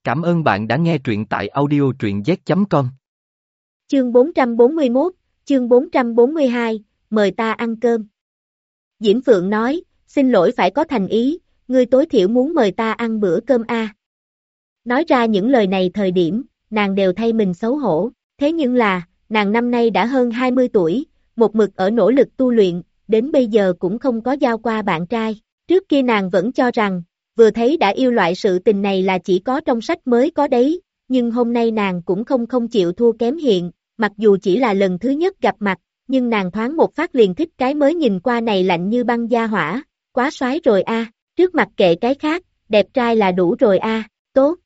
Cảm ơn bạn đã nghe truyện tại audio truyện z.com. Chương 441, chương 442, mời ta ăn cơm. Diễm Phượng nói, xin lỗi phải có thành ý, ngươi tối thiểu muốn mời ta ăn bữa cơm a. Nói ra những lời này thời điểm, nàng đều thay mình xấu hổ, thế nhưng là, nàng năm nay đã hơn 20 tuổi, một mực ở nỗ lực tu luyện, đến bây giờ cũng không có giao qua bạn trai. Trước kia nàng vẫn cho rằng, vừa thấy đã yêu loại sự tình này là chỉ có trong sách mới có đấy, nhưng hôm nay nàng cũng không chịu thua kém hiện, mặc dù chỉ là lần thứ nhất gặp mặt, nhưng nàng thoáng một phát liền thích cái mới nhìn qua này lạnh như băng da hỏa, quá xoái rồi a, trước mặt kệ cái khác, đẹp trai là đủ rồi a, tốt.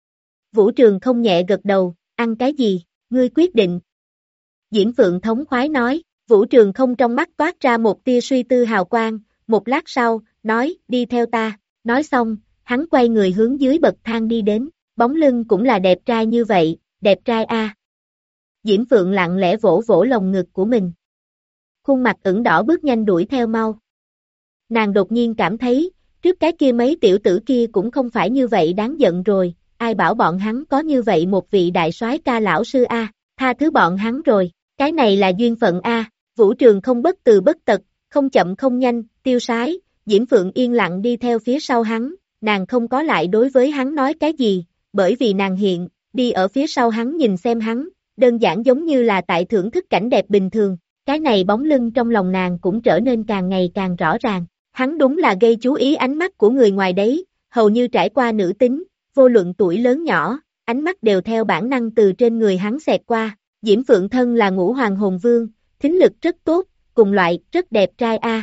Vũ Trường không nhẹ gật đầu, ăn cái gì, ngươi quyết định. Diễm Phượng thống khoái nói, Vũ Trường không trong mắt toát ra một tia suy tư hào quang, một lát sau, nói, đi theo ta, nói xong, hắn quay người hướng dưới bậc thang đi đến, bóng lưng cũng là đẹp trai như vậy, đẹp trai a. Diễm Phượng lặng lẽ vỗ vỗ lồng ngực của mình. Khuôn mặt ửng đỏ bước nhanh đuổi theo mau. Nàng đột nhiên cảm thấy, trước cái kia mấy tiểu tử kia cũng không phải như vậy đáng giận rồi, ai bảo bọn hắn có như vậy một vị đại soái ca lão sư a, tha thứ bọn hắn rồi, cái này là duyên phận a. Vũ Trường không bất từ bất tật, không chậm không nhanh, tiêu sái, Diễm Phượng yên lặng đi theo phía sau hắn, nàng không có lại đối với hắn nói cái gì, bởi vì nàng hiện, đi ở phía sau hắn nhìn xem hắn, đơn giản giống như là tại thưởng thức cảnh đẹp bình thường, cái này bóng lưng trong lòng nàng cũng trở nên càng ngày càng rõ ràng, hắn đúng là gây chú ý ánh mắt của người ngoài đấy, hầu như trải qua nữ tính, vô luận tuổi lớn nhỏ, ánh mắt đều theo bản năng từ trên người hắn xẹt qua, Diễm Phượng thân là Ngũ Hoàng Hồn Vương, thính lực rất tốt, cùng loại, rất đẹp trai a.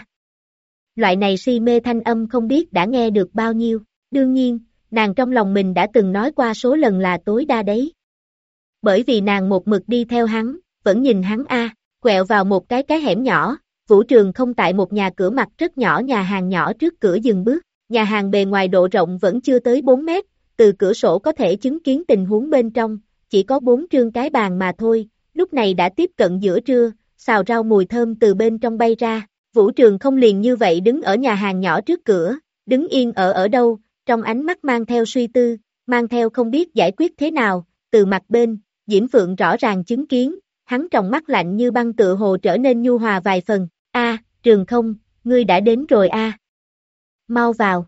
Loại này si mê thanh âm không biết đã nghe được bao nhiêu, đương nhiên, nàng trong lòng mình đã từng nói qua số lần là tối đa đấy. Bởi vì nàng một mực đi theo hắn, vẫn nhìn hắn a, quẹo vào một cái hẻm nhỏ, Vũ Trường không tại một nhà cửa mặt rất nhỏ nhà hàng nhỏ trước cửa dừng bước, nhà hàng bề ngoài độ rộng vẫn chưa tới 4 mét, từ cửa sổ có thể chứng kiến tình huống bên trong, chỉ có 4 trương cái bàn mà thôi, lúc này đã tiếp cận giữa trưa, xào rau mùi thơm từ bên trong bay ra. Vũ Trường không liền như vậy đứng ở nhà hàng nhỏ trước cửa, đứng yên ở đâu, trong ánh mắt mang theo suy tư, mang theo không biết giải quyết thế nào, từ mặt bên, Diễm Phượng rõ ràng chứng kiến, hắn trong mắt lạnh như băng tựa hồ trở nên nhu hòa vài phần, Trường không, ngươi đã đến rồi a. Mau vào.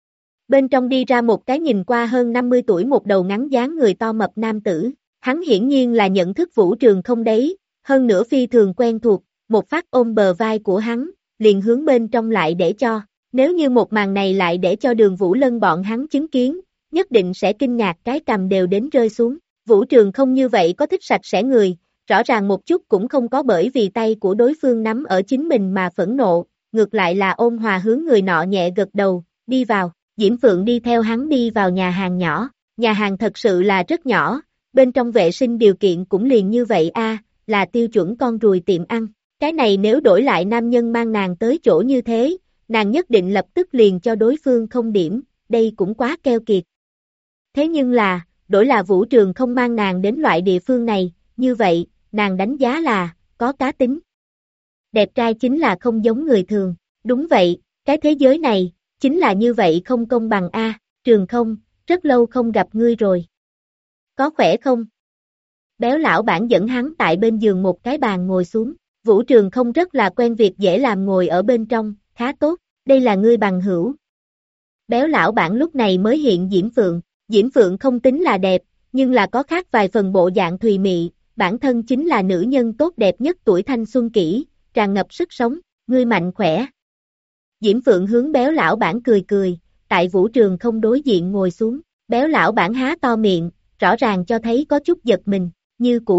Bên trong đi ra một cái nhìn qua hơn 50 tuổi một đầu ngắn dáng người to mập nam tử, hắn hiển nhiên là nhận thức Vũ Trường không đấy, hơn nữa phi thường quen thuộc, một phát ôm bờ vai của hắn, liền hướng bên trong lại để cho, nếu như một màn này lại để cho Đường Vũ Lân bọn hắn chứng kiến, nhất định sẽ kinh ngạc cái cầm đều đến rơi xuống. Vũ Trường không như vậy có thích sạch sẽ người, rõ ràng một chút cũng không có bởi vì tay của đối phương nắm ở chính mình mà phẫn nộ, ngược lại là ôn hòa hướng người nọ nhẹ gật đầu, đi vào, Diễm Phượng đi theo hắn đi vào nhà hàng nhỏ, nhà hàng thật sự là rất nhỏ, bên trong vệ sinh điều kiện cũng liền như vậy là tiêu chuẩn con ruồi tiệm ăn. Cái này nếu đổi lại nam nhân mang nàng tới chỗ như thế, nàng nhất định lập tức liền cho đối phương không điểm, đây cũng quá keo kiệt. Thế nhưng là, đổi là Vũ Trường không mang nàng đến loại địa phương này, như vậy, nàng đánh giá là, có cá tính. Đẹp trai chính là không giống người thường, đúng vậy, cái thế giới này, chính là như vậy không công bằng Trường không, rất lâu không gặp ngươi rồi. Có khỏe không? Béo lão bản dẫn hắn tại bên giường một cái bàn ngồi xuống. Vũ Trường không rất là quen việc dễ làm ngồi ở bên trong, khá tốt, đây là ngươi bằng hữu. Béo lão bản lúc này mới hiện Diễm Phượng không tính là đẹp, nhưng là có khác vài phần bộ dạng thùy mị, bản thân chính là nữ nhân tốt đẹp nhất tuổi thanh xuân kỷ, tràn ngập sức sống, ngươi mạnh khỏe. Diễm Phượng hướng béo lão bản cười, tại Vũ Trường không đối diện ngồi xuống, béo lão bản há to miệng, rõ ràng cho thấy có chút giật mình, như cũ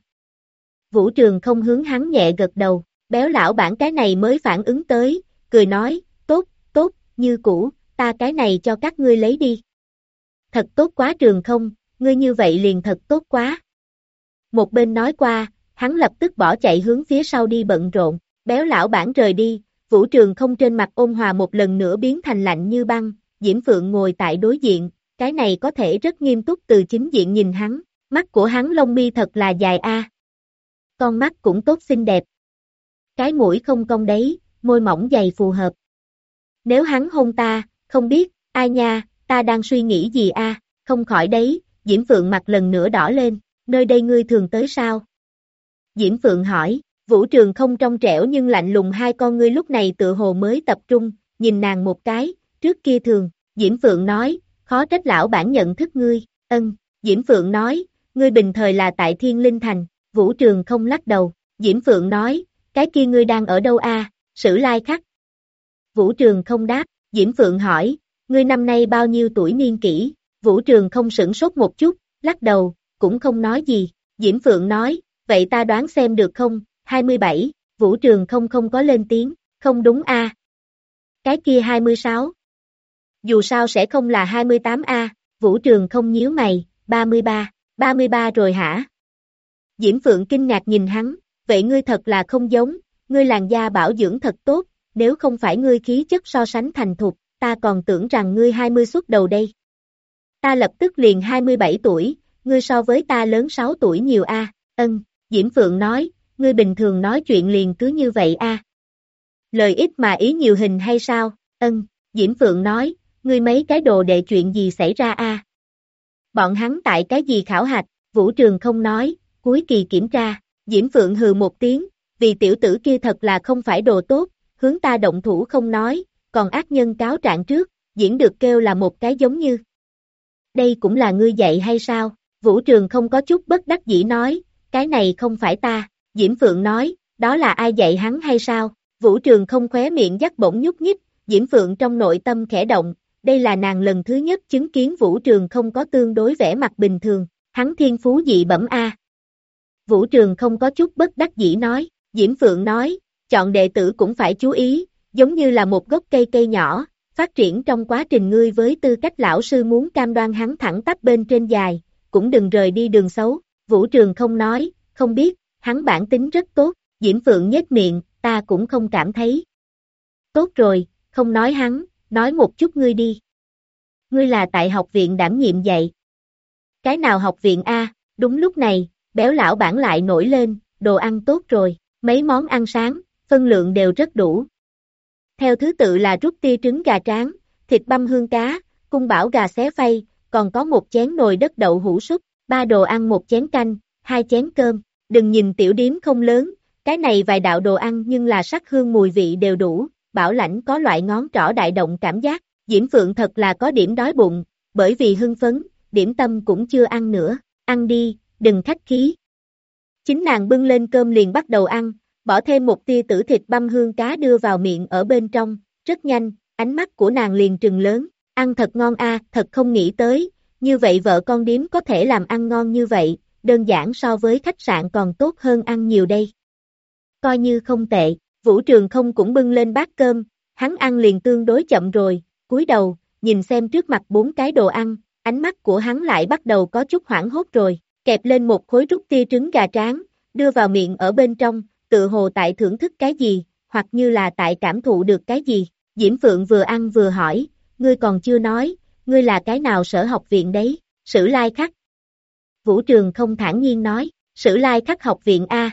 Vũ Trường không hướng hắn nhẹ gật đầu, béo lão bản cái này mới phản ứng tới, cười nói, tốt, như cũ, ta cái này cho các ngươi lấy đi. Thật tốt quá Trường không, ngươi như vậy liền thật tốt quá. Một bên nói qua, hắn lập tức bỏ chạy hướng phía sau đi bận rộn, béo lão bản rời đi, Vũ Trường không trên mặt ôn hòa một lần nữa biến thành lạnh như băng, Diễm Phượng ngồi tại đối diện, cái này có thể rất nghiêm túc từ chính diện nhìn hắn, mắt của hắn lông mi thật là dài Con mắt cũng tốt xinh đẹp. Cái mũi không cong đấy, môi mỏng dày phù hợp. Nếu hắn hôn ta, không biết, ai nha, ta đang suy nghĩ gì không khỏi đấy, Diễm Phượng mặt lần nữa đỏ lên, nơi đây ngươi thường tới sao? Diễm Phượng hỏi, Vũ Trường không trong trẻo nhưng lạnh lùng hai con ngươi lúc này tựa hồ mới tập trung, nhìn nàng một cái, trước kia thường, Diễm Phượng nói, khó trách lão bản nhận thức ngươi, Diễm Phượng nói, ngươi bình thời là tại Thiên Linh Thành, Vũ Trường không lắc đầu, Diễm Phượng nói, cái kia ngươi đang ở đâu a? Sử Lai Khắc. Vũ Trường không đáp, Diễm Phượng hỏi, ngươi năm nay bao nhiêu tuổi niên kỷ? Vũ Trường không sửng sốt một chút, lắc đầu, cũng không nói gì, Diễm Phượng nói, vậy ta đoán xem được không, 27, Vũ Trường không có lên tiếng, không đúng a. Cái kia 26. Dù sao sẽ không là 28 a, Vũ Trường không nhíu mày, 33 rồi hả? Diễm Phượng kinh ngạc nhìn hắn, vậy ngươi thật là không giống, ngươi làn da bảo dưỡng thật tốt, nếu không phải ngươi khí chất so sánh thành thục, ta còn tưởng rằng ngươi 20 xuất đầu đây. Ta lập tức liền 27 tuổi, ngươi so với ta lớn 6 tuổi nhiều a. Diễm Phượng nói, ngươi bình thường nói chuyện liền cứ như vậy a. Lời ít mà ý nhiều hình hay sao? Diễm Phượng nói, ngươi mấy cái đồ đệ chuyện gì xảy ra a? Bọn hắn tại cái gì khảo hạch? Vũ Trường không nói, cuối kỳ kiểm tra, Diễm Phượng hừ một tiếng, vì tiểu tử kia thật là không phải đồ tốt, hướng ta động thủ không nói, còn ác nhân cáo trạng trước, diễn được kêu là một cái giống như. Đây cũng là ngươi dạy hay sao? Vũ Trường không có chút bất đắc dĩ nói, cái này không phải ta, Diễm Phượng nói, đó là ai dạy hắn hay sao? Vũ Trường không khóe miệng dắt bỗng nhúc nhích, Diễm Phượng trong nội tâm khẽ động, đây là nàng lần thứ nhất chứng kiến Vũ Trường không có tương đối vẻ mặt bình thường, hắn thiên phú dị bẩm a. Vũ Trường không có chút bất đắc dĩ nói, Diễm Phượng nói, chọn đệ tử cũng phải chú ý, giống như là một gốc cây nhỏ, phát triển trong quá trình ngươi với tư cách lão sư muốn cam đoan hắn thẳng tắp bên trên dài, cũng đừng rời đi đường xấu, Vũ Trường không nói, không biết, hắn bản tính rất tốt, Diễm Phượng nhếch miệng, ta cũng không cảm thấy. Tốt rồi, không nói hắn, nói một chút ngươi đi. Ngươi là tại học viện đảm nhiệm dạy. Cái nào học viện a? Đúng lúc này, béo lão bản lại nổi lên, đồ ăn tốt rồi, mấy món ăn sáng, phân lượng đều rất đủ. Theo thứ tự là rút tia trứng gà tráng, thịt băm hương cá, cung bảo gà xé phay, còn có một chén nồi đất đậu hũ súp, 3 đồ ăn một chén canh, 2 chén cơm. Đừng nhìn tiểu điếm không lớn, cái này vài đạo đồ ăn nhưng là sắc hương mùi vị đều đủ, Bảo Lãnh có loại ngón trỏ đại động cảm giác, Diễm Phượng thật là có điểm đói bụng, bởi vì hưng phấn, điểm tâm cũng chưa ăn nữa, ăn đi, đừng khách khí. Chính nàng bưng lên cơm liền bắt đầu ăn, bỏ thêm một tia tử thịt băm hương cá đưa vào miệng ở bên trong, rất nhanh, ánh mắt của nàng liền trừng lớn, ăn thật ngon a, thật không nghĩ tới, như vậy vợ con điếm có thể làm ăn ngon như vậy, đơn giản so với khách sạn còn tốt hơn ăn nhiều đây. Coi như không tệ, Vũ Trường không cũng bưng lên bát cơm, hắn ăn liền tương đối chậm rồi, cúi đầu, nhìn xem trước mặt 4 cái đồ ăn, ánh mắt của hắn lại bắt đầu có chút hoảng hốt rồi, kẹp lên một khối rút tia trứng gà tráng, đưa vào miệng ở bên trong, tự hồ tại thưởng thức cái gì, hoặc như là tại cảm thụ được cái gì. Diễm Phượng vừa ăn vừa hỏi, ngươi còn chưa nói, ngươi là cái nào sở học viện đấy, Sử Lai Khắc. Vũ Trường không thản nhiên nói, Sử Lai Khắc học viện a.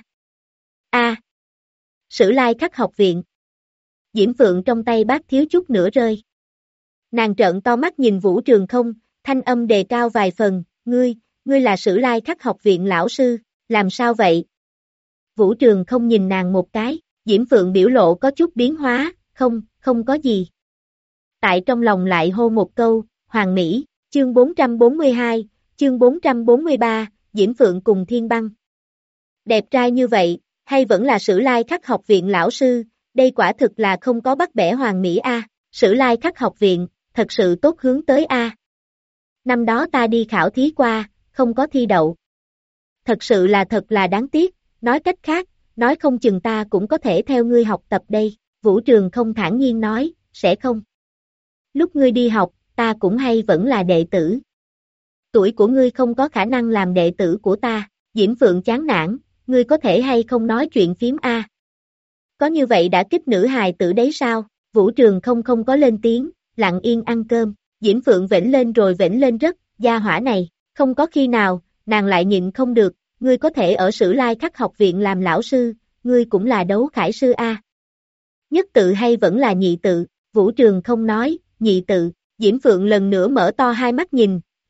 Sử Lai Khắc học viện. Diễm Phượng trong tay bát thiếu chút nữa rơi. Nàng trợn to mắt nhìn Vũ Trường không, thanh âm đề cao vài phần, ngươi là Sử Lai Khắc học viện lão sư, làm sao vậy? Vũ Trường không nhìn nàng một cái, Diễm Phượng biểu lộ có chút biến hóa, không có gì. Tại trong lòng lại hô một câu, Hoàng Mỹ, chương 442, chương 443, Diễm Phượng cùng Thiên Băng. Đẹp trai như vậy, hay vẫn là Sử Lai Khắc học viện lão sư, đây quả thực là không có bắt bẻ Hoàng Mỹ a. Sử Lai Khắc học viện, thật sự tốt hướng tới a. Năm đó ta đi khảo thí qua, không có thi đậu. Thật là đáng tiếc, nói cách khác, nói không chừng ta cũng có thể theo ngươi học tập đây, Vũ Trường không thản nhiên nói, sẽ không. Lúc ngươi đi học, ta cũng hay vẫn là đệ tử. Tuổi của ngươi không có khả năng làm đệ tử của ta, Diễm Phượng chán nản, ngươi có thể hay không nói chuyện phím a? Có như vậy đã kích nữ hài tử đấy sao? Vũ Trường không có lên tiếng, lặng yên ăn cơm, Diễm Phượng vểnh lên rồi vểnh lên rất, gia hỏa này, không có khi nào, nàng lại nhịn không được, ngươi có thể ở Sử Lai Khắc học viện làm lão sư, ngươi cũng là đấu khải sư a. Nhất tự hay vẫn là nhị tự, Vũ Trường không nói, nhị tự, Diễm Phượng lần nữa mở to hai mắt nhìn,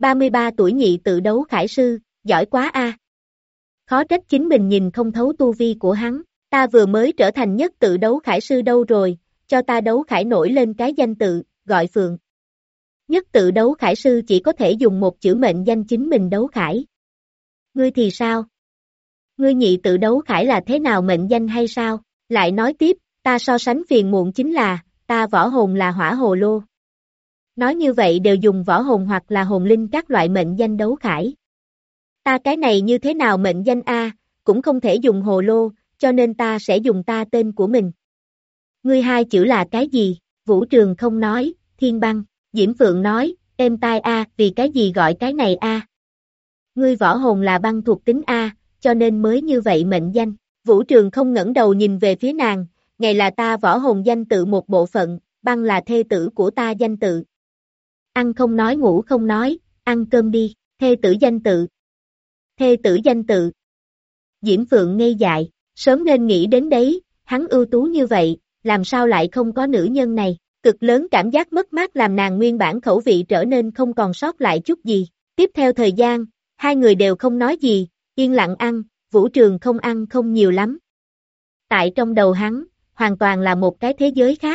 33 tuổi nhị tự đấu khải sư, giỏi quá a. Khó trách chính mình nhìn không thấu tu vi của hắn, ta vừa mới trở thành nhất tự đấu khải sư đâu rồi, cho ta đấu khải nổi lên cái danh tự, gọi Phượng. Nhất tự đấu khải sư chỉ có thể dùng một chữ mệnh danh chính mình đấu khải. Ngươi thì sao? Ngươi nhị tự đấu khải là thế nào mệnh danh hay sao? Lại nói tiếp, ta so sánh phiền muộn chính là, ta võ hồn là hỏa hồ lô. Nói như vậy đều dùng võ hồn hoặc là hồn linh các loại mệnh danh đấu khải. Ta cái này như thế nào mệnh danh a, cũng không thể dùng hồ lô, cho nên ta sẽ dùng ta tên của mình. Ngươi hai chữ là cái gì? Vũ Trường không nói, Thiên Băng. Diễm Phượng nói, êm tai a, vì cái gì gọi cái này a? Ngươi võ hồn là băng thuộc tính a, cho nên mới như vậy mệnh danh. Vũ Trường không ngẩng đầu nhìn về phía nàng, ngày là ta võ hồn danh tự một bộ phận, băng là thê tử của ta danh tự. Ăn không nói ngủ không nói, ăn cơm đi, thê tử danh tự. Thê tử danh tự. Diễm Phượng ngây dại, sớm nên nghĩ đến đấy, hắn ưu tú như vậy, làm sao lại không có nữ nhân này, cực lớn cảm giác mất mát làm nàng nguyên bản khẩu vị trở nên không còn sót lại chút gì. Tiếp theo thời gian, hai người đều không nói gì, yên lặng ăn, Vũ Trường không ăn không nhiều lắm. Tại trong đầu hắn, hoàn toàn là một cái thế giới khác, ...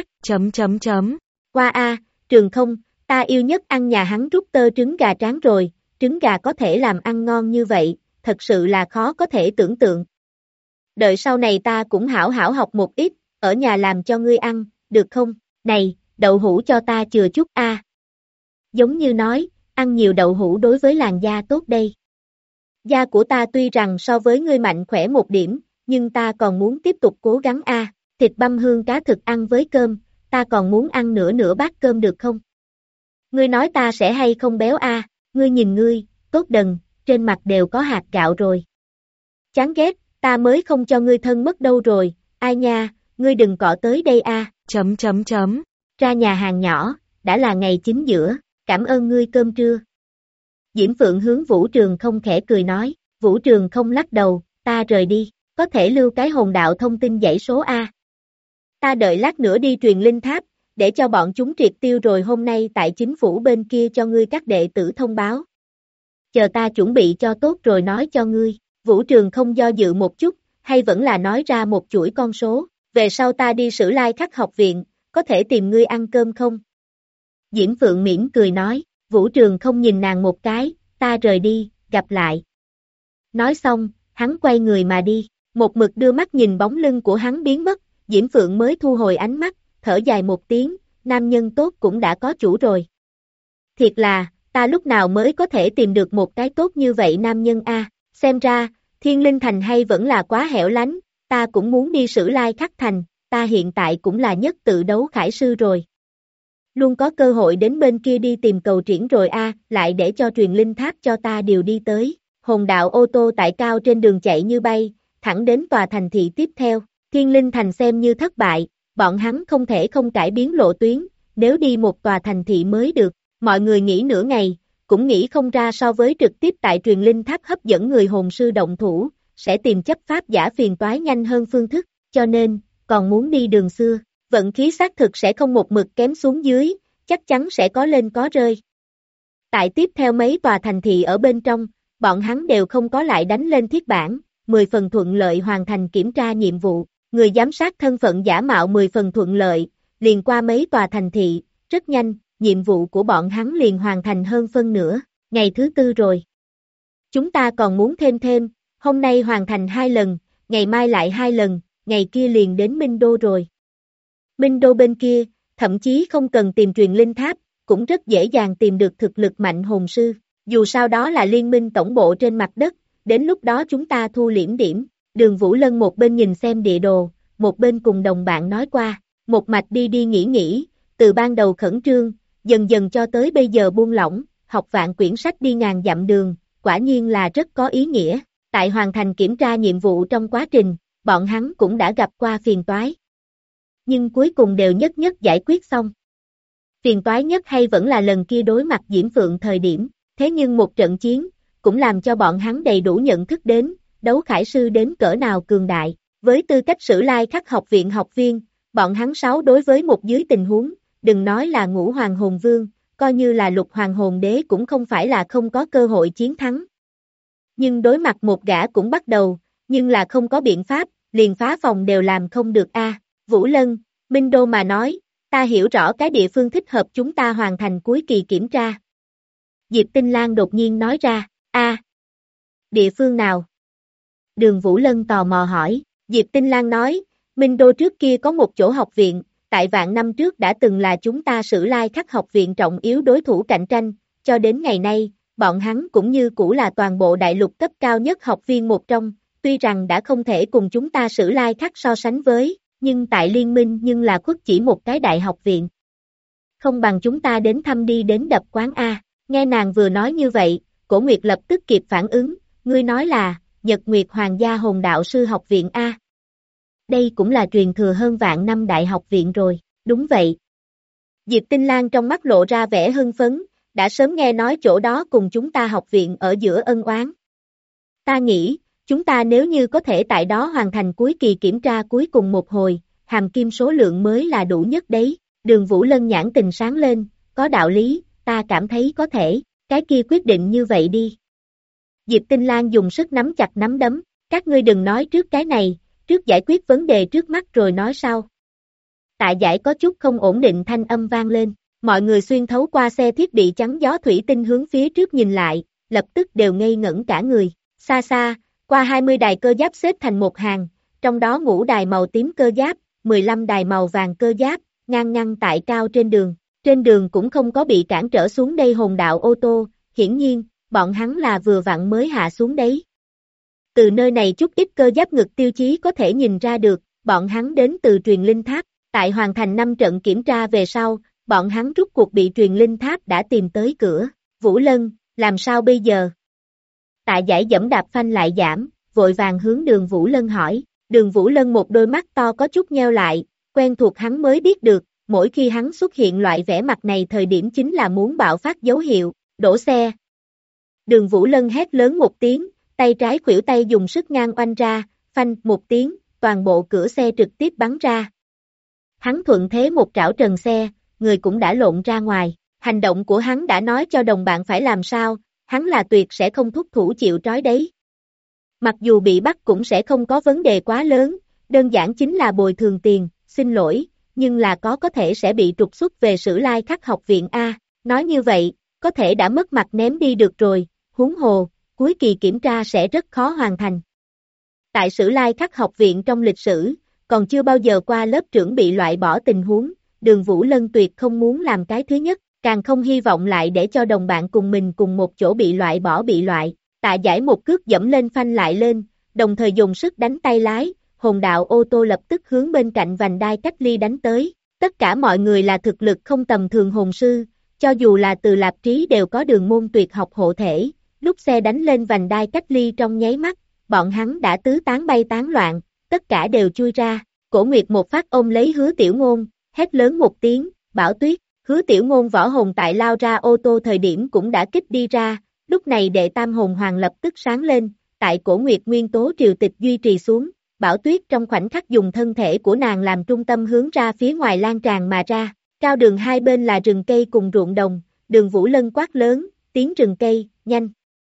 Qua a, Trường không, ta yêu nhất ăn nhà hắn rút tơ trứng gà tráng rồi, trứng gà có thể làm ăn ngon như vậy, thật sự là khó có thể tưởng tượng. Đợi sau này ta cũng hảo hảo học một ít, ở nhà làm cho ngươi ăn, được không? Này, đậu hũ cho ta chừa chút a. Giống như nói, ăn nhiều đậu hũ đối với làn da tốt đây. Da của ta tuy rằng so với ngươi mạnh khỏe một điểm, nhưng ta còn muốn tiếp tục cố gắng a. Thịt băm hương cá thực ăn với cơm, ta còn muốn ăn nửa bát cơm được không? Ngươi nói ta sẽ hay không béo a? Ngươi nhìn ngươi, tốt đần, trên mặt đều có hạt gạo rồi. Chán ghét, ta mới không cho ngươi thân mất đâu rồi, ai nha, ngươi đừng cọ tới đây a. Ra nhà hàng nhỏ, đã là ngày chính giữa, cảm ơn ngươi cơm trưa. Diễm Phượng hướng Vũ Trường không khẽ cười nói, Vũ Trường không lắc đầu, ta rời đi, có thể lưu cái hồn đạo thông tin dãy số a. Ta đợi lát nữa đi truyền linh tháp, để cho bọn chúng triệt tiêu rồi hôm nay tại chính phủ bên kia cho ngươi các đệ tử thông báo. Chờ ta chuẩn bị cho tốt rồi nói cho ngươi. Vũ Trường không do dự một chút, hay vẫn là nói ra một chuỗi con số, về sau ta đi Sử Lai Khắc học viện, có thể tìm ngươi ăn cơm không? Diễm Phượng mỉm cười nói, Vũ Trường không nhìn nàng một cái, ta rời đi, gặp lại. Nói xong, hắn quay người mà đi, một mực đưa mắt nhìn bóng lưng của hắn biến mất, Diễm Phượng mới thu hồi ánh mắt, thở dài một tiếng, nam nhân tốt cũng đã có chủ rồi. Thiệt là, ta lúc nào mới có thể tìm được một cái tốt như vậy nam nhân a? Xem ra, Thiên Linh Thành hay vẫn là quá hẻo lánh, ta cũng muốn đi Sử Lai Khắc Thành, ta hiện tại cũng là nhất tự đấu khải sư rồi. Luôn có cơ hội đến bên kia đi tìm cầu triển rồi a, lại để cho truyền linh tháp cho ta điều đi tới. Hồn đạo ô tô tại cao trên đường chạy như bay, thẳng đến tòa thành thị tiếp theo. Thiên Linh Thành xem như thất bại, bọn hắn không thể không cải biến lộ tuyến, nếu đi một tòa thành thị mới được. Mọi người nghĩ nửa ngày, cũng nghĩ không ra so với trực tiếp tại truyền linh tháp hấp dẫn người hồn sư động thủ, sẽ tìm chấp pháp giả phiền toái nhanh hơn phương thức, cho nên, còn muốn đi đường xưa, vận khí xác thực sẽ không một mực kém xuống dưới, chắc chắn sẽ có lên có rơi. Tại tiếp theo mấy tòa thành thị ở bên trong, bọn hắn đều không có lại đánh lên thiết bản, 10 phần thuận lợi hoàn thành kiểm tra nhiệm vụ, người giám sát thân phận giả mạo 10 phần thuận lợi, liền qua mấy tòa thành thị, rất nhanh. Nhiệm vụ của bọn hắn liền hoàn thành hơn phân nửa, ngày thứ 4 rồi. Chúng ta còn muốn thêm, hôm nay hoàn thành 2 lần, ngày mai lại 2 lần, ngày kia liền đến Minh Đô rồi. Minh Đô bên kia, thậm chí không cần tìm truyền linh tháp, cũng rất dễ dàng tìm được thực lực mạnh hồn sư, dù sao đó là liên minh tổng bộ trên mặt đất, đến lúc đó chúng ta thu liễm điểm. Đường Vũ Lân một bên nhìn xem địa đồ, một bên cùng đồng bạn nói qua, một mạch đi nghỉ, từ ban đầu khẩn trương, dần dần cho tới bây giờ buông lỏng, học vạn quyển sách đi ngàn dặm đường, quả nhiên là rất có ý nghĩa. Tại hoàn thành kiểm tra nhiệm vụ trong quá trình, bọn hắn cũng đã gặp qua phiền toái. Nhưng cuối cùng đều nhất giải quyết xong. Phiền toái nhất hay vẫn là lần kia đối mặt Diễm Phượng thời điểm, thế nhưng một trận chiến, cũng làm cho bọn hắn đầy đủ nhận thức đến, đấu khải sư đến cỡ nào cường đại. Với tư cách Sử Lai Khắc học viện học viên, bọn hắn 6 đối với một dưới tình huống, đừng nói là ngũ hoàng hồn vương, coi như là Lục Hoàng hồn đế cũng không phải là không có cơ hội chiến thắng. Nhưng đối mặt một gã cũng bắt đầu, nhưng là không có biện pháp, liền phá phòng đều làm không được a. Vũ Lân, Minh Đô mà nói, ta hiểu rõ cái địa phương thích hợp chúng ta hoàn thành cuối kỳ kiểm tra. Diệp Tinh Lan đột nhiên nói ra, địa phương nào? Đường Vũ Lân tò mò hỏi, Diệp Tinh Lan nói, Minh Đô trước kia có một chỗ học viện, tại vạn năm trước đã từng là chúng ta Sử Lai Khắc học viện trọng yếu đối thủ cạnh tranh, cho đến ngày nay, bọn hắn cũng như cũ là toàn bộ đại lục cấp cao nhất học viên một trong, tuy rằng đã không thể cùng chúng ta Sử Lai Khắc so sánh với, nhưng tại liên minh nhưng là khuất chỉ một cái đại học viện. Không bằng chúng ta đến thăm đi đến đập quán A, nghe nàng vừa nói như vậy, Cổ Nguyệt lập tức kịp phản ứng, ngươi nói là, Nhật Nguyệt Hoàng gia hồn đạo sư học viện A. Đây cũng là truyền thừa hơn vạn năm đại học viện rồi, đúng vậy. Diệp Tinh Lan trong mắt lộ ra vẻ hưng phấn, đã sớm nghe nói chỗ đó cùng chúng ta học viện ở giữa ân oán. Ta nghĩ, chúng ta nếu như có thể tại đó hoàn thành cuối kỳ kiểm tra cuối cùng một hồi, hàm kim số lượng mới là đủ nhất đấy. Đường Vũ Lân nhãn tình sáng lên, có đạo lý, ta cảm thấy có thể, cái kia quyết định như vậy đi. Diệp Tinh Lan dùng sức nắm chặt nắm đấm, các ngươi đừng nói trước cái này, trước giải quyết vấn đề trước mắt rồi nói sau. Tạ Giải có chút không ổn định thanh âm vang lên, mọi người xuyên thấu qua xe thiết bị chắn gió thủy tinh hướng phía trước nhìn lại, lập tức đều ngây ngẩn cả người, xa xa, qua 20 đài cơ giáp xếp thành một hàng, trong đó 5 đài màu tím cơ giáp, 15 đài màu vàng cơ giáp, ngang ngăn tại cao trên đường cũng không có bị cản trở xuống đây hồn đạo ô tô, hiển nhiên, bọn hắn là vừa vặn mới hạ xuống đấy. Từ nơi này chút ít cơ giáp ngực tiêu chí có thể nhìn ra được, bọn hắn đến từ truyền linh tháp, tại hoàn thành 5 trận kiểm tra về sau, bọn hắn rút cuộc bị truyền linh tháp đã tìm tới cửa. Vũ Lân, làm sao bây giờ? Tạ Giải dẫm đạp phanh lại giảm, vội vàng hướng Đường Vũ Lân hỏi. Đường Vũ Lân một đôi mắt to có chút nheo lại, quen thuộc hắn mới biết được, mỗi khi hắn xuất hiện loại vẻ mặt này thời điểm chính là muốn bạo phát dấu hiệu, đổ xe. Đường Vũ Lân hét lớn một tiếng, tay trái khuỷu tay dùng sức ngang oanh ra, phanh một tiếng, toàn bộ cửa xe trực tiếp bắn ra. Hắn thuận thế một trảo trần xe, người cũng đã lộn ra ngoài, hành động của hắn đã nói cho đồng bạn phải làm sao, hắn là tuyệt sẽ không thúc thủ chịu trói đấy. Mặc dù bị bắt cũng sẽ không có vấn đề quá lớn, đơn giản chính là bồi thường tiền, xin lỗi, nhưng là có thể sẽ bị trục xuất về Sử Lai Khắc học viện A, nói như vậy, có thể đã mất mặt ném đi được rồi, huống hồ, cuối kỳ kiểm tra sẽ rất khó hoàn thành. Tại Sử Lai Khắc học viện trong lịch sử, còn chưa bao giờ qua lớp trưởng bị loại bỏ tình huống, Đường Vũ Lân tuyệt không muốn làm cái thứ nhất, càng không hy vọng lại để cho đồng bạn cùng mình cùng một chỗ bị loại bỏ bị loại. Tạ Giải một cước dẫm lên phanh lại lên, đồng thời dùng sức đánh tay lái, hồn đạo ô tô lập tức hướng bên cạnh vành đai cách ly đánh tới. Tất cả mọi người là thực lực không tầm thường hồn sư, cho dù là Từ Lạp Trí đều có đường môn tuyệt học hộ thể, lúc xe đánh lên vành đai cách ly trong nháy mắt, bọn hắn đã tứ tán bay tán loạn, tất cả đều chui ra. Cổ Nguyệt một phát ôm lấy Hứa Tiểu Ngôn, hét lớn một tiếng, Bảo Tuyết. Hứa Tiểu Ngôn võ hồn tại lao ra ô tô thời điểm cũng đã kích đi ra, lúc này đệ tam hồn hoàng lập tức sáng lên, tại Cổ Nguyệt nguyên tố triều tịch duy trì xuống, Bảo Tuyết trong khoảnh khắc dùng thân thể của nàng làm trung tâm hướng ra phía ngoài lan tràn mà ra, cao đường hai bên là rừng cây cùng ruộng đồng, Đường Vũ Lân quát lớn, tiếng rừng cây, nhanh.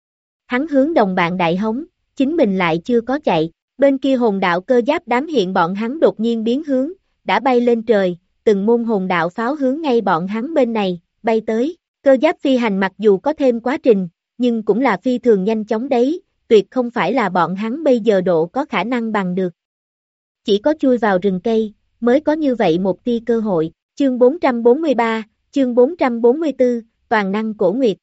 Hắn hướng đồng bạn đại hống, chính mình lại chưa có chạy, bên kia hồn đạo cơ giáp đám hiện bọn hắn đột nhiên biến hướng, đã bay lên trời, từng môn hồn đạo pháo hướng ngay bọn hắn bên này, bay tới, cơ giáp phi hành mặc dù có thêm quá trình, nhưng cũng là phi thường nhanh chóng đấy, tuyệt không phải là bọn hắn bây giờ độ có khả năng bằng được. Chỉ có chui vào rừng cây, mới có như vậy một tia cơ hội, chương 443, chương 444, toàn năng Cổ Nguyệt.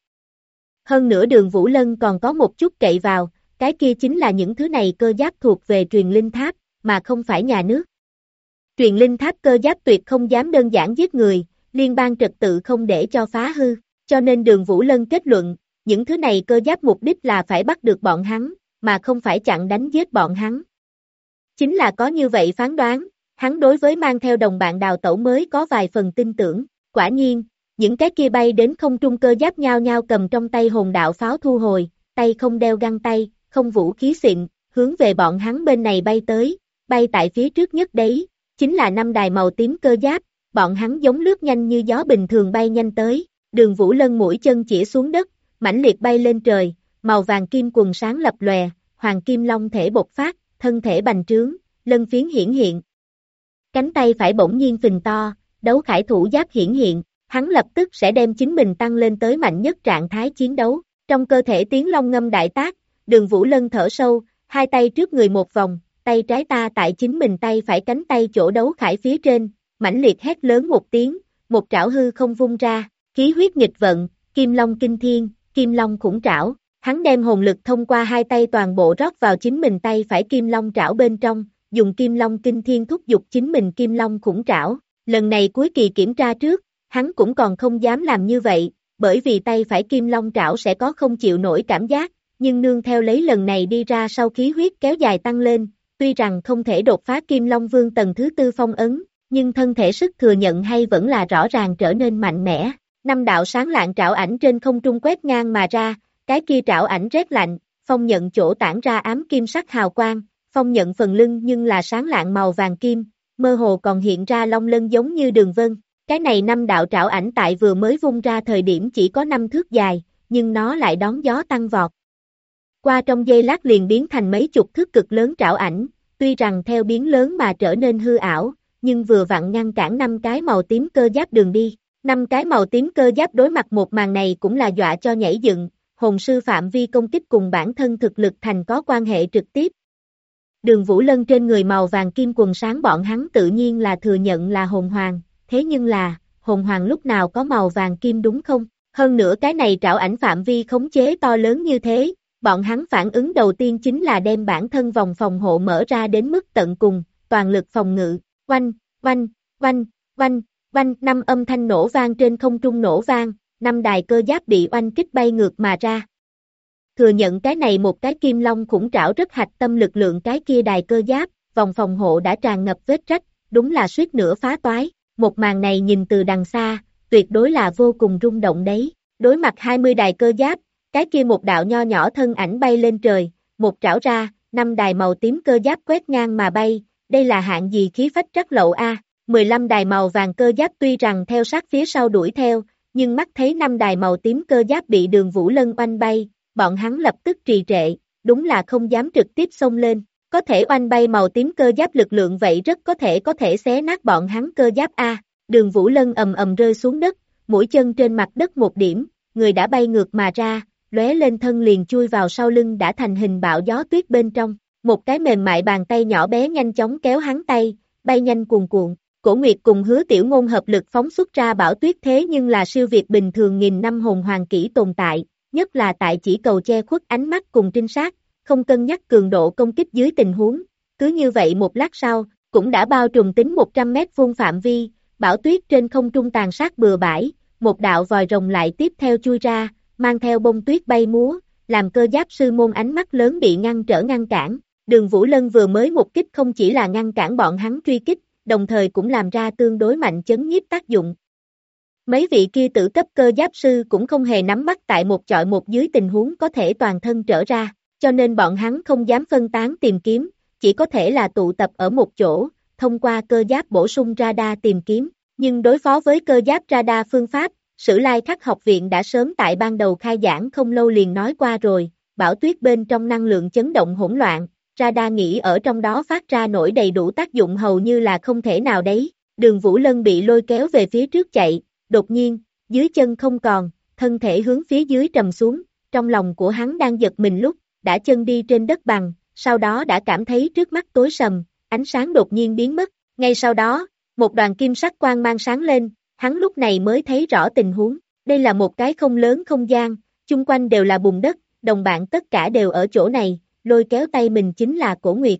Hơn nữa Đường Vũ Lân còn có một chút cậy vào, cái kia chính là những thứ này cơ giáp thuộc về truyền linh tháp, mà không phải nhà nước. Truyền linh tháp cơ giáp tuyệt không dám đơn giản giết người, liên bang trật tự không để cho phá hư, cho nên Đường Vũ Lân kết luận, những thứ này cơ giáp mục đích là phải bắt được bọn hắn, mà không phải chặn đánh giết bọn hắn. Chính là có như vậy phán đoán, hắn đối với mang theo đồng bạn đào tẩu mới có vài phần tin tưởng, quả nhiên, những cái kia bay đến không trung cơ giáp nhao nhao cầm trong tay hồn đạo pháo thu hồi, tay không đeo găng tay, không vũ khí xịn, hướng về bọn hắn bên này bay tới, bay tại phía trước nhất đấy, chính là 5 đài màu tím cơ giáp, bọn hắn giống lướt nhanh như gió bình thường bay nhanh tới, Đường Vũ Lân mũi chân chĩa xuống đất, mãnh liệt bay lên trời, màu vàng kim quần sáng lập lòe, hoàng kim long thể bộc phát, thân thể bành trướng, lân phiến hiển hiện. Cánh tay phải bỗng nhiên phình to, đấu khải thủ giáp hiển hiện, hắn lập tức sẽ đem chính mình tăng lên tới mạnh nhất trạng thái chiến đấu. Trong cơ thể tiếng long ngâm đại tác, Đường Vũ Lân thở sâu, hai tay trước người một vòng, tay trái ta tại chính mình tay phải cánh tay chỗ đấu khải phía trên, mãnh liệt hét lớn một tiếng, một trảo hư không vung ra, khí huyết nghịch vận, kim long kinh thiên, kim long khủng trảo. Hắn đem hồn lực thông qua hai tay toàn bộ rót vào chính mình tay phải kim long trảo bên trong, dùng kim long kinh thiên thúc giục chính mình kim long khủng trảo. Lần này cuối kỳ kiểm tra trước, hắn cũng còn không dám làm như vậy, bởi vì tay phải kim long trảo sẽ có không chịu nổi cảm giác, nhưng nương theo lấy lần này đi ra sau khí huyết kéo dài tăng lên, tuy rằng không thể đột phá kim long vương tầng thứ tư phong ấn, nhưng thân thể sức thừa nhận hay vẫn là rõ ràng trở nên mạnh mẽ. Năm đạo sáng lạng trảo ảnh trên không trung quét ngang mà ra, cái kia trảo ảnh rét lạnh, phong nhận chỗ tản ra ám kim sắc hào quang, phong nhận phần lưng nhưng là sáng lạng màu vàng kim, mơ hồ còn hiện ra long lân giống như đường vân. Cái này năm đạo trảo ảnh tại vừa mới vung ra thời điểm chỉ có 5 thước dài, nhưng nó lại đón gió tăng vọt. Qua trong giây lát liền biến thành mấy chục thước cực lớn trảo ảnh, tuy rằng theo biến lớn mà trở nên hư ảo, nhưng vừa vặn ngăn cản 5 cái màu tím cơ giáp đường đi. 5 cái màu tím cơ giáp đối mặt một màn này cũng là dọa cho nhảy dựng, hồn sư phạm vi công kích cùng bản thân thực lực thành có quan hệ trực tiếp. Đường Vũ Lân trên người màu vàng kim quần sáng bọn hắn tự nhiên là thừa nhận là hồn hoàng, thế nhưng là, hồn hoàng lúc nào có màu vàng kim đúng không? Hơn nữa cái này trảo ảnh phạm vi khống chế to lớn như thế, bọn hắn phản ứng đầu tiên chính là đem bản thân vòng phòng hộ mở ra đến mức tận cùng, toàn lực phòng ngự, oanh, oanh, oanh, oanh, oanh, 5 âm thanh nổ vang trên không trung nổ vang, 5 đài cơ giáp bị oanh kích bay ngược mà ra. Thừa nhận cái này một cái kim long khủng trảo rất hạch tâm lực lượng cái kia đài cơ giáp, vòng phòng hộ đã tràn ngập vết rách, đúng là suýt nữa phá toái. Một màn này nhìn từ đằng xa, tuyệt đối là vô cùng rung động đấy. Đối mặt 20 đài cơ giáp, cái kia một đạo nho nhỏ thân ảnh bay lên trời, một trảo ra, 5 đài màu tím cơ giáp quét ngang mà bay, đây là hạng gì khí phách trắc lậu a. 15 đài màu vàng cơ giáp tuy rằng theo sát phía sau đuổi theo, nhưng mắt thấy 5 đài màu tím cơ giáp bị Đường Vũ Lân oanh bay, bọn hắn lập tức trì trệ, đúng là không dám trực tiếp xông lên. Có thể oanh bay màu tím cơ giáp lực lượng vậy rất có thể xé nát bọn hắn cơ giáp a. Đường Vũ Lân ầm ầm rơi xuống đất, mũi chân trên mặt đất một điểm, người đã bay ngược mà ra, lóe lên thân liền chui vào sau lưng đã thành hình bão gió tuyết bên trong. Một cái mềm mại bàn tay nhỏ bé nhanh chóng kéo hắn tay, bay nhanh cuồn cuộn. Cổ Nguyệt cùng Hứa Tiểu Ngôn hợp lực phóng xuất ra bão tuyết thế nhưng là siêu việt bình thường nghìn năm hồn hoàng kỹ tồn tại, nhất là tại chỉ cầu che khuất ánh mắt cùng trinh sát, không cân nhắc cường độ công kích dưới tình huống. Cứ như vậy một lát sau, cũng đã bao trùm tính 100 mét vuông phạm vi, bão tuyết trên không trung tàn sát bừa bãi, một đạo vòi rồng lại tiếp theo chui ra, mang theo bông tuyết bay múa, làm cơ giáp sư môn ánh mắt lớn bị ngăn cản. Đường Vũ Lân vừa mới một kích không chỉ là ngăn cản bọn hắn truy kích, đồng thời cũng làm ra tương đối mạnh chấn nhiếp tác dụng. Mấy vị kia tử cấp cơ giáp sư cũng không hề nắm bắt tại một chọi một dưới tình huống có thể toàn thân trở ra, cho nên bọn hắn không dám phân tán tìm kiếm, chỉ có thể là tụ tập ở một chỗ, thông qua cơ giáp bổ sung radar tìm kiếm, nhưng đối phó với cơ giáp radar phương pháp, Sử Lai Khắc học viện đã sớm tại ban đầu khai giảng không lâu liền nói qua rồi, bão tuyết bên trong năng lượng chấn động hỗn loạn, radar nghĩ ở trong đó phát ra nổi đầy đủ tác dụng hầu như là không thể nào đấy. Đường Vũ Lân bị lôi kéo về phía trước chạy, đột nhiên, dưới chân không còn, thân thể hướng phía dưới trầm xuống, trong lòng của hắn đang giật mình lúc, đã chân đi trên đất bằng, sau đó đã cảm thấy trước mắt tối sầm, ánh sáng đột nhiên biến mất, ngay sau đó, một đoàn kim sắc quang mang sáng lên, hắn lúc này mới thấy rõ tình huống, đây là một cái không lớn không gian, chung quanh đều là bùn đất, đồng bạn tất cả đều ở chỗ này, lôi kéo tay mình chính là Cổ Nguyệt.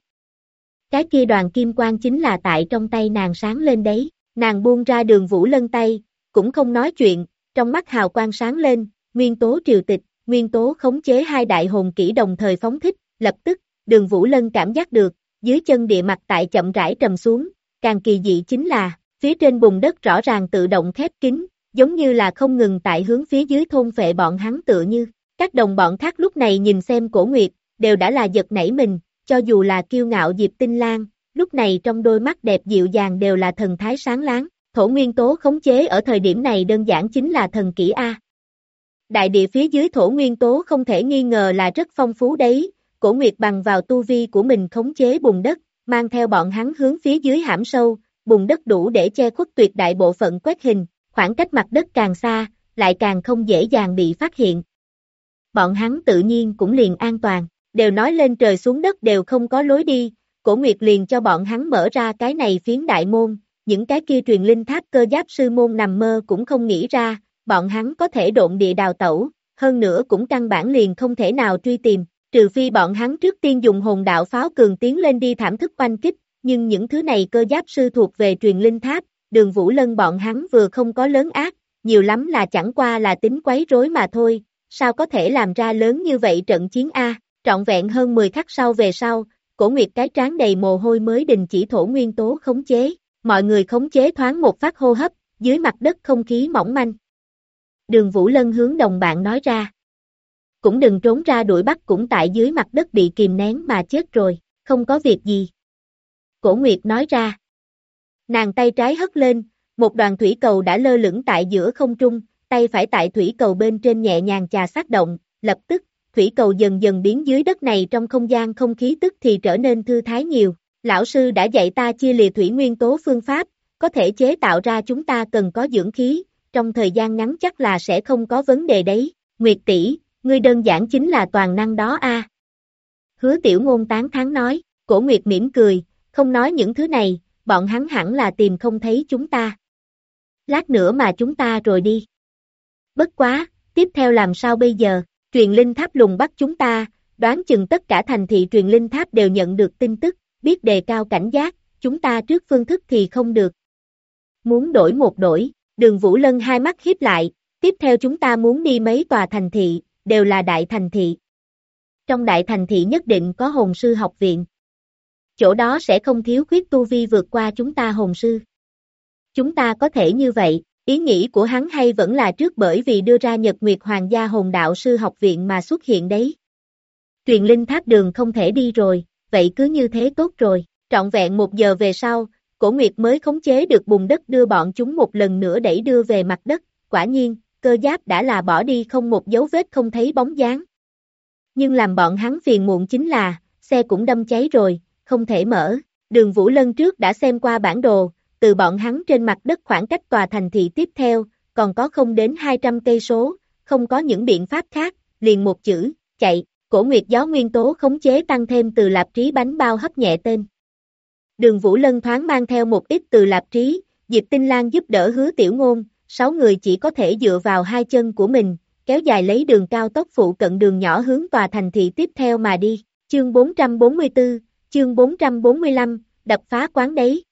Cái kia đoàn kim quang chính là tại trong tay nàng sáng lên đấy, nàng buông ra Đường Vũ Lân tay, cũng không nói chuyện, trong mắt hào quang sáng lên, nguyên tố triều tịch, nguyên tố khống chế hai đại hồn kỹ đồng thời phóng thích, lập tức, Đường Vũ Lân cảm giác được, dưới chân địa mặt tại chậm rãi trầm xuống, càng kỳ dị chính là, phía trên bùn đất rõ ràng tự động khép kín, giống như là không ngừng tại hướng phía dưới thôn phệ bọn hắn tựa như, các đồng bọn khác lúc này nhìn xem Cổ Nguyệt, đều đã là giật nảy mình, cho dù là kiêu ngạo Diệp Tinh Lang, lúc này trong đôi mắt đẹp dịu dàng đều là thần thái sáng láng, Thổ nguyên tố khống chế ở thời điểm này đơn giản chính là thần kỹ A. Đại địa phía dưới thổ nguyên tố không thể nghi ngờ là rất phong phú đấy, Cổ Nguyệt bằng vào tu vi của mình khống chế bùn đất, mang theo bọn hắn hướng phía dưới hãm sâu, bùn đất đủ để che khuất tuyệt đại bộ phận quét hình, khoảng cách mặt đất càng xa, lại càng không dễ dàng bị phát hiện. Bọn hắn tự nhiên cũng liền an toàn, đều nói lên trời xuống đất đều không có lối đi, Cổ Nguyệt liền cho bọn hắn mở ra cái này phiến đại môn, những cái kia truyền linh tháp cơ giáp sư môn nằm mơ cũng không nghĩ ra, bọn hắn có thể độn địa đào tẩu, hơn nữa cũng căn bản liền không thể nào truy tìm, trừ phi bọn hắn trước tiên dùng hồn đạo pháo cường tiến lên đi thảm thức oanh kích, nhưng những thứ này cơ giáp sư thuộc về truyền linh tháp, Đường Vũ Lân bọn hắn vừa không có lớn ác, nhiều lắm là chẳng qua là tính quấy rối mà thôi, sao có thể làm ra lớn như vậy trận chiến A, trọn vẹn hơn 10 khắc sau về sau, Cổ Nguyệt cái trán đầy mồ hôi mới đình chỉ thổ nguyên tố khống chế, mọi người khống chế thoáng một phát hô hấp, dưới mặt đất không khí mỏng manh. Đường Vũ Lân hướng đồng bạn nói ra. Cũng đừng trốn ra đuổi bắt cũng tại dưới mặt đất bị kìm nén mà chết rồi, không có việc gì. Cổ Nguyệt nói ra. Nàng tay trái hất lên, một đoàn thủy cầu đã lơ lửng tại giữa không trung, tay phải tại thủy cầu bên trên nhẹ nhàng chà sát động, lập tức, thủy cầu dần dần biến dưới đất này trong không gian không khí tức thì trở nên thư thái nhiều. Lão sư đã dạy ta chia lìa thủy nguyên tố phương pháp, có thể chế tạo ra chúng ta cần có dưỡng khí, trong thời gian ngắn chắc là sẽ không có vấn đề đấy. Nguyệt tỷ, ngươi đơn giản chính là toàn năng đó a. Hứa Tiểu Ngôn tán thán nói, Cổ Nguyệt mỉm cười, không nói những thứ này, bọn hắn hẳn là tìm không thấy chúng ta. Lát nữa mà chúng ta rồi đi. Bất quá, tiếp theo làm sao bây giờ, truyền linh tháp lùng bắt chúng ta, đoán chừng tất cả thành thị truyền linh tháp đều nhận được tin tức, biết đề cao cảnh giác, chúng ta trước phương thức thì không được. Muốn đổi một đổi, Đường Vũ Lân hai mắt híp lại, tiếp theo chúng ta muốn đi mấy tòa thành thị, đều là đại thành thị. Trong đại thành thị nhất định có hồn sư học viện. Chỗ đó sẽ không thiếu khuyết tu vi vượt qua chúng ta hồn sư. Chúng ta có thể như vậy, ý nghĩ của hắn hay vẫn là trước bởi vì đưa ra Nhật Nguyệt Hoàng gia hồn đạo sư học viện mà xuất hiện đấy. Truyền linh tháp đường không thể đi rồi, vậy cứ như thế tốt rồi, trọn vẹn 1 giờ về sau, Cổ Nguyệt mới khống chế được bùn đất đưa bọn chúng một lần nữa đẩy đưa về mặt đất, quả nhiên, cơ giáp đã là bỏ đi không một dấu vết không thấy bóng dáng. Nhưng làm bọn hắn phiền muộn chính là, xe cũng đâm cháy rồi, không thể mở, Đường Vũ Lân trước đã xem qua bản đồ, từ bọn hắn trên mặt đất khoảng cách tòa thành thị tiếp theo, còn có không đến 200 cây số, không có những biện pháp khác, liền một chữ, chạy. Cổ Nguyệt gió nguyên tố khống chế tăng thêm từ lạp trí bánh bao hấp nhẹ tên. Đường Vũ Lân thoáng mang theo một ít từ lạp trí, Diệp Tinh Lan giúp đỡ Hứa Tiểu Ngôn, 6 người chỉ có thể dựa vào hai chân của mình, kéo dài lấy đường cao tốc phụ cận đường nhỏ hướng tòa thành thị tiếp theo mà đi. Chương 444, chương 445, đập phá quán đấy.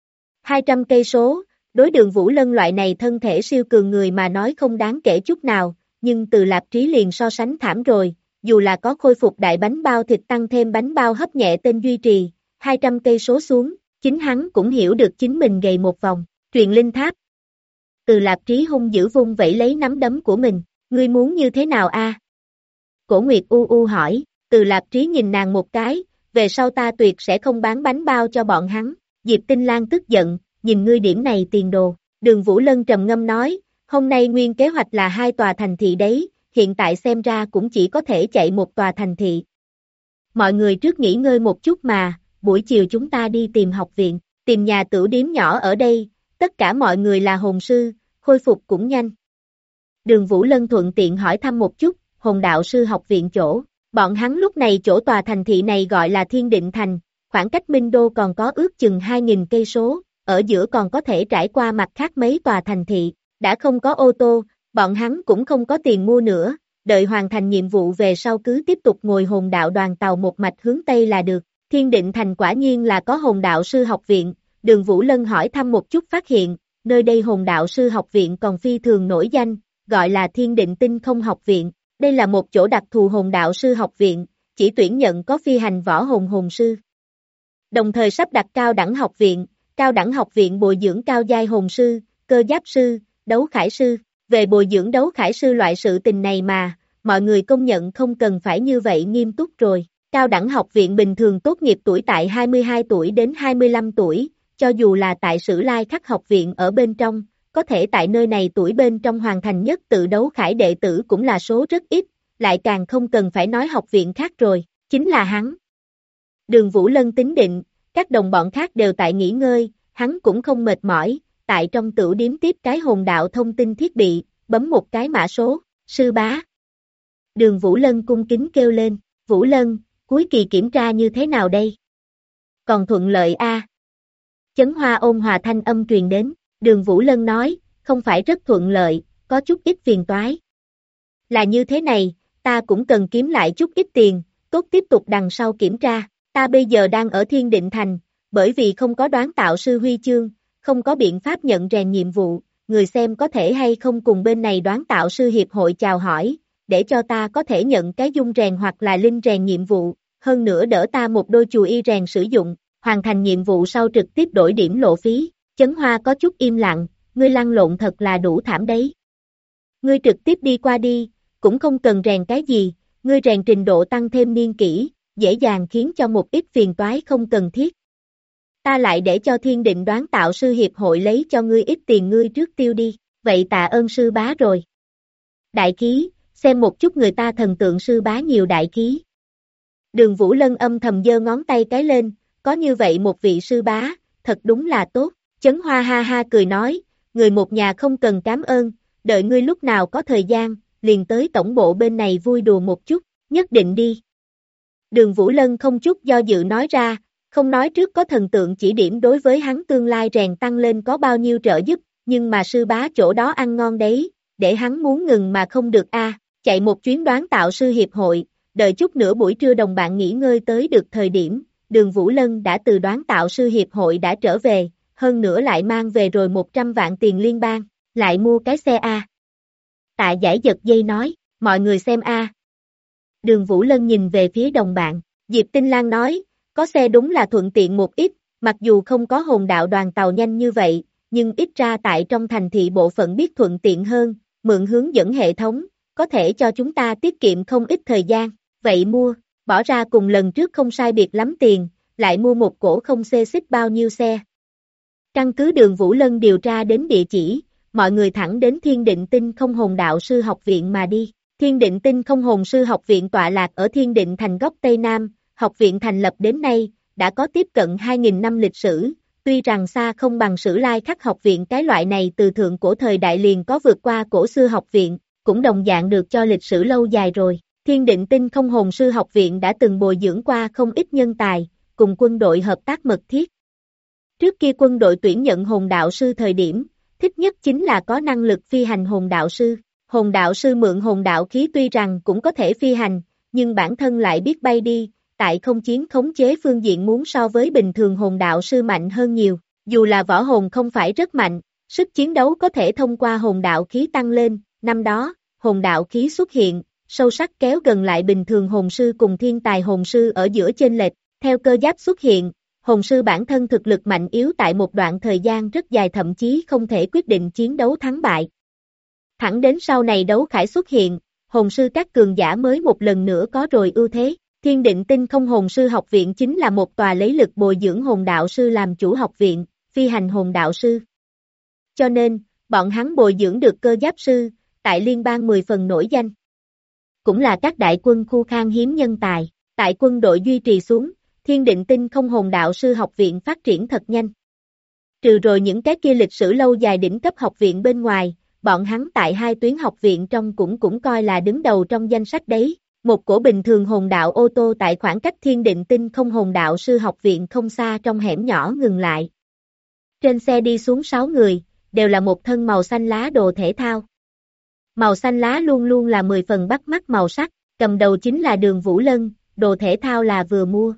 200 cây số, đối Đường Vũ Lân loại này thân thể siêu cường người mà nói không đáng kể chút nào, nhưng từ lạp trí liền so sánh thảm rồi. Dù là có khôi phục đại bánh bao thịt tăng thêm bánh bao hấp nhẹ tên duy trì, 200 cây số xuống, chính hắn cũng hiểu được chính mình gầy một vòng, truyền linh tháp. Từ lạp trí hung dữ vung vẩy lấy nắm đấm của mình, ngươi muốn như thế nào a? Cổ Nguyệt u hỏi, từ lạp trí nhìn nàng một cái, về sau ta tuyệt sẽ không bán bánh bao cho bọn hắn, Diệp Tinh Lan tức giận, nhìn ngươi điểm này tiền đồ, Đường Vũ Lân trầm ngâm nói, hôm nay nguyên kế hoạch là 2 tòa thành thị đấy. Hiện tại xem ra cũng chỉ có thể chạy một tòa thành thị. Mọi người trước nghỉ ngơi một chút mà, buổi chiều chúng ta đi tìm học viện, tìm nhà tửu điếm nhỏ ở đây, tất cả mọi người là hồn sư, khôi phục cũng nhanh. Đường Vũ Lân thuận tiện hỏi thăm một chút, hồn đạo sư học viện chỗ, bọn hắn lúc này chỗ tòa thành thị này gọi là Thiên Định Thành, khoảng cách Minh Đô còn có ước chừng 2.000 cây số, ở giữa còn có thể trải qua mặt khác mấy tòa thành thị, đã không có ô tô. Bọn hắn cũng không có tiền mua nữa, đợi hoàn thành nhiệm vụ về sau cứ tiếp tục ngồi hồn đạo đoàn tàu một mạch hướng Tây là được. Thiên Định Thành quả nhiên là có hồn đạo sư học viện, Đường Vũ Lân hỏi thăm một chút phát hiện, nơi đây hồn đạo sư học viện còn phi thường nổi danh, gọi là Thiên Định Tinh Không học viện. Đây là một chỗ đặc thù hồn đạo sư học viện, chỉ tuyển nhận có phi hành võ hồn hồn sư. Đồng thời sắp đặt cao đẳng học viện bồi dưỡng cao giai hồn sư, cơ giáp sư, đấu khải sư. Về bồi dưỡng đấu khải sư loại sự tình này mà, mọi người công nhận không cần phải như vậy nghiêm túc rồi. Cao đẳng học viện bình thường tốt nghiệp tuổi tại 22 tuổi đến 25 tuổi, cho dù là tại Sử Lai Khắc học viện ở bên trong, có thể tại nơi này tuổi bên trong hoàn thành nhất tự đấu khải đệ tử cũng là số rất ít, lại càng không cần phải nói học viện khác rồi, chính là hắn. Đường Vũ Lân tính định, các đồng bọn khác đều tại nghỉ ngơi, hắn cũng không mệt mỏi, tại trong tửu điếm tiếp cái hồn đạo thông tin thiết bị, bấm một cái mã số, sư bá. Đường Vũ Lân cung kính kêu lên, Vũ Lân, cuối kỳ kiểm tra như thế nào đây? Còn thuận lợi a? Chấn Hoa ôn hòa thanh âm truyền đến, Đường Vũ Lân nói, không phải rất thuận lợi, có chút ít phiền toái. Là như thế này, ta cũng cần kiếm lại chút ít tiền, tốt tiếp tục đằng sau kiểm tra, ta bây giờ đang ở Thiên Định Thành, bởi vì không có đoán tạo sư huy chương, không có biện pháp nhận rèn nhiệm vụ, người xem có thể hay không cùng bên này đoán tạo sư hiệp hội chào hỏi, để cho ta có thể nhận cái dung rèn hoặc là linh rèn nhiệm vụ, hơn nữa đỡ ta một đôi chùi y rèn sử dụng, hoàn thành nhiệm vụ sau trực tiếp đổi điểm lộ phí. Chấn Hoa có chút im lặng, ngươi lăn lộn thật là đủ thảm đấy. Ngươi trực tiếp đi qua đi, cũng không cần rèn cái gì, ngươi rèn trình độ tăng thêm niên kỷ, dễ dàng khiến cho một ít phiền toái không cần thiết. Ta lại để cho Thiên Định đoán tạo sư hiệp hội lấy cho ngươi ít tiền ngươi trước tiêu đi, vậy tạ ơn sư bá rồi. Đại khí, xem một chút người ta thần tượng sư bá nhiều đại khí. Đường Vũ Lân âm thầm giơ ngón tay cái lên, có như vậy một vị sư bá, thật đúng là tốt. Chấn Hoa ha ha cười nói, người một nhà không cần cảm ơn, đợi ngươi lúc nào có thời gian, liền tới tổng bộ bên này vui đùa một chút, nhất định đi. Đường Vũ Lân không chút do dự nói ra, không nói trước có thần tượng chỉ điểm đối với hắn tương lai rèn tăng lên có bao nhiêu trợ giúp, nhưng mà sư bá chỗ đó ăn ngon đấy, để hắn muốn ngừng mà không được a. Chạy một chuyến đoán tạo sư hiệp hội, đợi chút nữa buổi trưa đồng bạn nghỉ ngơi tới được thời điểm, Đường Vũ Lân đã từ đoán tạo sư hiệp hội đã trở về, hơn nữa lại mang về rồi 100 vạn tiền liên bang, lại mua cái xe A. Tạ Giải giật dây nói, mọi người xem A. Đường Vũ Lân nhìn về phía đồng bạn, Diệp Tinh Lan nói, có xe đúng là thuận tiện một ít, mặc dù không có hồn đạo đoàn tàu nhanh như vậy, nhưng ít ra tại trong thành thị bộ phận biết thuận tiện hơn, mượn hướng dẫn hệ thống, có thể cho chúng ta tiết kiệm không ít thời gian, vậy mua, bỏ ra cùng lần trước không sai biệt lắm tiền, lại mua một cổ không xê xích bao nhiêu xe. Căn cứ Đường Vũ Lân điều tra đến địa chỉ, mọi người thẳng đến Thiên Định Tinh Không Hồn Đạo Sư Học Viện mà đi. Thiên Định Tinh Không Hồn Sư Học Viện tọa lạc ở Thiên Định Thành góc Tây Nam, học viện thành lập đến nay, đã có tiếp cận 2.000 năm lịch sử, tuy rằng xa không bằng Sử Lai Khắc học viện cái loại này từ thượng cổ thời đại liền có vượt qua cổ xưa học viện, cũng đồng dạng được cho lịch sử lâu dài rồi. Thiên Định Tinh Không Hồn Sư Học viện đã từng bồi dưỡng qua không ít nhân tài, cùng quân đội hợp tác mật thiết. Trước kia quân đội tuyển nhận hồn đạo sư thời điểm, thích nhất chính là có năng lực phi hành hồn đạo sư. Hồn đạo sư mượn hồn đạo khí tuy rằng cũng có thể phi hành, nhưng bản thân lại biết bay đi, tại không chiến khống chế phương diện muốn so với bình thường hồn đạo sư mạnh hơn nhiều. Dù là võ hồn không phải rất mạnh, sức chiến đấu có thể thông qua hồn đạo khí tăng lên. Năm đó, hồn đạo khí xuất hiện, sâu sắc kéo gần lại bình thường hồn sư cùng thiên tài hồn sư ở giữa chênh lệch. Theo cơ giáp xuất hiện, hồn sư bản thân thực lực mạnh yếu tại một đoạn thời gian rất dài thậm chí không thể quyết định chiến đấu thắng bại. Thẳng đến sau này đấu khải xuất hiện, hồn sư các cường giả mới một lần nữa có rồi ưu thế. Thiên Định Tinh Không Hồn Sư Học Viện chính là một tòa lấy lực bồi dưỡng hồn đạo sư làm chủ học viện, phi hành hồn đạo sư. Cho nên, bọn hắn bồi dưỡng được cơ giáp sư, tại liên bang 10 phần nổi danh. Cũng là các đại quân khu khan hiếm nhân tài, tại quân đội duy trì xuống, Thiên Định Tinh Không Hồn Đạo Sư Học Viện phát triển thật nhanh. Trừ rồi những cái kia lịch sử lâu dài đỉnh cấp học viện bên ngoài, bọn hắn tại hai tuyến học viện trong cũng coi là đứng đầu trong danh sách đấy. Một cổ bình thường hồn đạo ô tô tại khoảng cách Thiên Định Tinh Không Hồn Đạo Sư Học Viện không xa trong hẻm nhỏ ngừng lại. Trên xe đi xuống 6 người, đều là một thân màu xanh lá đồ thể thao. Màu xanh lá luôn luôn là 10 phần bắt mắt màu sắc, cầm đầu chính là Đường Vũ Lân, đồ thể thao là vừa mua.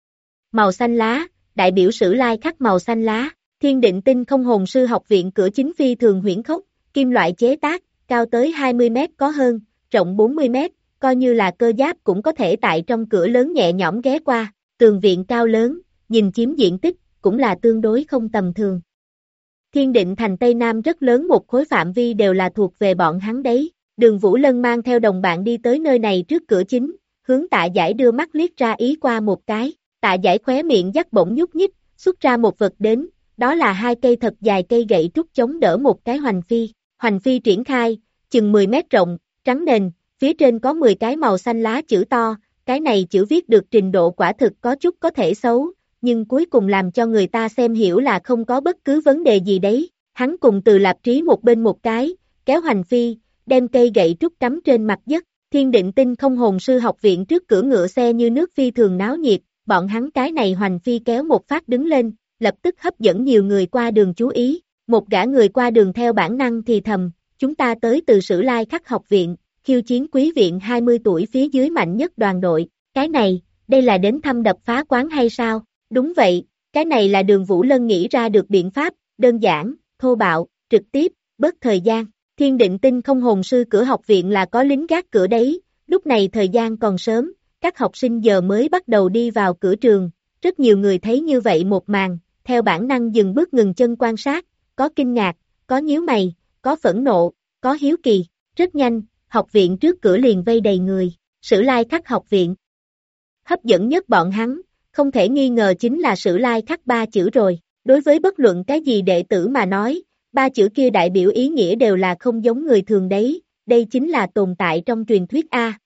Màu xanh lá, đại biểu Sử Lai Khắc màu xanh lá, Thiên Định Tinh Không Hồn Sư Học Viện cửa chính phi thường huyễn khốc, kim loại chế tác, cao tới 20 mét có hơn, rộng 40 mét, coi như là cơ giáp cũng có thể tại trong cửa lớn nhẹ nhõm ghé qua, tường viện cao lớn, nhìn chiếm diện tích, cũng là tương đối không tầm thường. Thiên Định Thành Tây Nam rất lớn một khối phạm vi đều là thuộc về bọn hắn đấy, Đường Vũ Lân mang theo đồng bạn đi tới nơi này trước cửa chính, hướng Tạ Giải đưa mắt liếc ra ý qua một cái, Tạ Giải khóe miệng dắt bỗng nhúc nhích, xuất ra một vật đến, đó là hai cây thật dài cây gậy trúc chống đỡ một cái hoành phi triển khai, chừng 10 mét rộng, trắng nền, phía trên có 10 cái màu xanh lá chữ to, cái này chữ viết được trình độ quả thực có chút có thể xấu, nhưng cuối cùng làm cho người ta xem hiểu là không có bất cứ vấn đề gì đấy. Hắn cùng Từ Lạp Trí một bên một cái, kéo hoành phi, đem cây gậy trúc cắm trên mặt đất. Thiên Định Tinh Không Hồn Sư học viện trước cửa ngựa xe như nước phi thường náo nhiệt, bọn hắn cái này hoành phi kéo một phát đứng lên, lập tức hấp dẫn nhiều người qua đường chú ý. Một gã người qua đường theo bản năng thì thầm, chúng ta tới từ Sử Lai Khắc học viện, khiêu chiến quý viện 20 tuổi phía dưới mạnh nhất đoàn đội. Cái này, đây là đến thăm đập phá quán hay sao? Đúng vậy, cái này là Đường Vũ Lân nghĩ ra được biện pháp, đơn giản, thô bạo, trực tiếp, bớt thời gian. Thiên Định Tinh Không Hồn Sư cửa học viện là có lính gác cửa đấy, lúc này thời gian còn sớm, các học sinh giờ mới bắt đầu đi vào cửa trường, rất nhiều người thấy như vậy một màn, theo bản năng dừng bước ngừng chân quan sát, có kinh ngạc, có nhíu mày, có phẫn nộ, có hiếu kỳ, rất nhanh, học viện trước cửa liền vây đầy người, Sử Lai Khắc học viện. Hấp dẫn nhất bọn hắn, không thể nghi ngờ chính là Sử Lai Khắc ba chữ rồi, đối với bất luận cái gì đệ tử mà nói, ba chữ kia đại biểu ý nghĩa đều là không giống người thường đấy, đây chính là tồn tại trong truyền thuyết A.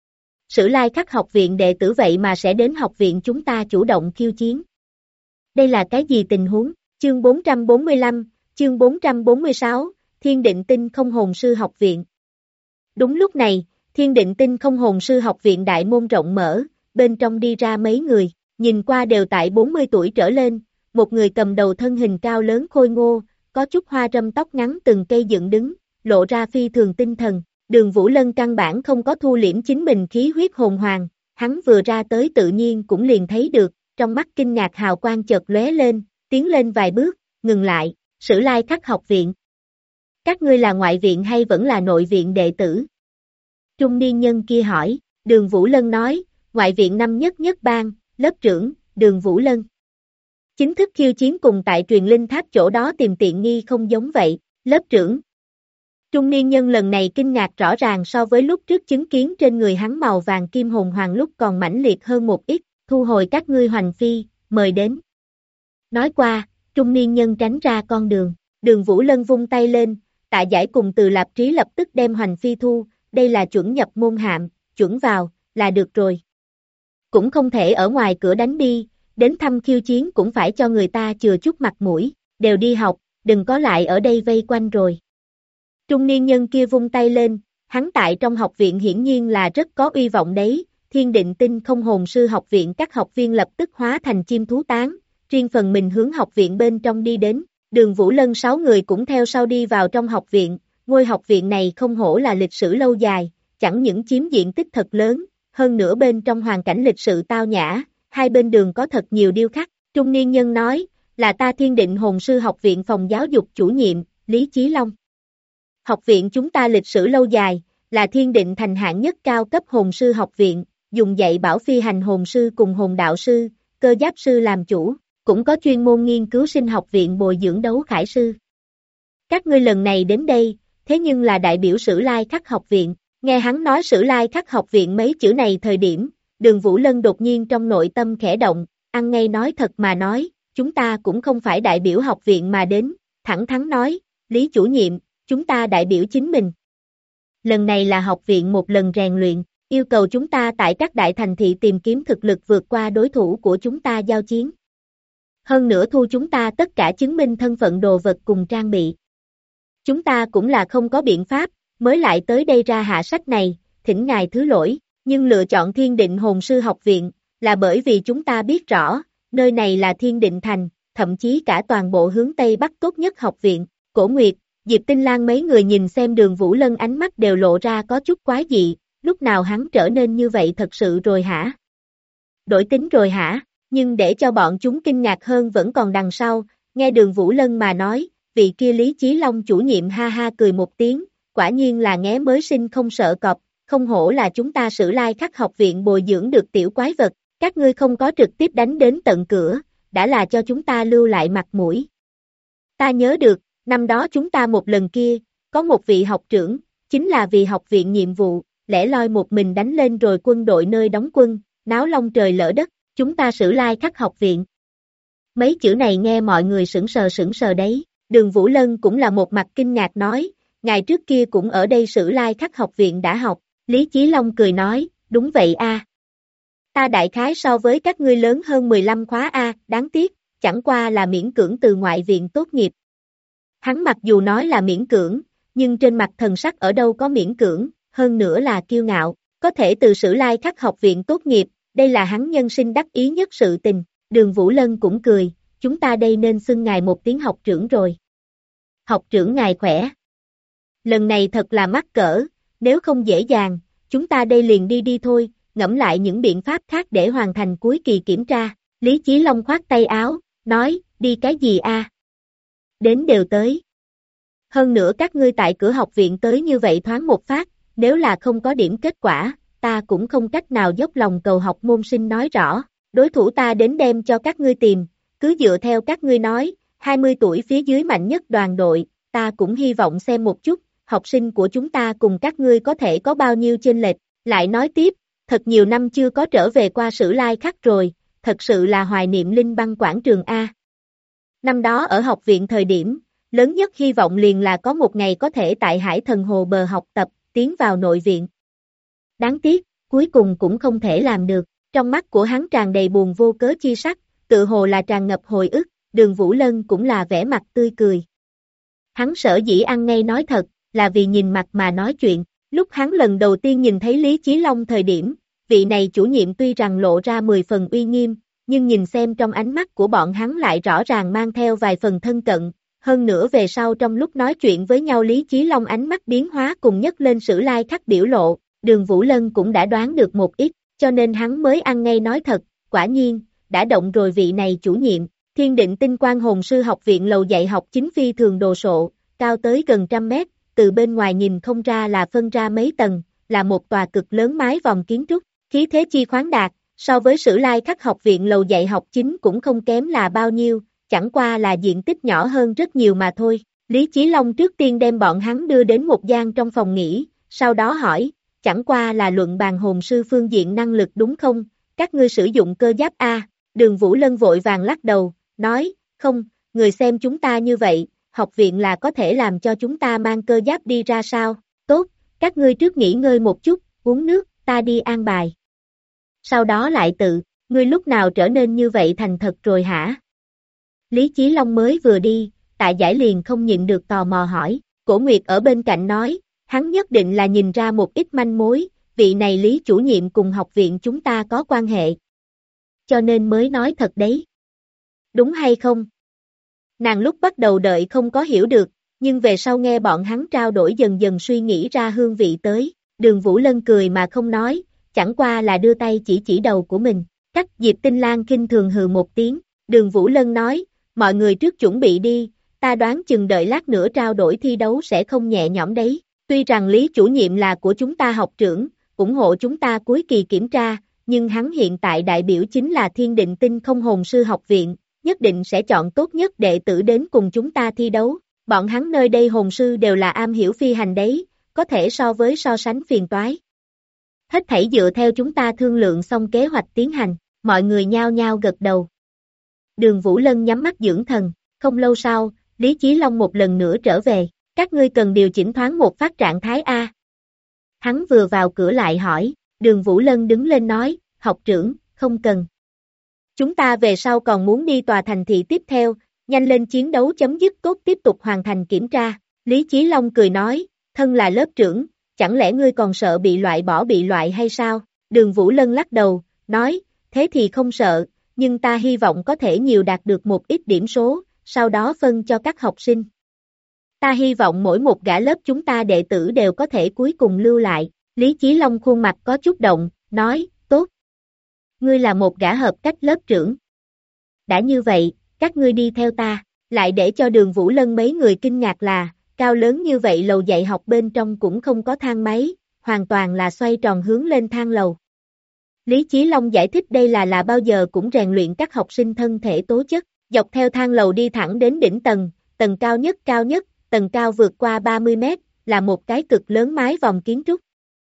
Sử Lai Khắc học viện đệ tử vậy mà sẽ đến học viện chúng ta chủ động khiêu chiến. Đây là cái gì tình huống? Chương 445, chương 446, Thiên Định Tinh Không Hồn Sư học viện. Đúng lúc này, Thiên Định Tinh Không Hồn Sư học viện đại môn rộng mở, bên trong đi ra mấy người, nhìn qua đều tại 40 tuổi trở lên, một người cầm đầu thân hình cao lớn khôi ngô, có chút hoa râm tóc ngắn từng cây dựng đứng, lộ ra phi thường tinh thần. Đường Vũ Lân căn bản không có thu liễm chính mình khí huyết hồn hoàng, hắn vừa ra tới tự nhiên cũng liền thấy được, trong mắt kinh ngạc hào quang chợt lóe lên, tiến lên vài bước, ngừng lại, Sử Lai Khắc học viện. Các ngươi là ngoại viện hay vẫn là nội viện đệ tử? Trung niên nhân kia hỏi, Đường Vũ Lân nói, ngoại viện năm nhất nhất ban, lớp trưởng, Đường Vũ Lân. Chính thức khiêu chiến cùng tại truyền linh tháp chỗ đó tìm tiện nghi không giống vậy, lớp trưởng. Trung niên nhân lần này kinh ngạc rõ ràng so với lúc trước chứng kiến trên người hắn màu vàng kim hồn hoàng lúc còn mãnh liệt hơn một ít, thu hồi các ngươi hoành phi, mời đến. Nói qua, trung niên nhân tránh ra con đường, Đường Vũ Lân vung tay lên, Tạ Giải cùng Từ Lạp Trí lập tức đem hoành phi thu, đây là chuẩn nhập môn hạm, chuẩn vào, là được rồi. Cũng không thể ở ngoài cửa đánh đi, đến thăm khiêu chiến cũng phải cho người ta chừa chút mặt mũi, đều đi học, đừng có lại ở đây vây quanh rồi. Trung niên nhân kia vung tay lên, hắn tại trong học viện hiển nhiên là rất có uy vọng đấy, Thiên Định Tinh Không Hồn Sư học viện các học viên lập tức hóa thành chim thú tán, riêng phần mình hướng học viện bên trong đi đến, Đường Vũ Lân 6 người cũng theo sau đi vào trong học viện, ngôi học viện này không hổ là lịch sử lâu dài, chẳng những chiếm diện tích thật lớn, hơn nữa bên trong hoàn cảnh lịch sự tao nhã, hai bên đường có thật nhiều điêu khắc, trung niên nhân nói, là ta Thiên Định Hồn Sư học viện phòng giáo dục chủ nhiệm, Lý Chí Long. Học viện chúng ta lịch sử lâu dài, là Thiên Định thành hạng nhất cao cấp hồn sư học viện, dùng dạy bảo phi hành hồn sư cùng hồn đạo sư, cơ giáp sư làm chủ, cũng có chuyên môn nghiên cứu sinh học viện bồi dưỡng đấu khải sư. Các ngươi lần này đến đây, thế nhưng là đại biểu Sử Lai Khắc học viện, nghe hắn nói Sử Lai Khắc học viện mấy chữ này thời điểm, Đường Vũ Lân đột nhiên trong nội tâm khẽ động, ăn ngay nói thật mà nói, chúng ta cũng không phải đại biểu học viện mà đến, thẳng thắn nói, Lý chủ nhiệm, chúng ta đại biểu chính mình. Lần này là học viện một lần rèn luyện, yêu cầu chúng ta tại các đại thành thị tìm kiếm thực lực vượt qua đối thủ của chúng ta giao chiến. Hơn nữa thu chúng ta tất cả chứng minh thân phận đồ vật cùng trang bị. Chúng ta cũng là không có biện pháp, mới lại tới đây ra hạ sách này, thỉnh ngài thứ lỗi, nhưng lựa chọn Thiên Định Hồn Sư học viện, là bởi vì chúng ta biết rõ, nơi này là Thiên Định thành, thậm chí cả toàn bộ hướng Tây Bắc tốt nhất học viện, Cổ Nguyệt, Diệp Tinh Lan mấy người nhìn xem Đường Vũ Lân ánh mắt đều lộ ra có chút quái dị, lúc nào hắn trở nên như vậy thật sự rồi hả? Đổi tính rồi hả? Nhưng để cho bọn chúng kinh ngạc hơn vẫn còn đằng sau, nghe Đường Vũ Lân mà nói, vị kia Lý Chí Long chủ nhiệm ha ha cười một tiếng, quả nhiên là nghé mới sinh không sợ cọp, không hổ là chúng ta Sử Lai Khắc học viện bồi dưỡng được tiểu quái vật, các ngươi không có trực tiếp đánh đến tận cửa, đã là cho chúng ta lưu lại mặt mũi. Ta nhớ được, năm đó chúng ta một lần kia, có một vị học trưởng, chính là vì học viện nhiệm vụ, lẻ loi một mình đánh lên rồi quân đội nơi đóng quân, náo long trời lỡ đất, chúng ta Sử Lai Khắc học viện. Mấy chữ này nghe mọi người sững sờ đấy. Đường Vũ Lân cũng là một mặt kinh ngạc nói, ngài trước kia cũng ở đây Sử Lai Khắc học viện đã học. Lý Chí Long cười nói, đúng vậy a. Ta đại khái so với các ngươi lớn hơn 15 khóa a, đáng tiếc, chẳng qua là miễn cưỡng từ ngoại viện tốt nghiệp. Hắn mặc dù nói là miễn cưỡng, nhưng trên mặt thần sắc ở đâu có miễn cưỡng, hơn nữa là kiêu ngạo, có thể từ Sử Lai Khắc học viện tốt nghiệp, đây là hắn nhân sinh đắc ý nhất sự tình. Đường Vũ Lân cũng cười, chúng ta đây nên xưng ngài một tiếng học trưởng rồi. Học trưởng ngài khỏe. Lần này thật là mắc cỡ, nếu không dễ dàng, chúng ta đây liền đi thôi, ngẫm lại những biện pháp khác để hoàn thành cuối kỳ kiểm tra. Lý Chí Long khoát tay áo, nói, đi cái gì a? Đến đều tới. Hơn nữa các ngươi tại cửa học viện tới như vậy thoáng một phát, nếu là không có điểm kết quả, ta cũng không cách nào dốc lòng cầu học môn sinh nói rõ, đối thủ ta đến đem cho các ngươi tìm, cứ dựa theo các ngươi nói, 20 tuổi phía dưới mạnh nhất đoàn đội, ta cũng hy vọng xem một chút, học sinh của chúng ta cùng các ngươi có thể có bao nhiêu chênh lệch. Lại nói tiếp, thật nhiều năm chưa có trở về qua Sử Lai Khắc rồi, thật sự là hoài niệm Linh Băng quảng trường A. Năm đó ở học viện thời điểm, lớn nhất hy vọng liền là có một ngày có thể tại Hải Thần Hồ bờ học tập, tiến vào nội viện. Đáng tiếc, cuối cùng cũng không thể làm được, trong mắt của hắn tràn đầy buồn vô cớ chi sắc, tự hồ là tràn ngập hồi ức, Đường Vũ Lân cũng là vẻ mặt tươi cười. Hắn sở dĩ ăn ngay nói thật, là vì nhìn mặt mà nói chuyện, lúc hắn lần đầu tiên nhìn thấy Lý Chí Long thời điểm, vị này chủ nhiệm tuy rằng lộ ra 10 phần uy nghiêm, nhưng nhìn xem trong ánh mắt của bọn hắn lại rõ ràng mang theo vài phần thân cận, hơn nữa về sau trong lúc nói chuyện với nhau Lý Chí Long ánh mắt biến hóa cùng nhất lên Sử Lai Khắc biểu lộ, Đường Vũ Lân cũng đã đoán được một ít, cho nên hắn mới ăn ngay nói thật, quả nhiên, đã động rồi vị này chủ nhiệm, Thiên Định Tinh Quang Hồn Sư học viện lầu dạy học chính phi thường đồ sộ, cao tới gần 100 mét, từ bên ngoài nhìn không ra là phân ra mấy tầng, là một tòa cực lớn mái vòm kiến trúc, khí thế chi khoáng đạt, so với Sử Lai Khắc học viện lầu dạy học chính cũng không kém là bao nhiêu, chẳng qua là diện tích nhỏ hơn rất nhiều mà thôi. Lý Chí Long trước tiên đem bọn hắn đưa đến một gian trong phòng nghỉ, sau đó hỏi, chẳng qua là luận bàn hồn sư phương diện năng lực đúng không, các ngươi sử dụng cơ giáp A, Đường Vũ Lân vội vàng lắc đầu, nói, không, người xem chúng ta như vậy, học viện là có thể làm cho chúng ta mang cơ giáp đi ra sao, tốt, các ngươi trước nghỉ ngơi một chút, uống nước, ta đi an bài. Sau đó lại tự, ngươi lúc nào trở nên như vậy thành thật rồi hả? Lý Chí Long mới vừa đi, Tạ Giải liền không nhịn được tò mò hỏi, Cổ Nguyệt ở bên cạnh nói, hắn nhất định là nhìn ra một ít manh mối, vị này Lý chủ nhiệm cùng học viện chúng ta có quan hệ. Cho nên mới nói thật đấy. Đúng hay không? Nàng lúc bắt đầu đợi không có hiểu được, nhưng về sau nghe bọn hắn trao đổi dần dần suy nghĩ ra hương vị tới, Đường Vũ Lân cười mà không nói, chẳng qua là đưa tay chỉ đầu của mình, cách Diệp Tinh Lan khinh thường hừ một tiếng, Đường Vũ Lân nói, mọi người trước chuẩn bị đi, ta đoán chừng đợi lát nữa trao đổi thi đấu sẽ không nhẹ nhõm đấy, tuy rằng Lý chủ nhiệm là của chúng ta học trưởng, ủng hộ chúng ta cuối kỳ kiểm tra, nhưng hắn hiện tại đại biểu chính là Thiên Định Tinh Không Hồn Sư học viện, nhất định sẽ chọn tốt nhất đệ tử đến cùng chúng ta thi đấu, bọn hắn nơi đây hồn sư đều là am hiểu phi hành đấy, có thể so sánh phiền toái. Hết thảy dựa theo chúng ta thương lượng xong kế hoạch tiến hành, mọi người nhao nhao gật đầu. Đường Vũ Lân nhắm mắt dưỡng thần, không lâu sau, Lý Chí Long một lần nữa trở về, các ngươi cần điều chỉnh thoáng một phát trạng thái A. Hắn vừa vào cửa lại hỏi, Đường Vũ Lân đứng lên nói, học trưởng, không cần. Chúng ta về sau còn muốn đi tòa thành thị tiếp theo, nhanh lên chiến đấu chấm dứt tốt tiếp tục hoàn thành kiểm tra. Lý Chí Long cười nói, thân là lớp trưởng, chẳng lẽ ngươi còn sợ bị loại hay sao? Đường Vũ Lân lắc đầu, nói, thế thì không sợ, nhưng ta hy vọng có thể nhiều đạt được một ít điểm số, sau đó phân cho các học sinh. Ta hy vọng mỗi một gã lớp chúng ta đệ tử đều có thể cuối cùng lưu lại. Lý Chí Long khuôn mặt có chút động, nói, tốt. Ngươi là một gã hợp cách lớp trưởng. Đã như vậy, các ngươi đi theo ta, lại để cho Đường Vũ Lân mấy người kinh ngạc là, cao lớn như vậy lầu dạy học bên trong cũng không có thang máy, hoàn toàn là xoay tròn hướng lên thang lầu. Lý Chí Long giải thích đây là bao giờ cũng rèn luyện các học sinh thân thể tố chất, dọc theo thang lầu đi thẳng đến đỉnh tầng, tầng cao nhất, tầng cao vượt qua 30 mét, là một cái cực lớn mái vòm kiến trúc.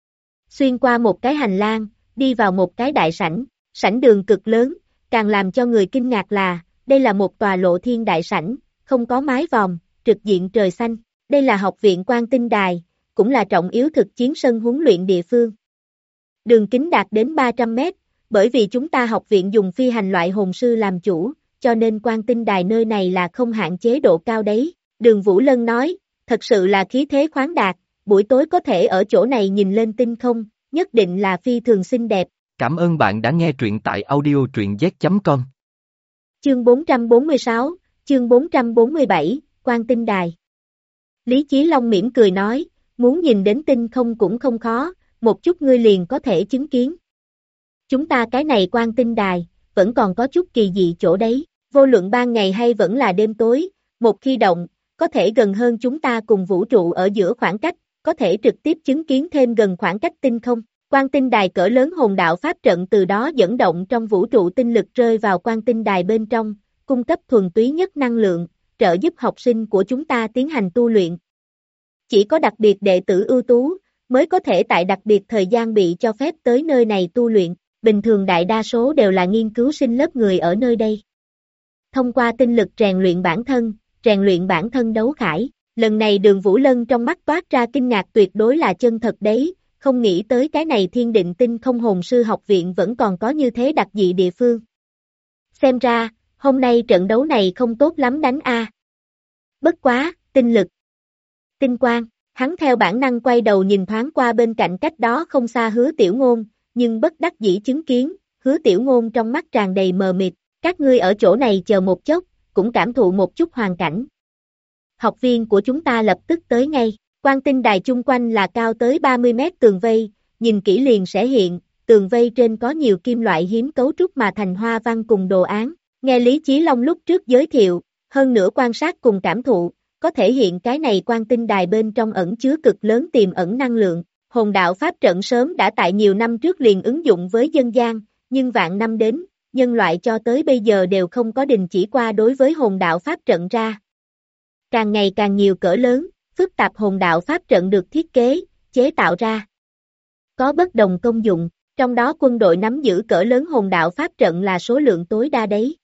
Xuyên qua một cái hành lang, đi vào một cái đại sảnh, sảnh đường cực lớn, càng làm cho người kinh ngạc là, Đây là một tòa lộ thiên đại sảnh, không có mái vòm, trực diện trời xanh. Đây là học viện Quan Tinh Đài, cũng là trọng yếu thực chiến sân huấn luyện địa phương. Đường kính đạt đến 300 mét, bởi vì chúng ta học viện dùng phi hành loại hồn sư làm chủ, cho nên Quan Tinh Đài nơi này là không hạn chế độ cao đấy. Đường Vũ Lân nói, thật sự là khí thế khoáng đạt, buổi tối có thể ở chỗ này nhìn lên tinh không, nhất định là phi thường xinh đẹp. Cảm ơn bạn đã nghe truyện tại audio truyện z.com. Chương 446, chương 447, Quan Tinh Đài. Lý Chí Long mỉm cười nói, muốn nhìn đến tinh không cũng không khó, một chút ngươi liền có thể chứng kiến. Chúng ta cái này Quan Tinh Đài, vẫn còn có chút kỳ dị chỗ đấy, vô luận ban ngày hay vẫn là đêm tối, một khi động, có thể gần hơn chúng ta cùng vũ trụ ở giữa khoảng cách, có thể trực tiếp chứng kiến thêm gần khoảng cách tinh không. Quan Tinh Đài cỡ lớn hồn đạo pháp trận từ đó dẫn động trong vũ trụ tinh lực rơi vào Quan Tinh Đài bên trong, cung cấp thuần túy nhất năng lượng, trợ giúp học sinh của chúng ta tiến hành tu luyện. Chỉ có đặc biệt đệ tử ưu tú, mới có thể tại đặc biệt thời gian bị cho phép tới nơi này tu luyện, bình thường đại đa số đều là nghiên cứu sinh lớp người ở nơi đây. Thông qua tinh lực rèn luyện bản thân đấu khải, lần này Đường Vũ Lân trong mắt toát ra kinh ngạc tuyệt đối là chân thật đấy, không nghĩ tới cái này Thiên Định Tinh Không Hồn Sư học viện vẫn còn có như thế đặc dị địa phương. Xem ra, hôm nay trận đấu này không tốt lắm đánh a. Bất quá, tinh lực, tinh quang, hắn theo bản năng quay đầu nhìn thoáng qua bên cạnh cách đó không xa Hứa Tiểu Ngôn, nhưng bất đắc dĩ chứng kiến, Hứa Tiểu Ngôn trong mắt tràn đầy mờ mịt, các ngươi ở chỗ này chờ một chốc, cũng cảm thụ một chút hoàn cảnh. Học viên của chúng ta lập tức tới ngay. Quan Tinh Đài chung quanh là cao tới 30 mét tường vây, nhìn kỹ liền sẽ hiện, tường vây trên có nhiều kim loại hiếm cấu trúc mà thành hoa văn cùng đồ án. Nghe Lý Chí Long lúc trước giới thiệu, hơn nữa quan sát cùng cảm thụ, có thể hiện cái này Quan Tinh Đài bên trong ẩn chứa cực lớn tiềm ẩn năng lượng. Hồn đạo pháp trận sớm đã tại nhiều năm trước liền ứng dụng với dân gian, nhưng vạn năm đến, nhân loại cho tới bây giờ đều không có đình chỉ qua đối với hồn đạo pháp trận ra. Càng ngày càng nhiều cỡ lớn, phức tạp hồn đạo pháp trận được thiết kế, chế tạo ra. Có bất đồng công dụng, trong đó quân đội nắm giữ cỡ lớn hồn đạo pháp trận là số lượng tối đa đấy.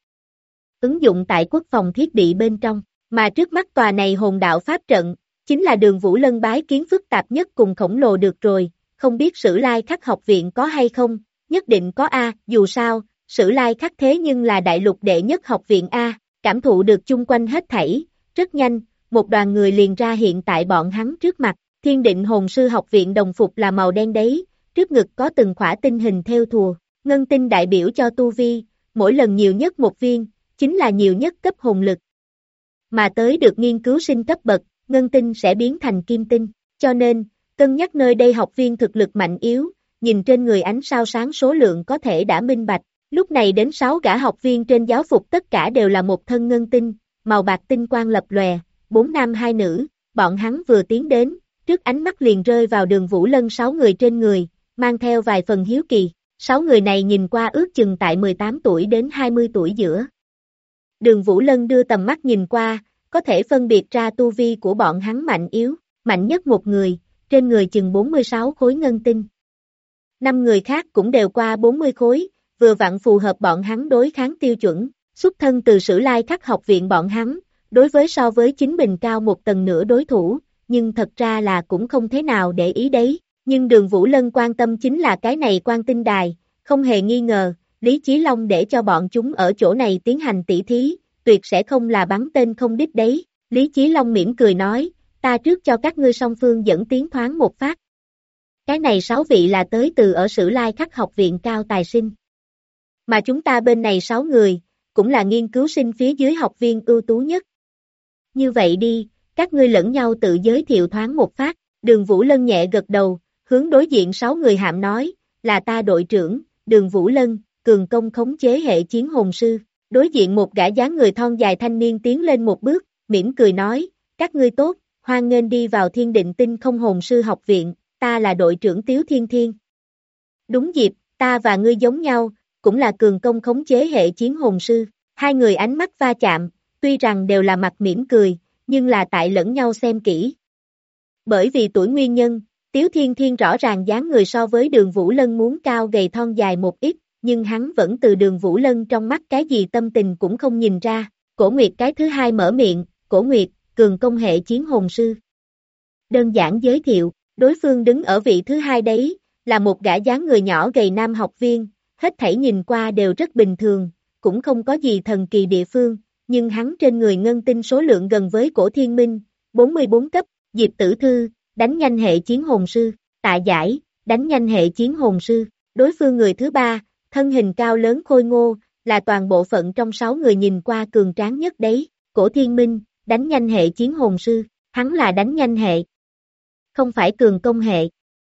Ứng dụng tại quốc phòng thiết bị bên trong, mà trước mắt tòa này hồn đạo pháp trận, chính là Đường Vũ Lân bái kiến phức tạp nhất cùng khổng lồ được rồi, không biết Sử Lai Khắc học viện có hay không, nhất định có A, dù sao, Sử Lai Khắc thế nhưng là đại lục đệ nhất học viện A, cảm thụ được chung quanh hết thảy, rất nhanh. Một đoàn người liền ra hiện tại bọn hắn trước mặt, Thiên Định Hồn Sư học viện đồng phục là màu đen đấy, trước ngực có từng khỏa tinh hình theo thùa, ngân tinh đại biểu cho tu vi, mỗi lần nhiều nhất một viên, chính là nhiều nhất cấp hồn lực. Mà tới được nghiên cứu sinh cấp bậc, ngân tinh sẽ biến thành kim tinh, cho nên, cân nhắc nơi đây học viên thực lực mạnh yếu, nhìn trên người ánh sao sáng số lượng có thể đã minh bạch, lúc này đến 6 gã học viên trên giáo phục tất cả đều là một thân ngân tinh, màu bạc tinh quang lập lòe. 4 nam 2 nữ, bọn hắn vừa tiến đến, trước ánh mắt liền rơi vào Đường Vũ Lân 6 người trên người, mang theo vài phần hiếu kỳ, 6 người này nhìn qua ước chừng tại 18 tuổi đến 20 tuổi giữa. Đường Vũ Lân đưa tầm mắt nhìn qua, có thể phân biệt ra tu vi của bọn hắn mạnh yếu, mạnh nhất một người, trên người chừng 46 khối ngân tinh. 5 người khác cũng đều qua 40 khối, vừa vặn phù hợp bọn hắn đối kháng tiêu chuẩn, xuất thân từ Sử Lai Khắc học viện bọn hắn. Đối với so với chính mình cao một tầng nữa đối thủ, nhưng thật ra là cũng không thế nào để ý đấy, nhưng Đường Vũ Lân quan tâm chính là cái này Quan Tinh Đài, không hề nghi ngờ, Lý Chí Long để cho bọn chúng ở chỗ này tiến hành tỉ thí, tuyệt sẽ không là bắn tên không đích đấy, Lý Chí Long mỉm cười nói, ta trước cho các ngươi song phương dẫn tiến thoáng một phát. Cái này 6 vị là tới từ ở Sử Lai Khắc học viện cao tài sinh. Mà chúng ta bên này 6 người, cũng là nghiên cứu sinh phía dưới học viên ưu tú nhất. Như vậy đi, các ngươi lẫn nhau tự giới thiệu thoáng một phát, Đường Vũ Lân nhẹ gật đầu, hướng đối diện 6 người hạm nói, là ta đội trưởng, Đường Vũ Lân, cường công khống chế hệ chiến hồn sư, đối diện một gã dáng người thon dài thanh niên tiến lên một bước, mỉm cười nói, các ngươi tốt, hoan nghênh đi vào Thiên Định Tinh Không Hồn Sư học viện, ta là đội trưởng Tiếu Thiên Thiên. Đúng dịp, ta và ngươi giống nhau, cũng là cường công khống chế hệ chiến hồn sư, hai người ánh mắt va chạm, tuy rằng đều là mặt mỉm cười, nhưng là tại lẫn nhau xem kỹ. Bởi vì tuổi nguyên nhân, Tiếu Thiên Thiên rõ ràng dáng người so với Đường Vũ Lân muốn cao gầy thon dài một ít, nhưng hắn vẫn từ Đường Vũ Lân trong mắt cái gì tâm tình cũng không nhìn ra. Cổ Nguyệt cái thứ hai mở miệng, Cổ Nguyệt, cường công hệ chiến hồn sư. Đơn giản giới thiệu, đối phương đứng ở vị thứ hai đấy, là một gã dáng người nhỏ gầy nam học viên, hết thảy nhìn qua đều rất bình thường, cũng không có gì thần kỳ địa phương, nhưng hắn trên người ngân tinh số lượng gần với Cổ Thiên Minh, 44 cấp, Diệp Tử Thư, đánh nhanh hệ chiến hồn sư, Tạ Giải, đánh nhanh hệ chiến hồn sư, đối phương người thứ ba, thân hình cao lớn khôi ngô, là toàn bộ phận trong 6 người nhìn qua cường tráng nhất đấy, Cổ Thiên Minh, đánh nhanh hệ chiến hồn sư, hắn là đánh nhanh hệ, không phải cường công hệ.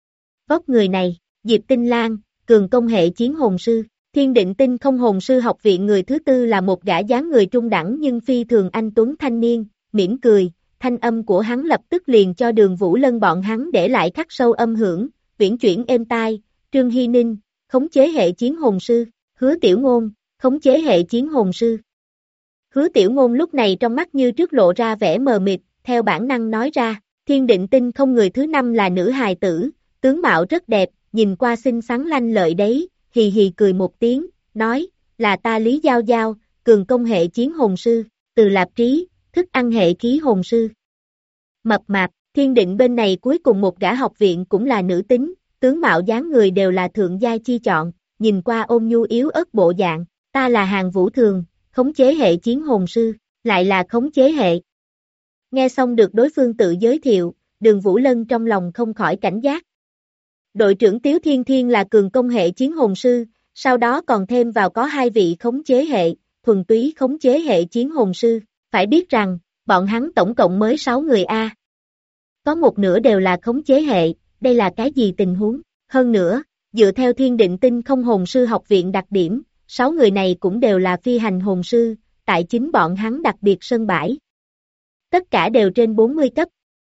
Vóc người này, Diệp Tinh Lan, cường công hệ chiến hồn sư, Thiên Định Tinh không hồn sư học viện người thứ tư là một gã dáng người trung đẳng nhưng phi thường anh tuấn thanh niên, mỉm cười, thanh âm của hắn lập tức liền cho Đường Vũ Lân bọn hắn để lại khắc sâu âm hưởng, uyển chuyển êm tai, Trương Hy Ninh, khống chế hệ chiến hồn sư, Hứa Tiểu Ngôn, khống chế hệ chiến hồn sư. Hứa Tiểu Ngôn lúc này trong mắt như trước lộ ra vẻ mờ mịt, theo bản năng nói ra, Thiên Định Tinh không người thứ năm là nữ hài tử, tướng mạo rất đẹp, nhìn qua xinh xắn lanh lợi đấy, hì hì cười một tiếng, nói, là ta Lý Giao Giao, cường công hệ chiến hồn sư, Từ Lạp Trí, thức ăn hệ khí hồn sư. Mập mạp, Thiên Định bên này cuối cùng một gã học viện cũng là nữ tính, tướng mạo dáng người đều là thượng giai chi chọn, nhìn qua ôn nhu yếu ớt bộ dạng, ta là Hàn Vũ Thường, khống chế hệ chiến hồn sư, lại là khống chế hệ. Nghe xong được đối phương tự giới thiệu, Đường Vũ Lân trong lòng không khỏi cảnh giác. Đội trưởng Tiếu Thiên Thiên là cường công hệ chiến hồn sư, sau đó còn thêm vào có 2 vị khống chế hệ, thuần túy khống chế hệ chiến hồn sư, phải biết rằng, bọn hắn tổng cộng mới 6 người A. Có một nửa đều là khống chế hệ, đây là cái gì tình huống? Hơn nữa, dựa theo Thiên Định Tinh không hồn sư học viện đặc điểm, 6 người này cũng đều là phi hành hồn sư, tại chính bọn hắn đặc biệt sân bãi. Tất cả đều trên 40 cấp.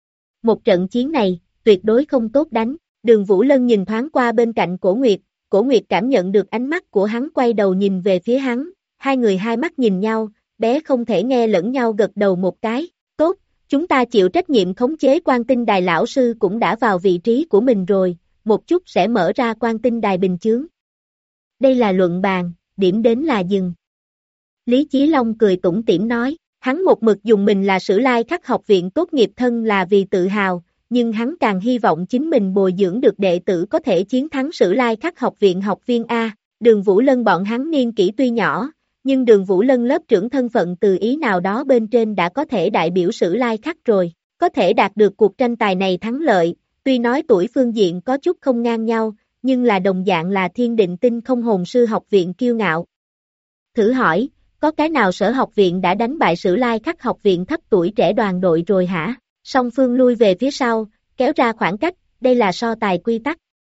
Một trận chiến này, tuyệt đối không tốt đánh. Đường Vũ Lân nhìn thoáng qua bên cạnh Cổ Nguyệt cảm nhận được ánh mắt của hắn quay đầu nhìn về phía hắn, hai người hai mắt nhìn nhau, bé không thể nghe lẫn nhau gật đầu một cái, tốt, chúng ta chịu trách nhiệm khống chế Quan Tinh Đài lão sư cũng đã vào vị trí của mình rồi, một chút sẽ mở ra Quan Tinh Đài bình chướng. Đây là luận bàn, điểm đến là dừng. Lý Chí Long cười tủm tỉm nói, hắn một mực dùng mình là Sử Lai Khắc học viện tốt nghiệp thân là vì tự hào, nhưng hắn càng hy vọng chính mình bồi dưỡng được đệ tử có thể chiến thắng Sử Lai Khắc học viện học viên A. Đường Vũ Lân bọn hắn niên kỷ tuy nhỏ, nhưng Đường Vũ Lân lớp trưởng thân phận từ ý nào đó bên trên đã có thể đại biểu Sử Lai Khắc rồi, có thể đạt được cuộc tranh tài này thắng lợi, tuy nói tuổi phương diện có chút không ngang nhau, nhưng là đồng dạng là Thiên Định Tinh không hồn sư học viện kiêu ngạo. Thử hỏi, có cái nào sở học viện đã đánh bại Sử Lai Khắc học viện thấp tuổi trẻ đoàn đội rồi hả? Song phương lui về phía sau, kéo ra khoảng cách, đây là so tài quy tắc.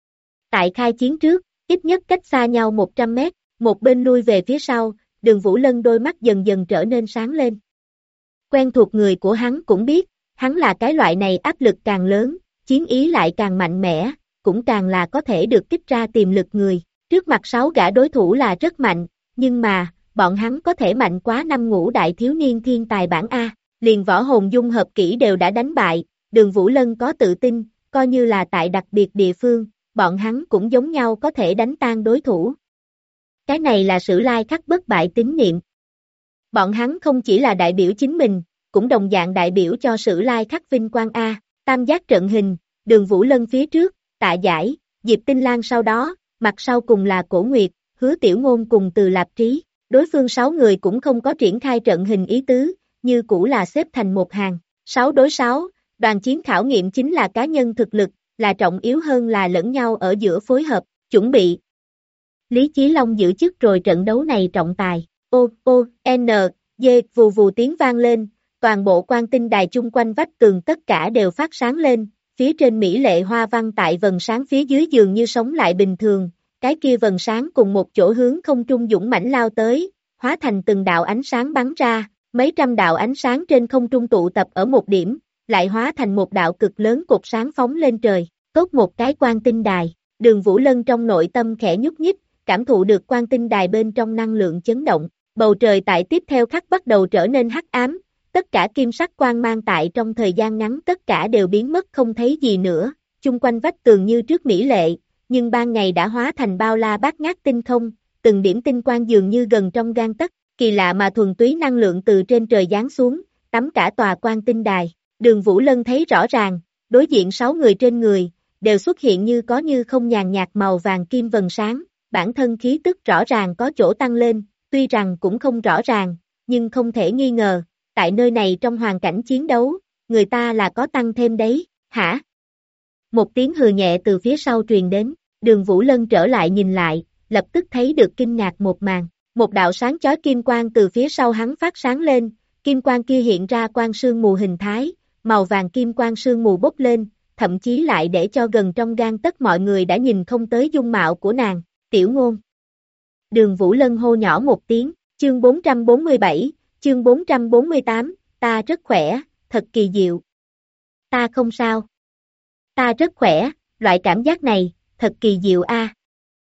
Tại khai chiến trước, ít nhất cách xa nhau 100 mét, một bên lui về phía sau, Đường Vũ Lân đôi mắt dần dần trở nên sáng lên. Quen thuộc người của hắn cũng biết, hắn là cái loại này áp lực càng lớn, chiến ý lại càng mạnh mẽ, cũng càng là có thể được kích ra tiềm lực người. Trước mặt 6 gã đối thủ là rất mạnh, nhưng mà, bọn hắn có thể mạnh quá 5 ngũ đại thiếu niên thiên tài bảng A. Liền võ hồn dung hợp kỹ đều đã đánh bại, Đường Vũ Lân có tự tin, coi như là tại đặc biệt địa phương, bọn hắn cũng giống nhau có thể đánh tan đối thủ. Cái này là Sử Lai Khắc bất bại tín niệm. Bọn hắn không chỉ là đại biểu chính mình, cũng đồng dạng đại biểu cho Sử Lai Khắc vinh quang A, tam giác trận hình, Đường Vũ Lân phía trước, Tạ Giải, Diệp Tinh Lan sau đó, mặt sau cùng là Cổ Nguyệt, Hứa Tiểu Ngôn cùng Từ Lạp Trí, đối phương 6 người cũng không có triển khai trận hình ý tứ, như cũ là xếp thành một hàng, 6 đối 6, đoàn chiến khảo nghiệm chính là cá nhân thực lực, là trọng yếu hơn là lẫn nhau ở giữa phối hợp, chuẩn bị. Lý Chí Long giữ chức rồi trận đấu này trọng tài, N, vù vù tiếng vang lên, toàn bộ Quan Tinh Đài chung quanh vách tường tất cả đều phát sáng lên, phía trên mỹ lệ hoa văn tại vầng sáng phía dưới dường như sống lại bình thường, cái kia vầng sáng cùng một chỗ hướng không trung dũng mãnh lao tới, hóa thành từng đạo ánh sáng bắn ra. Mấy trăm đạo ánh sáng trên không trung tụ tập ở một điểm, lại hóa thành một đạo cực lớn cột sáng phóng lên trời, tốt một cái Quan Tinh Đài. Đường Vũ Lân trong nội tâm khẽ nhúc nhích, cảm thụ được Quan Tinh Đài bên trong năng lượng chấn động, bầu trời tại tiếp theo khắc bắt đầu trở nên hắc ám, tất cả kim sắc quang mang tại trong thời gian ngắn tất cả đều biến mất không thấy gì nữa, chung quanh vách tường như trước mỹ lệ, nhưng ban ngày đã hóa thành bao la bát ngát tinh không, từng điểm tinh quang dường như gần trong gang tấc, kỳ lạ mà thuần túy năng lượng từ trên trời giáng xuống, tắm cả tòa quan tinh đài. Đường Vũ Lân thấy rõ ràng, đối diện 6 người trên người, đều xuất hiện như có như không nhàn nhạt màu vàng kim vầng sáng, bản thân khí tức rõ ràng có chỗ tăng lên, tuy rằng cũng không rõ ràng, nhưng không thể nghi ngờ, tại nơi này trong hoàn cảnh chiến đấu, người ta là có tăng thêm đấy, hả? Một tiếng hừ nhẹ từ phía sau truyền đến, Đường Vũ Lân trở lại nhìn lại, lập tức thấy được kinh ngạc một màn, một đạo sáng chói kim quang từ phía sau hắn phát sáng lên, kim quang kia hiện ra quang sương mù hình thái, màu vàng kim quang sương mù bốc lên, thậm chí lại để cho gần trong gang tấc mọi người đã nhìn không tới dung mạo của nàng, Tiểu Ngôn. Đường Vũ Lân hô nhỏ một tiếng, chương 447, chương 448, ta rất khỏe, thật kỳ diệu. Ta không sao. Ta rất khỏe, loại cảm giác này, thật kỳ diệu a.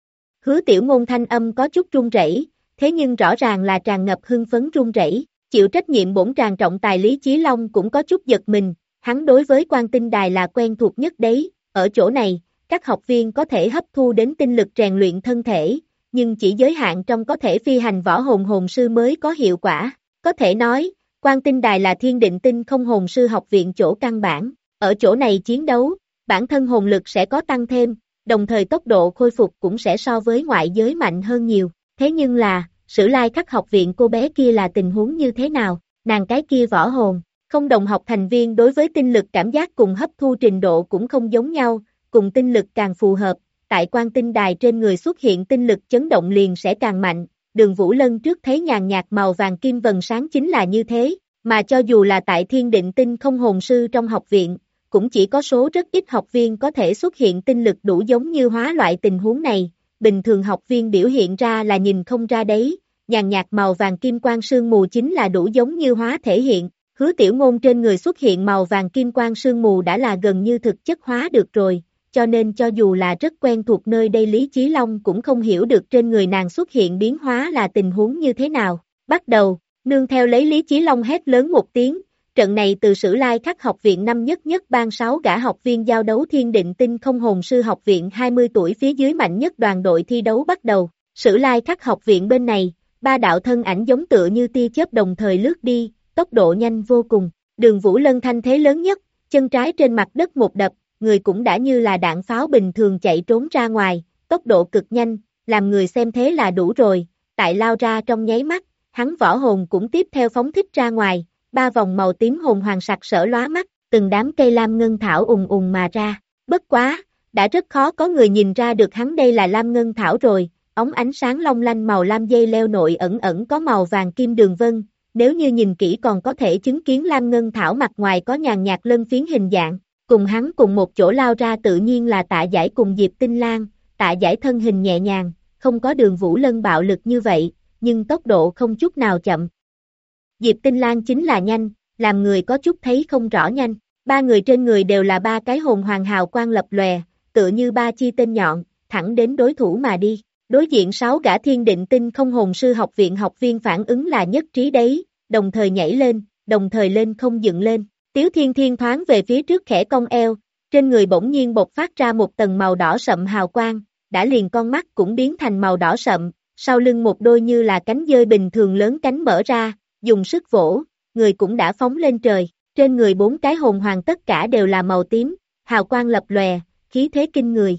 Hứa Tiểu Ngôn thanh âm có chút run rẩy, thế nhưng rõ ràng là tràn ngập hưng phấn run rẩy, chịu trách nhiệm bổn tràng trọng tài Lý Chí Long cũng có chút giật mình, hắn đối với quan tinh đài là quen thuộc nhất đấy, ở chỗ này, các học viên có thể hấp thu đến tinh lực rèn luyện thân thể, nhưng chỉ giới hạn trong có thể phi hành võ hồn hồn sư mới có hiệu quả, có thể nói, quan tinh đài là thiên định tinh không hồn sư học viện chỗ căn bản, ở chỗ này chiến đấu, bản thân hồn lực sẽ có tăng thêm, đồng thời tốc độ khôi phục cũng sẽ so với ngoại giới mạnh hơn nhiều, thế nhưng là, Sử Lai Khắc học viện cô bé kia là tình huống như thế nào, nàng cái kia võ hồn, không đồng học thành viên đối với tinh lực cảm giác cùng hấp thu trình độ cũng không giống nhau, cùng tinh lực càng phù hợp, tại quan tinh đài trên người xuất hiện tinh lực chấn động liền sẽ càng mạnh, Đường Vũ Lân trước thấy nhàn nhạt màu vàng kim vầng sáng chính là như thế, mà cho dù là tại thiên định tinh không hồn sư trong học viện, cũng chỉ có số rất ít học viên có thể xuất hiện tinh lực đủ giống như hóa loại tình huống này, bình thường học viên biểu hiện ra là nhìn không ra đấy, nhàn nhạt màu vàng kim quang sương mù chính là đủ giống như hóa thể hiện, Hứa Tiểu Ngôn trên người xuất hiện màu vàng kim quang sương mù đã là gần như thực chất hóa được rồi, cho nên cho dù là rất quen thuộc nơi đây Lý Chí Long cũng không hiểu được trên người nàng xuất hiện biến hóa là tình huống như thế nào, bắt đầu, nương theo lấy Lý Chí Long hét lớn một tiếng. Trận này từ Sử Lai Khắc học viện năm nhất ban 6 gã học viên giao đấu thiên định tinh không hồn sư học viện 20 tuổi phía dưới mạnh nhất đoàn đội thi đấu bắt đầu. Sử Lai Khắc học viện bên này, 3 đạo thân ảnh giống tựa như tia chớp đồng thời lướt đi, tốc độ nhanh vô cùng. Đường Vũ Lân thanh thế lớn nhất, chân trái trên mặt đất một đập, người cũng đã như là đạn pháo bình thường chạy trốn ra ngoài, tốc độ cực nhanh, làm người xem thế là đủ rồi. Tại lao ra trong nháy mắt, hắn võ hồn cũng tiếp theo phóng thích ra ngoài. 3 vòng màu tím hồn hoàng sặc sỡ lóa mắt, từng đám cây lam ngân thảo ùng ùng mà ra, bất quá, đã rất khó có người nhìn ra được hắn đây là lam ngân thảo rồi, ống ánh sáng long lanh màu lam dây leo nội ẩn ẩn có màu vàng kim đường vân, nếu như nhìn kỹ còn có thể chứng kiến lam ngân thảo mặt ngoài có nhàn nhạt lân phiến hình dạng, cùng hắn cùng một chỗ lao ra tự nhiên là Tạ Giải cùng Diệp Tinh Lan, Tạ Giải thân hình nhẹ nhàng, không có Đường Vũ Lân bạo lực như vậy, nhưng tốc độ không chút nào chậm. Diệp Tinh Lan chính là nhanh, làm người có chút thấy không rõ nhanh. 3 người trên người đều là 3 cái hồn hoàng hào quang lập lòe, tựa như 3 chi tên nhọn, thẳng đến đối thủ mà đi. Đối diện 6 gã thiên định tinh không hồn sư học viện học viên phản ứng là nhất trí đấy, đồng thời nhảy lên, đồng thời lên không dựng lên. Tiếu Thiên Thiên thoáng về phía trước khẽ cong eo, trên người bỗng nhiên bộc phát ra một tầng màu đỏ sậm hào quang, đã liền con mắt cũng biến thành màu đỏ sậm, sau lưng một đôi như là cánh dơi bình thường lớn cánh mở ra. Dùng sức vỗ, người cũng đã phóng lên trời, trên người 4 cái hồn hoàng tất cả đều là màu tím, hào quang lập lòe, khí thế kinh người.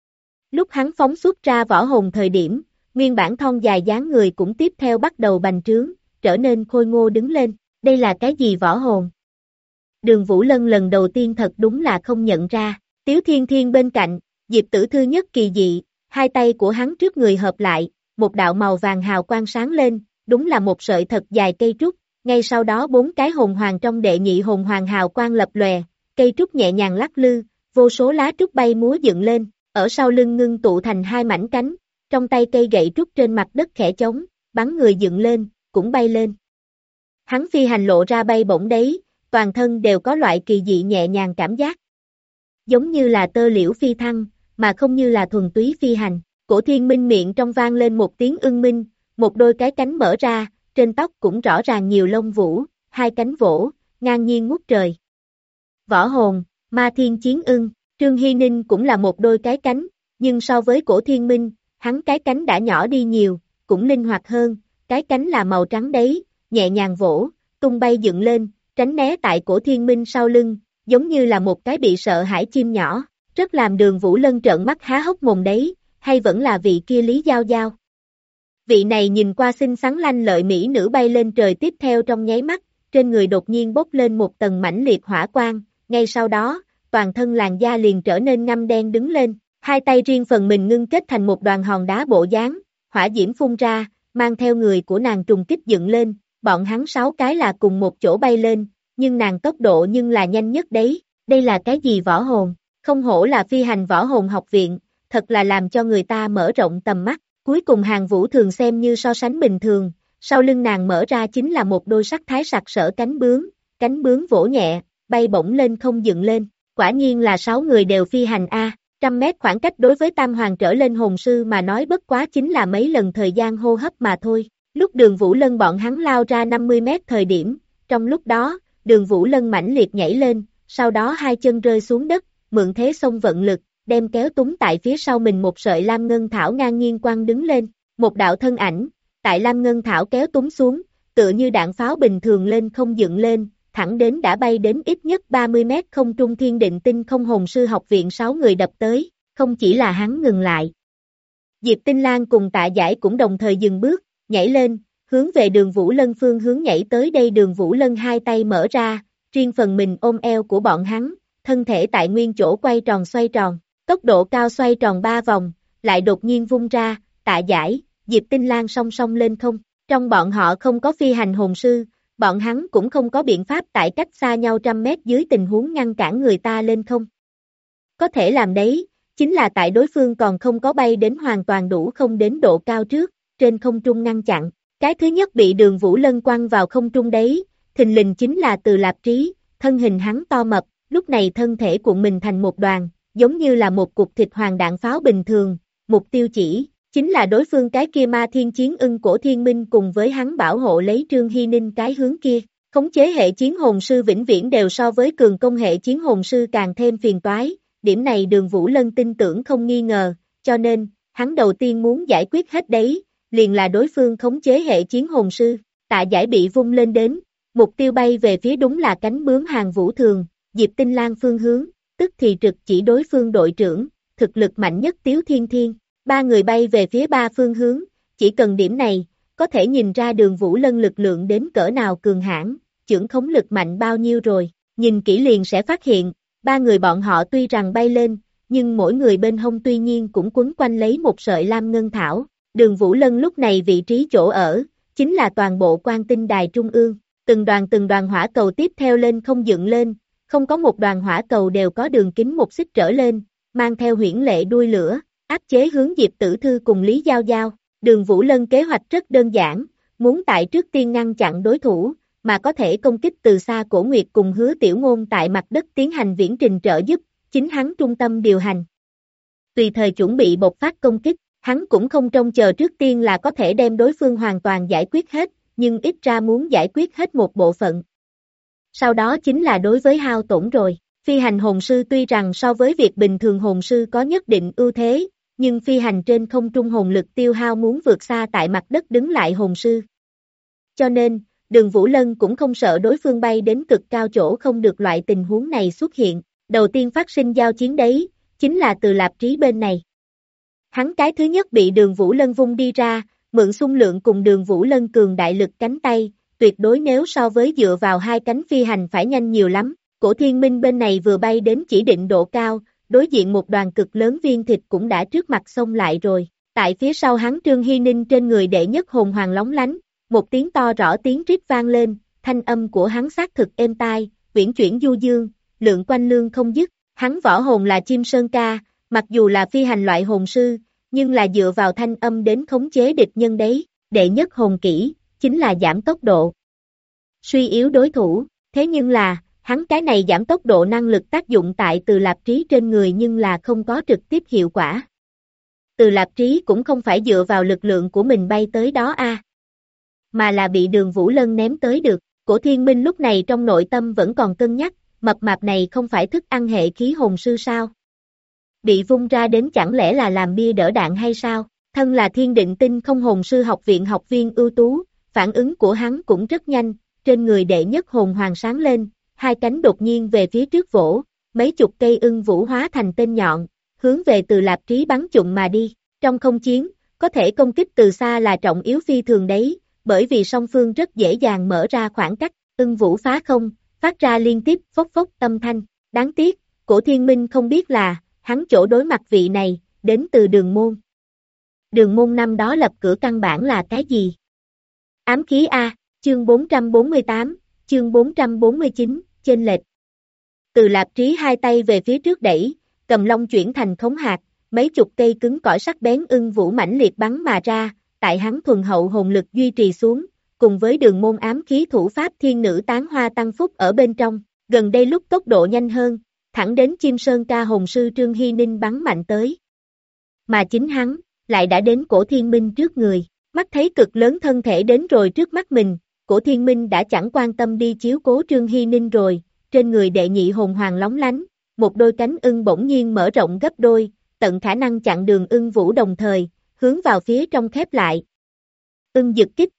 Lúc hắn phóng xuất ra võ hồn thời điểm, nguyên bản thon dài dáng người cũng tiếp theo bắt đầu bành trướng, trở nên khôi ngô đứng lên, đây là cái gì võ hồn? Đường Vũ Lân lần đầu tiên thật đúng là không nhận ra, Tiếu Thiên Thiên bên cạnh, Diệp Tử Thư nhất kỳ dị, hai tay của hắn trước người hợp lại, một đạo màu vàng hào quang sáng lên, đúng là một sợi thật dài cây trúc, ngay sau đó 4 cái hồn hoàng trong đệ nhị hồn hoàng hào quang lập lòe, cây trúc nhẹ nhàng lắc lư, vô số lá trúc bay múa dựng lên, ở sau lưng ngưng tụ thành 2 mảnh cánh, trong tay cây gậy trúc trên mặt đất khẽ trống, bắn người dựng lên, cũng bay lên. Hắn phi hành lộ ra bay bổng đấy, toàn thân đều có loại kỳ dị nhẹ nhàng cảm giác. Giống như là tơ liễu phi thăng, mà không như là thuần túy phi hành. Cổ Thiên Minh miệng trong vang lên một tiếng ưng minh, một đôi cái cánh mở ra, trên tóc cũng rõ ràng nhiều lông vũ, 2 cánh vỗ, ngang nhiên ngút trời. Võ hồn, Ma Thiên Chiến Ưng, Trương Hy Ninh cũng là một đôi cái cánh, nhưng so với Cổ Thiên Minh, hắn cái cánh đã nhỏ đi nhiều, cũng linh hoạt hơn, cái cánh là màu trắng đấy, nhẹ nhàng vỗ, tung bay dựng lên, tránh né tại cổ Thiên Minh sau lưng, giống như là một cái bị sợ hãi chim nhỏ, rất làm Đường Vũ Lân trợn mắt há hốc mồm đấy, hay vẫn là vị kia Lý Giao Giao. Vị này nhìn qua xinh xắn lanh lợi mỹ nữ bay lên trời tiếp theo trong nháy mắt, trên người đột nhiên bốc lên một tầng mãnh liệt hỏa quang, ngay sau đó, toàn thân làn da liền trở nên ngăm đen đứng lên, hai tay riêng phần mình ngưng kết thành một đoàn hòn đá bộ dáng, hỏa diễm phun ra, mang theo người của nàng trùng kích dựng lên, bọn hắn 6 cái là cùng một chỗ bay lên, nhưng nàng tốc độ nhưng là nhanh nhất đấy, đây là cái gì võ hồn, không hổ là phi hành võ hồn học viện, thật là làm cho người ta mở rộng tầm mắt, cuối cùng Hàng Vũ thường xem như so sánh bình thường, sau lưng nàng mở ra chính là một đôi sắc thái sặc sỡ cánh bướm vỗ nhẹ, bay bổng lên không dựng lên, quả nhiên là 6 người đều phi hành A, 100 mét khoảng cách đối với tam hoàng trở lên hồn sư mà nói bất quá chính là mấy lần thời gian hô hấp mà thôi, lúc Đường Vũ Lân bọn hắn lao ra 50 mét thời điểm, trong lúc đó, Đường Vũ Lân mãnh liệt nhảy lên, sau đó hai chân rơi xuống đất, mượn thế xông vận lực, đem kéo túng tại phía sau mình một sợi lam ngân thảo ngang nghiêng quăng đứng lên, một đạo thân ảnh, tại lam ngân thảo kéo túng xuống, tựa như đạn pháo bình thường lên không dựng lên, thẳng đến đã bay đến ít nhất 30 mét không trung Thiên Định Tinh không hồn sư học viện 6 người đập tới, không chỉ là hắn ngừng lại. Diệp Tinh Lan cùng Tạ Giải cũng đồng thời dừng bước, nhảy lên, hướng về Đường Vũ Lân phương hướng nhảy tới đây. Đường Vũ Lân hai tay mở ra, riêng phần mình ôm eo của bọn hắn, thân thể tại nguyên chỗ quay tròn xoay tròn, tốc độ cao xoay tròn 3 vòng, lại đột nhiên vung ra, Tạ Giải, Diệp Tinh Lan song song lên không, trong bọn họ không có phi hành hồn sư, bọn hắn cũng không có biện pháp tại cách xa nhau 100 mét dưới tình huống ngăn cản người ta lên không. Có thể làm đấy, chính là tại đối phương còn không có bay đến hoàn toàn đủ không đến độ cao trước, trên không trung ngăn chặn. Cái thứ nhất bị Đường Vũ Lân quăng vào không trung đấy, thình lình chính là Từ Lạp Trí, thân hình hắn to mập, lúc này thân thể cuộn mình thành một đoàn, giống như là một cục thịt hoàng đạn pháo bình thường, mục tiêu chỉ, chính là đối phương cái kia Ma Thiên Chiến Ưng Cổ Thiên Minh cùng với hắn bảo hộ lấy Trương Hy Ninh cái hướng kia. Khống chế hệ chiến hồn sư vĩnh viễn đều so với cường công hệ chiến hồn sư càng thêm phiền toái, điểm này Đường Vũ Lân tin tưởng không nghi ngờ, cho nên, hắn đầu tiên muốn giải quyết hết đấy, liền là đối phương khống chế hệ chiến hồn sư, Tạ Giải bị vung lên đến, mục tiêu bay về phía đúng là cánh bướm Hàng Vũ Thường, Diệp Tinh Lan phương hướng, tức thì trực chỉ đối phương đội trưởng, thực lực mạnh nhất Tiếu Thiên Thiên, ba người bay về phía ba phương hướng, chỉ cần điểm này, có thể nhìn ra Đường Vũ Lân lực lượng đến cỡ nào cường hãn, chưởng khống lực mạnh bao nhiêu rồi, nhìn kỹ liền sẽ phát hiện, ba người bọn họ tuy rằng bay lên, nhưng mỗi người bên hông tuy nhiên cũng quấn quanh lấy một sợi lam ngân thảo, Đường Vũ Lân lúc này vị trí chỗ ở, chính là toàn bộ Quan Tinh Đài trung ương, từng đoàn hỏa cầu tiếp theo lên không dựng lên, không có một đoàn hỏa cầu đều có đường kính 1 xích trở lên, mang theo huyễn lệ đuôi lửa, áp chế hướng Diệp Tử Thư cùng Lý Giao Giao. Đường Vũ Lân kế hoạch rất đơn giản, muốn tại trước tiên ngăn chặn đối thủ, mà có thể công kích từ xa Cổ Nguyệt cùng Hứa Tiểu Ngôn tại mặt đất tiến hành viễn trình trợ giúp, chính hắn trung tâm điều hành. Tùy thời chuẩn bị bộc phát công kích, hắn cũng không trông chờ trước tiên là có thể đem đối phương hoàn toàn giải quyết hết, nhưng ít ra muốn giải quyết hết một bộ phận. Sau đó chính là đối với hao tổn rồi, phi hành hồn sư tuy rằng so với việc bình thường hồn sư có nhất định ưu thế, nhưng phi hành trên không trung hồn lực tiêu hao muốn vượt xa tại mặt đất đứng lại hồn sư. Cho nên, Đường Vũ Lân cũng không sợ đối phương bay đến cực cao chỗ không được loại tình huống này xuất hiện, đầu tiên phát sinh giao chiến đấy, chính là Từ Lạp Trí bên này. Hắn cái thứ nhất bị Đường Vũ Lân vung đi ra, mượn xung lượng cùng Đường Vũ Lân cường đại lực cánh tay, tuyệt đối nếu so với dựa vào hai cánh phi hành phải nhanh nhiều lắm, Cổ Thiên Minh bên này vừa bay đến chỉ định độ cao, đối diện một đoàn cực lớn viên thịt cũng đã trước mặt xông lại rồi, tại phía sau hắn Trương Hy Ninh trên người đệ nhất hồn hoàng lóng lánh, một tiếng to rõ tiếng rít vang lên, thanh âm của hắn xác thực êm tai, uyển chuyển du dương, lượng quanh lương không dứt, hắn võ hồn là chim sơn ca, mặc dù là phi hành loại hồn sư, nhưng là dựa vào thanh âm đến khống chế địch nhân đấy, đệ nhất hồn kỹ, chính là giảm tốc độ, suy yếu đối thủ, thế nhưng là, hắn cái này giảm tốc độ năng lực tác dụng tại Từ Lạp Trí trên người nhưng là không có trực tiếp hiệu quả. Từ Lạp Trí cũng không phải dựa vào lực lượng của mình bay tới đó mà là bị Đường Vũ Lân ném tới được. Cổ Thiên Minh lúc này trong nội tâm vẫn còn cân nhắc, mập mạp này không phải thức ăn hệ khí hồn sư sao? Bị vung ra đến chẳng lẽ là làm bia đỡ đạn hay sao? Thân là Thiên Định Tinh Không Hồn Sư học viện học viên ưu tú, phản ứng của hắn cũng rất nhanh, trên người đệ nhất hồn hoàng sáng lên, hai cánh đột nhiên về phía trước vỗ, mấy chục cây ưng vũ hóa thành tên nhọn, hướng về Từ Lạp Trí bắn trụng mà đi. Trong không chiến, có thể công kích từ xa là trọng yếu phi thường đấy, bởi vì song phương rất dễ dàng mở ra khoảng cách, ưng vũ phá không, phát ra liên tiếp phốc phốc âm thanh. Đáng tiếc, Cổ Thiên Minh không biết là, hắn chỗ đối mặt vị này, đến từ Đường Môn. Đường Môn năm đó lập cửa căn bản là cái gì? Ám khí A, chương 448, chương 449, chênh lệch. Từ Lạp Trí hai tay về phía trước đẩy, cầm long chuyển thành khống hạt, mấy chục cây cứng cỏi sắc bén ưng vũ mãnh liệt bắn mà ra, tại hắn thuần hậu hồn lực duy trì xuống, cùng với Đường Môn ám khí thủ pháp thiên nữ tán hoa tăng phúc ở bên trong, gần đây lúc tốc độ nhanh hơn, thẳng đến Chim Sơn Ca hồn sư Trương Hy Ninh bắn mạnh tới. Mà chính hắn, lại đã đến Cổ Thiên Minh trước người, mắt thấy cực lớn thân thể đến rồi trước mắt mình, Cổ Thiên Minh đã chẳng quan tâm đi chiếu cố Trương Hy Ninh rồi, trên người đệ nhị hồn hoàng lóng lánh, một đôi cánh ưng bỗng nhiên mở rộng gấp đôi, tận khả năng chặn đường ưng vũ đồng thời, hướng vào phía trong khép lại. Ưng giật kích.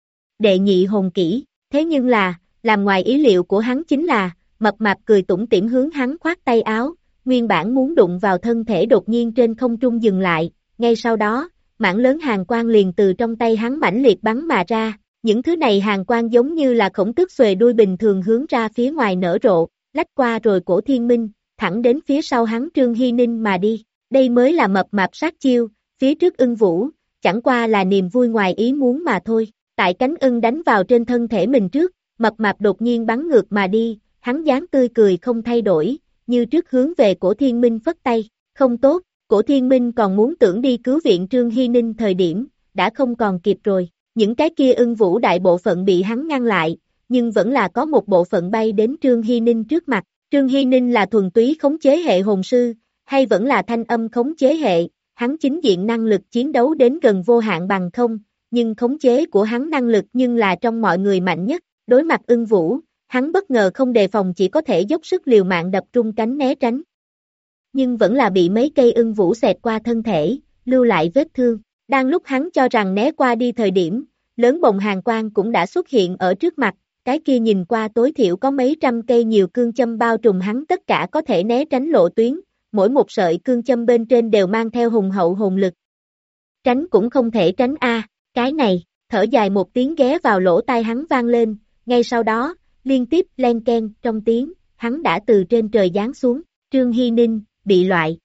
Đệ nhị hồn kỹ, thế nhưng là, làm ngoài ý liệu của hắn chính là, mập mạp cười tủm tỉm hướng hắn khoát tay áo, nguyên bản muốn đụng vào thân thể đột nhiên trên không trung dừng lại, ngay sau đó, mảng lớn hàn quang liền từ trong tay hắn mãnh liệt bắn mà ra, những thứ này hàn quang giống như là khổng tước xuề đuôi bình thường hướng ra phía ngoài nở rộ, lách qua rồi Cổ Thiên Minh, thẳng đến phía sau hắn Trương Hy Ninh mà đi, đây mới là mập mạp sát chiêu, phía trước ưng vũ, chẳng qua là niềm vui ngoài ý muốn mà thôi, tại cánh ưng đánh vào trên thân thể mình trước, mập mạp đột nhiên bắn ngược mà đi, hắn dáng tươi cười không thay đổi, như trước hướng về Cổ Thiên Minh phất tay, không tốt, Cổ Thiên Minh còn muốn tưởng đi cứu viện Trương Hy Ninh thời điểm, đã không còn kịp rồi, những cái kia ưng vũ đại bộ phận bị hắn ngăn lại, nhưng vẫn là có một bộ phận bay đến Trương Hy Ninh trước mặt, Trương Hy Ninh là thuần túy khống chế hệ hồn sư, hay vẫn là thanh âm khống chế hệ, hắn chính diện năng lực chiến đấu đến gần vô hạn bằng không, nhưng khống chế của hắn năng lực nhưng là trong mọi người mạnh nhất, đối mặt ưng vũ, hắn bất ngờ không đề phòng chỉ có thể dốc sức liều mạng đập trung cánh né tránh. Nhưng vẫn là bị mấy cây ưng vũ xẹt qua thân thể, lưu lại vết thương. Đang lúc hắn cho rằng né qua đi thời điểm, lớn bồng hàn quang cũng đã xuất hiện ở trước mặt, cái kia nhìn qua tối thiểu có mấy trăm cây nhiều cương châm bao trùm hắn tất cả có thể né tránh lộ tuyến, mỗi một sợi cương châm bên trên đều mang theo hùng hậu hồn lực. Tránh cũng không thể tránh a, cái này, thở dài một tiếng ghé vào lỗ tai hắn vang lên, ngay sau đó, liên tiếp len ken trong tiếng, hắn đã từ trên trời giáng xuống, Trương Hy Ninh, bị loại.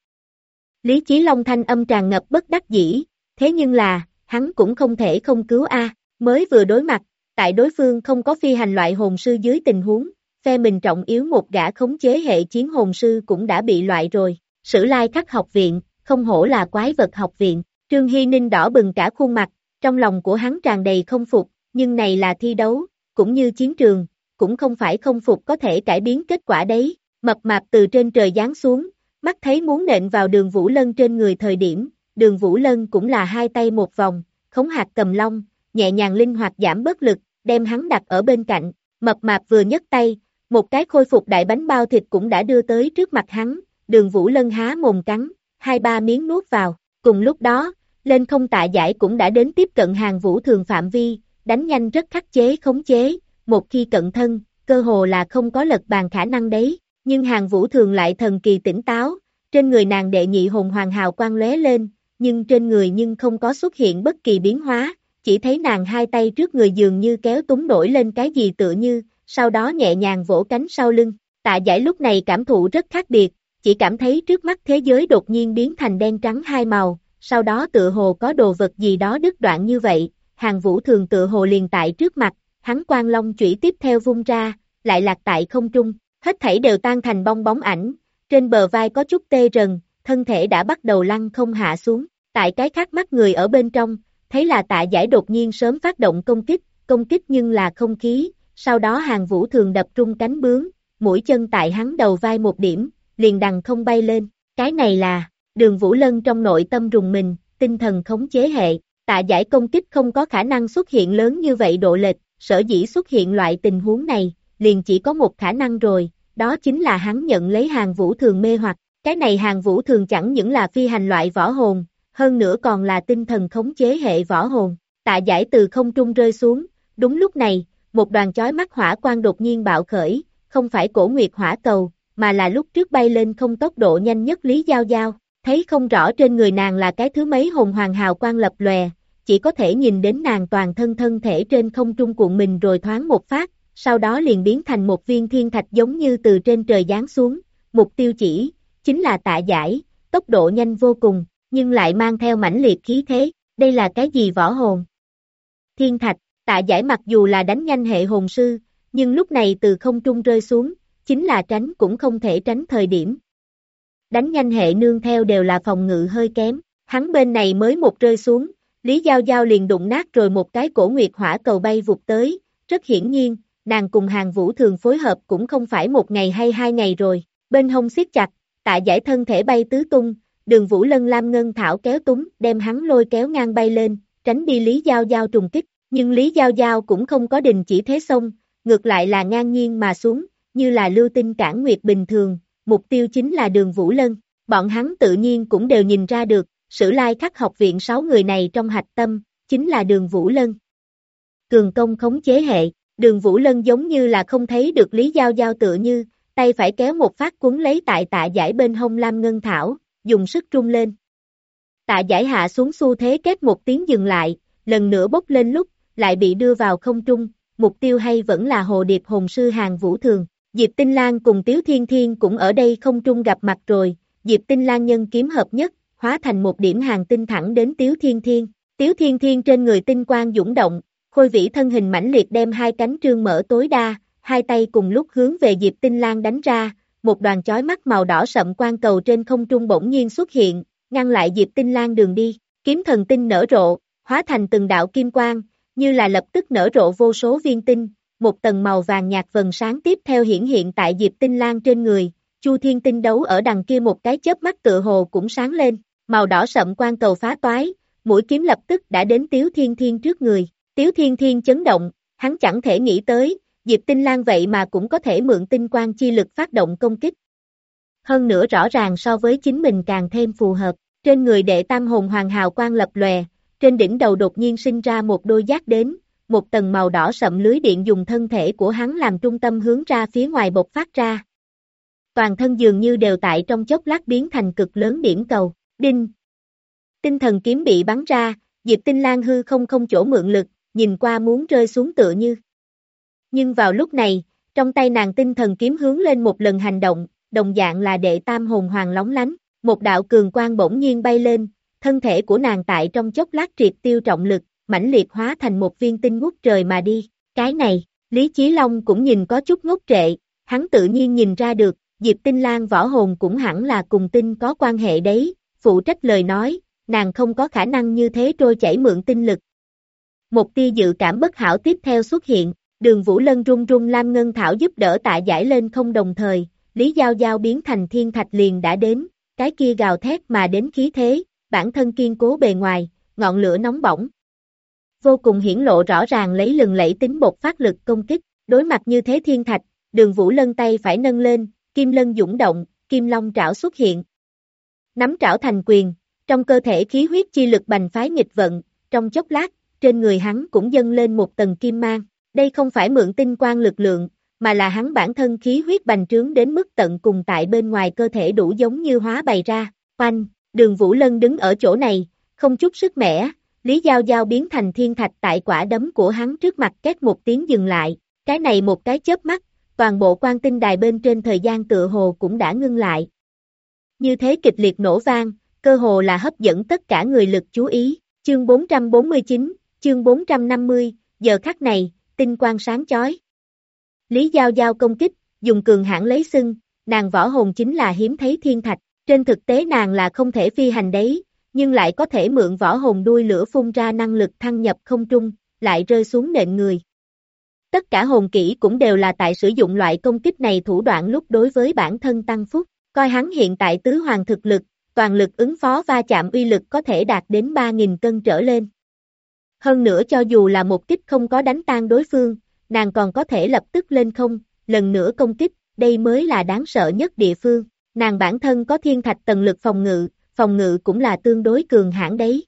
Lý Chí Long thanh âm tràn ngập bất đắc dĩ, thế nhưng là, hắn cũng không thể không cứu a, mới vừa đối mặt, tại đối phương không có phi hành loại hồn sư dưới tình huống, phe mình trọng yếu một gã khống chế hệ chiến hồn sư cũng đã bị loại rồi, Sử Lai Khắc học viện, không hổ là quái vật học viện, Trương Hy Ninh đỏ bừng cả khuôn mặt, trong lòng của hắn tràn đầy không phục, nhưng này là thi đấu, cũng như chiến trường, cũng không phải không phục có thể cải biến kết quả đấy, mập mạp từ trên trời giáng xuống, mắt thấy muốn nện vào Đường Vũ Lân trên người thời điểm, Đường Vũ Lân cũng là hai tay một vòng, khống hạt cầm long, nhẹ nhàng linh hoạt giảm bớt lực, đem hắn đặt ở bên cạnh, mập mạp vừa nhấc tay, một cái khôi phục đại bánh bao thịt cũng đã đưa tới trước mặt hắn, Đường Vũ Lân há mồm cắn, 2-3 miếng nuốt vào, cùng lúc đó, lên không tạ giải cũng đã đến tiếp cận hàng vũ thường phạm vi, đánh nhanh rất khắc chế khống chế, một khi cận thân, cơ hồ là không có lật bàn khả năng đấy, nhưng hàng vũ thường lại thần kỳ tỉnh táo, trên người nàng đệ nhị hồn hoàng hào quang lóe lên, nhưng trên người nhưng không có xuất hiện bất kỳ biến hóa, chỉ thấy nàng hai tay trước người dường như kéo túng nổi lên cái gì tựa như, sau đó nhẹ nhàng vỗ cánh sau lưng, tạ giải lúc này cảm thụ rất khác biệt, chỉ cảm thấy trước mắt thế giới đột nhiên biến thành đen trắng hai màu, sau đó tựa hồ có đồ vật gì đó đứt đoạn như vậy, hàng vũ thường tựa hồ liền tại trước mặt, hắn quang long chủy tiếp theo vung ra, lại lạc tại không trung, hết thảy đều tan thành bong bóng ảnh, trên bờ vai có chút tê rần, thân thể đã bắt đầu lăn không hạ xuống, tại cái khác mắt người ở bên trong, thấy là tạ giải đột nhiên sớm phát động công kích nhưng là không khí, sau đó hàng vũ thường đập trung cánh bướm, mũi chân tại hắn đầu vai một điểm, liền đằng không bay lên, cái này là, Đường Vũ Lân trong nội tâm rùng mình, tinh thần khống chế hệ, tạ giải công kích không có khả năng xuất hiện lớn như vậy độ lệch, sở dĩ xuất hiện loại tình huống này, liền chỉ có một khả năng rồi, đó chính là hắn nhận lấy hàng vũ thường mê hoặc, cái này hàng vũ thường chẳng những là phi hành loại võ hồn, hơn nữa còn là tinh thần khống chế hệ võ hồn. Tạ Giải từ không trung rơi xuống, đúng lúc này, một đoàn chói mắt hỏa quang đột nhiên bạo khởi, không phải Cổ Nguyệt hỏa cầu, mà là lúc trước bay lên không tốc độ nhanh nhất Lý Giao Giao, thấy không rõ trên người nàng là cái thứ mấy hồn hoàng hào quang lập lòe, chỉ có thể nhìn đến nàng toàn thân thể trên không trung cuộn mình rồi thoáng một phát, sau đó liền biến thành một viên thiên thạch giống như từ trên trời giáng xuống, mục tiêu chỉ, chính là Tạ Giải, tốc độ nhanh vô cùng, nhưng lại mang theo mãnh liệt khí thế, đây là cái gì võ hồn? Thiên thạch, Tạ Giải mặc dù là đánh nhanh hệ hồn sư, nhưng lúc này từ không trung rơi xuống, chính là tránh cũng không thể tránh thời điểm. Đánh nhanh hệ nương theo đều là phòng ngự hơi kém, hắn bên này mới một rơi xuống, Lý Giao Giao liền đụng nát rồi một cái Cổ Nguyệt hỏa cầu bay vụt tới, rất hiển nhiên, nàng cùng Hàng Vũ Thường phối hợp cũng không phải một ngày hay 2 ngày rồi, bên hông siết chặt, Tạ Giải thân thể bay tứ tung, Đường Vũ Lân lam ngân thảo kéo túng, đem hắn lôi kéo ngang bay lên, tránh đi Lý Giao Giao trùng kích, nhưng Lý Giao Giao cũng không có đình chỉ thế xông, ngược lại là ngang nhiên mà xuống, như là lưu tinh cản nguyệt bình thường, mục tiêu chính là Đường Vũ Lân, bọn hắn tự nhiên cũng đều nhìn ra được, Sử Lai Khắc học viện 6 người này trong hạch tâm, chính là Đường Vũ Lân. Cường công khống chế hệ, Đường Vũ Lân giống như là không thấy được Lý Giao Giao tựa như, tay phải kéo một phát cuốn lấy tại Tạ Giải bên hông lam ngân thảo, dùng sức trung lên. Tạ Giải hạ xuống xu thế kết một tiếng dừng lại, lần nữa bốc lên lúc, lại bị đưa vào không trung, mục tiêu hay vẫn là hồ điệp hồn sư Hàng Vũ Thường. Diệp Tinh Lan cùng Tiếu Thiên Thiên cũng ở đây không trung gặp mặt rồi, Diệp Tinh Lan nhân kiếm hợp nhất, hóa thành một điểm hàng tinh thẳng đến Tiếu Thiên Thiên. Tiếu Thiên Thiên trên người tinh quang dũng động, khôi vĩ thân hình mãnh liệt đem hai cánh trương mở tối đa, hai tay cùng lúc hướng về Diệp Tinh Lan đánh ra, một đoàn chói mắt màu đỏ sậm quang cầu trên không trung bỗng nhiên xuất hiện, ngăn lại Diệp Tinh Lan đường đi, kiếm thần tinh nở rộ, hóa thành từng đạo kim quang, như là lập tức nở rộ vô số viên tinh, một tầng màu vàng nhạt vầng sáng tiếp theo hiển hiện tại Diệp Tinh Lan trên người, Chu Thiên Tinh đấu ở đằng kia một cái chớp mắt tựa hồ cũng sáng lên, màu đỏ sậm quang cầu phá toái, mũi kiếm lập tức đã đến Tiếu Thiên Thiên trước người, Tiếu Thiên Thiên chấn động, hắn chẳng thể nghĩ tới, Diệp Tinh Lan vậy mà cũng có thể mượn tinh quang chi lực phát động công kích. Hơn nữa rõ ràng so với chính mình càng thêm phù hợp, trên người đệ tam hồn hoàng hào quang lập lòe, trên đỉnh đầu đột nhiên sinh ra một đôi giác đến, một tầng màu đỏ sậm lưới điện dùng thân thể của hắn làm trung tâm hướng ra phía ngoài bộc phát ra. Toàn thân dường như đều tại trong chốc lát biến thành cực lớn điểm cầu, đinh. Tinh thần kiếm bị bắn ra, Diệp Tinh Lan hư không chỗ mượn lực, nhìn qua muốn rơi xuống tựa như. Nhưng vào lúc này, trong tay nàng tinh thần kiếm hướng lên một lần hành động, đồng dạng là đệ tam hồn hoàng lóng lánh, một đạo cường quang bỗng nhiên bay lên, thân thể của nàng tại trong chốc lát triệt tiêu trọng lực, mãnh liệt hóa thành một viên tinh ngút trời mà đi. Cái này, Lý Chí Long cũng nhìn có chút ngốc trệ, hắn tự nhiên nhìn ra được, Diệp Tinh Lan võ hồn cũng hẳn là cùng tinh có quan hệ đấy, phụ trách lời nói, nàng không có khả năng như thế trôi chảy mượn tinh lực. Một tia dự cảm bất hảo tiếp theo xuất hiện, Đường Vũ Lân run run lam ngân thảo giúp đỡ Tạ Giải lên không đồng thời, Lý Giao Giao biến thành thiên thạch liền đã đến, cái kia gào thét mà đến khí thế, bản thân kiên cố bề ngoài, ngọn lửa nóng bỏng. Vô cùng hiển lộ rõ ràng lấy lừng lẫy tính bộc phát lực công kích, đối mặt như thế thiên thạch, Đường Vũ Lân tay phải nâng lên, kim lân dũng động, kim long trảo xuất hiện. Nắm trảo thành quyền, trong cơ thể khí huyết chi lực bành phái nghịch vận, trong chốc lát, trên người hắn cũng dâng lên một tầng kim mang. Đây không phải mượn tinh quang lực lượng, mà là hắn bản thân khí huyết bành trướng đến mức tận cùng tại bên ngoài cơ thể đủ giống như hóa bày ra. Oanh, Đường Vũ Lân đứng ở chỗ này, không chút sức mẻ, Lý Giao Giao biến thành thiên thạch tại quả đấm của hắn trước mặt két một tiếng dừng lại, cái này một cái chớp mắt, toàn bộ quan tinh đài bên trên thời gian tựa hồ cũng đã ngưng lại. Như thế kịch liệt nổ vang, cơ hồ là hấp dẫn tất cả người lực chú ý, chương 449, chương 450, giờ khắc này, tinh quang sáng chói. Lý Giao Giao công kích, dùng cường hãn lấy xưng, nàng võ hồn chính là hiếm thấy thiên thạch, trên thực tế nàng là không thể phi hành đấy, nhưng lại có thể mượn võ hồn đuôi lửa phun ra năng lực thăng nhập không trung, lại rơi xuống nện người. Tất cả hồn kỹ cũng đều là tại sử dụng loại công kích này thủ đoạn lúc đối với bản thân tăng phúc, coi hắn hiện tại tứ hoàng thực lực, toàn lực ứng phó va chạm uy lực có thể đạt đến 3.000 cân trở lên. Hơn nữa cho dù là một kích không có đánh tan đối phương, nàng còn có thể lập tức lên không, lần nữa công kích, đây mới là đáng sợ nhất địa phương. Nàng bản thân có thiên thạch tầng lực phòng ngự, phòng ngự cũng là tương đối cường hãn đấy.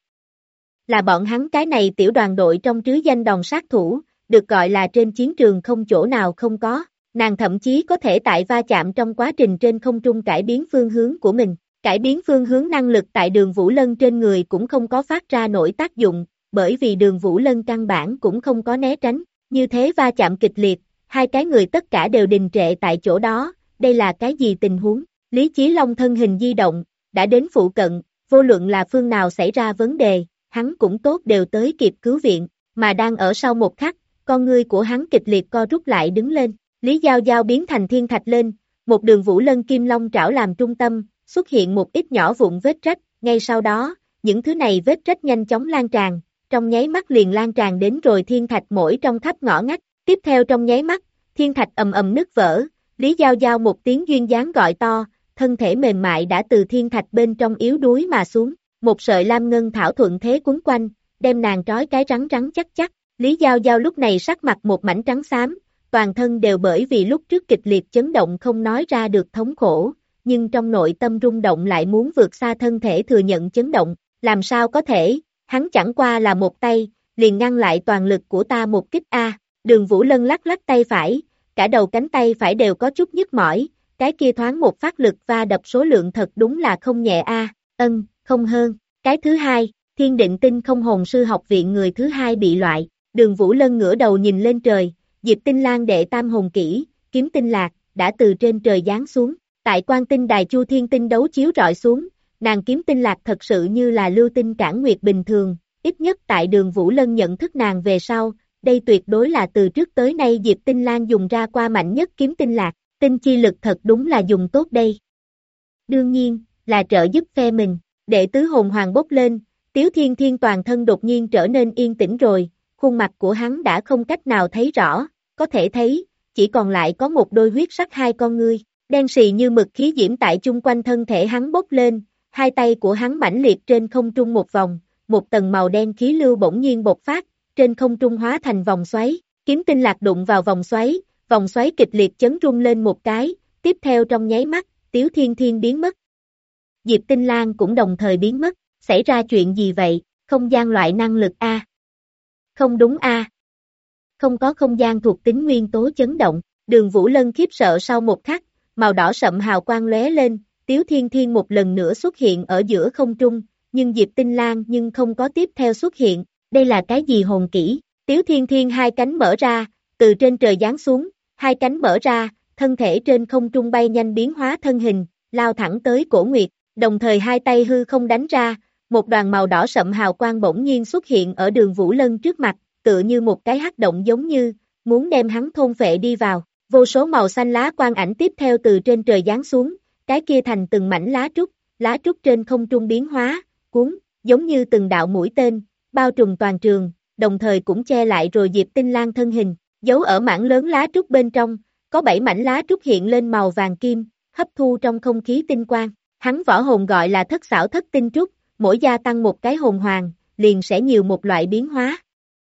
Là bọn hắn cái này tiểu đoàn đội trong trứ danh đòn sát thủ, được gọi là trên chiến trường không chỗ nào không có, nàng thậm chí có thể tại va chạm trong quá trình trên không trung cải biến phương hướng của mình. Cải biến phương hướng năng lực tại Đường Vũ Lân trên người cũng không có phát ra nổi tác dụng, bởi vì Đường Vũ Lân căn bản cũng không có né tránh, như thế va chạm kịch liệt, hai cái người tất cả đều đình trệ tại chỗ đó, đây là cái gì tình huống? Lý Chí Long thân hình di động, đã đến phụ cận, vô luận là phương nào xảy ra vấn đề, hắn cũng tốt đều tới kịp cứu viện, mà đang ở sau một khắc, con ngươi của hắn kịch liệt co rút lại đứng lên, Lý Giao Giao biến thành thiên thạch lên, một Đường Vũ Lân kim long trảo làm trung tâm, xuất hiện một ít nhỏ vụn vết rách, ngay sau đó, những thứ này vết rách nhanh chóng lan tràn, trong nháy mắt liền lan tràn đến rồi thiên thạch mỗi trong khắp ngõ ngách, tiếp theo trong nháy mắt, thiên thạch ầm ầm nứt vỡ, Lý Giao Giao một tiếng duyên dáng gọi to, thân thể mềm mại đã từ thiên thạch bên trong yếu đuối mà xuống, một sợi lam ngân thảo thuận thế quấn quanh, đem nàng trói cái rắn rắn chắc chắc, Lý Giao Giao lúc này sắc mặt một mảnh trắng xám, toàn thân đều bởi vì lúc trước kịch liệt chấn động không nói ra được thống khổ, nhưng trong nội tâm rung động lại muốn vượt xa thân thể thừa nhận chấn động, làm sao có thể, hắn chẳng qua là một tay, liền ngăn lại toàn lực của ta một kích A, Đường Vũ Lân lắc lắc tay phải, cả đầu cánh tay phải đều có chút nhức mỏi, cái kia thoáng một phát lực va đập số lượng thật đúng là không nhẹ A, không hơn, cái thứ hai, Thiên Định Tinh Không Hồn Sư học viện người thứ hai bị loại, Đường Vũ Lân ngửa đầu nhìn lên trời, Diệp Tinh Lan đệ tam hồn kỹ, kiếm tinh lạc, đã từ trên trời giáng xuống. Tại Quan Tinh Đài Chu Thiên Tinh đấu chiếu rọi xuống, nàng kiếm tinh lạc thật sự như là lưu tinh cản nguyệt bình thường, ít nhất tại Đường Vũ Lân nhận thức nàng về sau, đây tuyệt đối là từ trước tới nay Diệp Tinh Lan dùng ra qua mạnh nhất kiếm tinh lạc, tinh chi lực thật đúng là dùng tốt đây. Đương nhiên, là trợ giúp phe mình, đệ tứ hồn hoàng bốc lên, Tiếu Thiên Thiên toàn thân đột nhiên trở nên yên tĩnh rồi, khuôn mặt của hắn đã không cách nào thấy rõ, có thể thấy, chỉ còn lại có một đôi huyết sắc hai con ngươi. Đen sì như mực khí diễm tại chung quanh thân thể hắn bốc lên, hai tay của hắn mãnh liệt trên không trung một vòng, một tầng màu đen khí lưu bỗng nhiên bộc phát, trên không trung hóa thành vòng xoáy, kiếm tinh lạc đụng vào vòng xoáy kịch liệt chấn rung lên một cái, tiếp theo trong nháy mắt, Tiếu Thiên Thiên biến mất. Diệp Tinh Lan cũng đồng thời biến mất, xảy ra chuyện gì vậy, không gian loại năng lực A. Không đúng A. Không có không gian thuộc tính nguyên tố chấn động, Đường Vũ Lân khiếp sợ sau một khắc, màu đỏ sậm hào quang lóe lên, Tiếu Thiên Thiên một lần nữa xuất hiện ở giữa không trung, nhưng Diệp Tinh Lan nhưng không có tiếp theo xuất hiện, đây là cái gì hồn kỹ? Tiếu Thiên Thiên hai cánh mở ra, từ trên trời giáng xuống, hai cánh mở ra, thân thể trên không trung bay nhanh biến hóa thân hình, lao thẳng tới Cổ Nguyệt, đồng thời hai tay hư không đánh ra, một đoàn màu đỏ sậm hào quang bỗng nhiên xuất hiện ở Đường Vũ Lân trước mặt, tựa như một cái hắc động giống như, muốn đem hắn thôn phệ đi vào. Vô số màu xanh lá quang ảnh tiếp theo từ trên trời giáng xuống, cái kia thành từng mảnh lá trúc trên không trung biến hóa, cuốn, giống như từng đạo mũi tên, bao trùm toàn trường, đồng thời cũng che lại rồi Diệp Tinh Lan thân hình, giấu ở mảng lớn lá trúc bên trong, có 7 mảnh lá trúc hiện lên màu vàng kim, hấp thu trong không khí tinh quang, hắn võ hồn gọi là thất xảo thất tinh trúc, mỗi gia tăng một cái hồn hoàng, liền sẽ nhiều một loại biến hóa.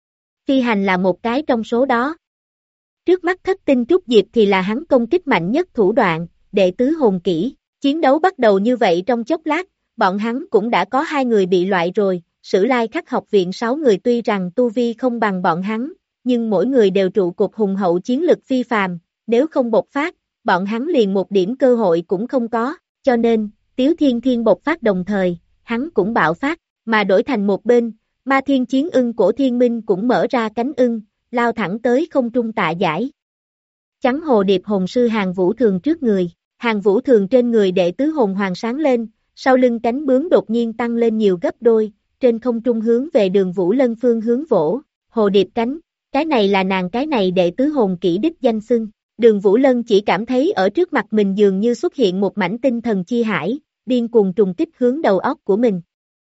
Phi hành là một cái trong số đó. Trước mắt thất tinh trúc diệp thì là hắn công kích mạnh nhất thủ đoạn, đệ tứ hồn kỹ, chiến đấu bắt đầu như vậy trong chốc lát, bọn hắn cũng đã có 2 người bị loại rồi, Sử Lai Khắc học viện 6 người tuy rằng tu vi không bằng bọn hắn, nhưng mỗi người đều trụ cột hùng hậu chiến lực phi phàm, nếu không bộc phát, bọn hắn liền một điểm cơ hội cũng không có, cho nên, Tiếu Thiên Thiên bộc phát đồng thời, hắn cũng bạo phát, mà đổi thành một bên, Ma Thiên Chiến Ưng Cổ Thiên Minh cũng mở ra cánh ưng, lao thẳng tới không trung tạ giải. Chắn hồ điệp hồn sư Hàng Vũ Thường trước người, Hàng Vũ Thường trên người đệ tứ hồn hoàng sáng lên, sau lưng cánh bướm đột nhiên tăng lên nhiều gấp đôi, trên không trung hướng về Đường Vũ Lân phương hướng vỗ, hồ điệp cánh, cái này là nàng cái này đệ tứ hồn kỹ đích danh xưng. Đường Vũ Lân chỉ cảm thấy ở trước mặt mình dường như xuất hiện một mảnh tinh thần chi hải, điên cuồng trùng kích hướng đầu óc của mình.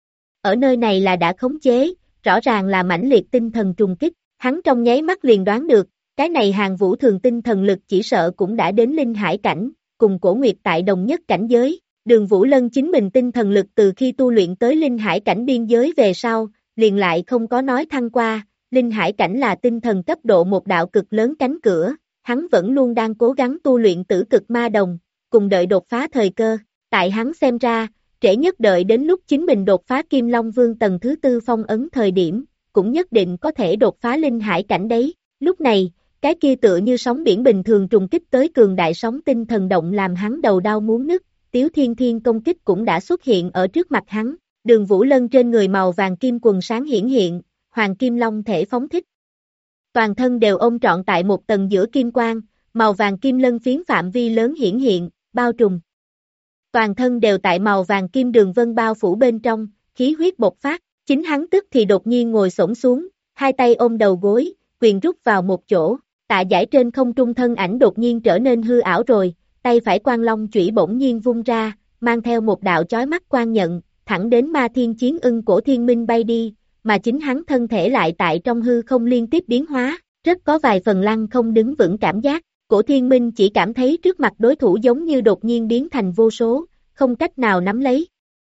Ở nơi này là đã khống chế, rõ ràng là mãnh liệt tinh thần trùng kích, hắn trong nháy mắt liền đoán được, cái này Hàng Vũ Thường tinh thần lực chỉ sợ cũng đã đến linh hải cảnh, cùng Cổ Nguyệt tại đồng nhất cảnh giới. Đường Vũ Lân chính mình tinh thần lực từ khi tu luyện tới linh hải cảnh biên giới về sau, liền lại không có nói thăng qua, linh hải cảnh là tinh thần cấp độ một đạo cực lớn cánh cửa, hắn vẫn luôn đang cố gắng tu luyện tử cực ma đồng, cùng đợi đột phá thời cơ, tại hắn xem ra, trễ nhất đợi đến lúc chính mình đột phá Kim Long Vương tầng thứ 4 phong ấn thời điểm, cũng nhất định có thể đột phá linh hải cảnh đấy. Lúc này, cái kia tựa như sóng biển bình thường trùng kích tới cường đại sóng tinh thần động làm hắn đầu đau muốn nứt, Tiếu Thiên Thiên công kích cũng đã xuất hiện ở trước mặt hắn, Đường Vũ Lân trên người màu vàng kim quần sáng hiển hiện, hoàng kim long thể phóng thích. Toàn thân đều ôm trọn tại một tầng giữa kim quang, màu vàng kim lân phiến phạm vi lớn hiển hiện, bao trùm. Toàn thân đều tại màu vàng kim đường vân bao phủ bên trong, khí huyết bộc phát, chính hắn tức thì đột nhiên ngồi xổm xuống, hai tay ôm đầu gối, quyền rút vào một chỗ, Tạ Giải trên không trung thân ảnh đột nhiên trở nên hư ảo rồi, tay phải quang long chủy bỗng nhiên vung ra, mang theo một đạo chói mắt quang nhận, thẳng đến Ma Thiên Chiến Ưng Cổ Thiên Minh bay đi, mà chính hắn thân thể lại tại trong hư không liên tiếp biến hóa, rất có vài phần lăng không đứng vững cảm giác. Cổ Thiên Minh chỉ cảm thấy trước mặt đối thủ giống như đột nhiên biến thành vô số, không cách nào nắm lấy.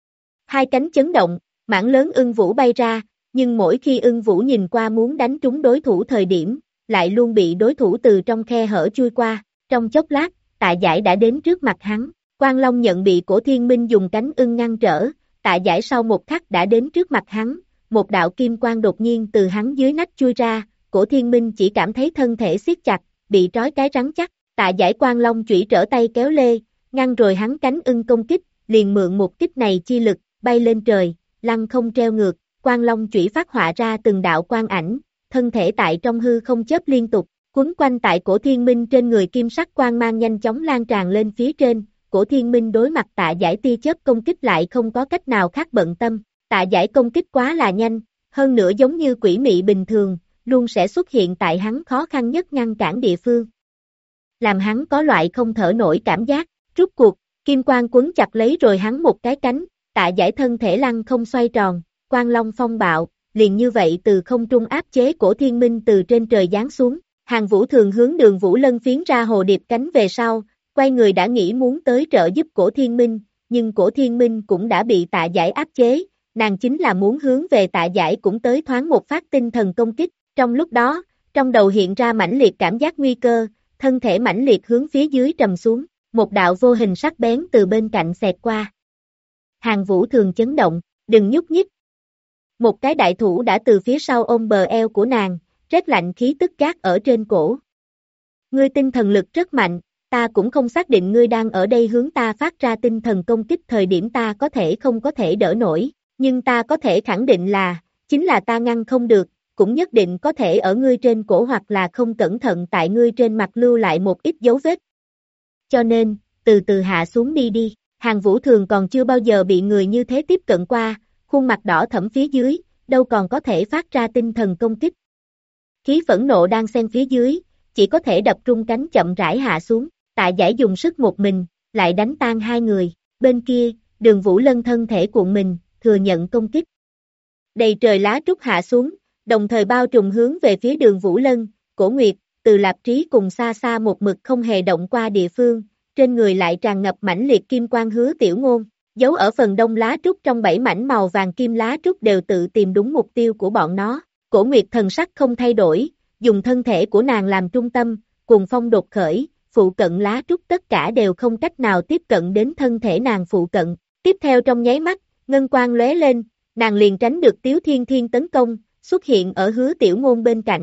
Hai cánh chấn động, mảng lớn ưng vũ bay ra, nhưng mỗi khi ưng vũ nhìn qua muốn đánh trúng đối thủ thời điểm, lại luôn bị đối thủ từ trong khe hở chui qua. Trong chốc lát, Tạ Giải đã đến trước mặt hắn, Quang Long nhận bị Cổ Thiên Minh dùng cánh ưng ngăn trở, Tạ Giải sau một khắc đã đến trước mặt hắn, một đạo kim quang đột nhiên từ hắn dưới nách chui ra, Cổ Thiên Minh chỉ cảm thấy thân thể siết chặt, bị trói cái rắn chắc, Tạ Giải Quang Long chủy trở tay kéo lê, ngăn rồi hắn cánh ưng công kích, liền mượn một kích này chi lực, bay lên trời, lăng không treo ngược, Quang Long chủy phát họa ra từng đạo quang ảnh, thân thể tại trong hư không chớp liên tục, quấn quanh tại Cổ Thiên Minh trên người kim sắc quang mang nhanh chóng lan tràn lên phía trên, Cổ Thiên Minh đối mặt Tạ Giải tia chớp công kích lại không có cách nào khác bận tâm, Tạ Giải công kích quá là nhanh, hơn nữa giống như quỷ mị bình thường, luôn sẽ xuất hiện tại hắn khó khăn nhất ngăn cản địa phương. Làm hắn có loại không thở nổi cảm giác, rút cuộc, kim quang quấn chặt lấy rồi hắn một cái cánh, Tạ Giải thân thể lăn không xoay tròn, quang long phong bạo, liền như vậy từ không trung áp chế Cổ Thiên Minh từ trên trời giáng xuống, Hàng Vũ Thường hướng Đường Vũ Lân phiến ra hồ điệp cánh về sau, quay người đã nghĩ muốn tới trợ giúp Cổ Thiên Minh, nhưng Cổ Thiên Minh cũng đã bị Tạ Giải áp chế, nàng chính là muốn hướng về Tạ Giải cũng tới thoáng một phát tinh thần công kích, trong lúc đó, trong đầu hiện ra mãnh liệt cảm giác nguy cơ, thân thể mãnh liệt hướng phía dưới trầm xuống, một đạo vô hình sắc bén từ bên cạnh xẹt qua. Hàng Vũ Thường chấn động, đừng nhúc nhích. Một cái đại thủ đã từ phía sau ôm bờ eo của nàng, rét lạnh khí tức gác ở trên cổ. Ngươi tinh thần lực rất mạnh, ta cũng không xác định ngươi đang ở đây hướng ta phát ra tinh thần công kích thời điểm ta có thể không có thể đỡ nổi, nhưng ta có thể khẳng định là, chính là ta ngăn không được, cũng nhất định có thể ở ngươi trên cổ hoặc là không cẩn thận tại ngươi trên mặt lưu lại một ít dấu vết. Cho nên, từ từ hạ xuống đi đi, Hàng Vũ Thường còn chưa bao giờ bị người như thế tiếp cận qua, khuôn mặt đỏ thẫm phía dưới, đâu còn có thể phát ra tinh thần công kích. Khí phẫn nộ đang xen phía dưới, chỉ có thể đập rung cánh chậm rãi hạ xuống, Tạ Giải dùng sức một mình, lại đánh tan hai người, bên kia, Đường Vũ Lân thân thể cuộn mình, thừa nhận công kích. Đầy trời lá trúc hạ xuống, đồng thời bao trùm hướng về phía Đường Vũ Lân, Cổ Nguyệt, Từ Lạp Trí cùng xa xa một mực không hề động qua địa phương, trên người lại tràn ngập mãnh liệt kim quang Hứa Tiểu Ngôn, giấu ở phần đông lá trúc trong 7 mảnh màu vàng kim lá trúc đều tự tìm đúng mục tiêu của bọn nó, Cổ Nguyệt thần sắc không thay đổi, dùng thân thể của nàng làm trung tâm, cùng phong đột khởi, phụ cận lá trúc tất cả đều không cách nào tiếp cận đến thân thể nàng phụ cận, tiếp theo trong nháy mắt, ngân quang lóe lên, nàng liền tránh được Tiếu Thiên Thiên tấn công, xuất hiện ở Hứa Tiểu Ngôn bên cạnh.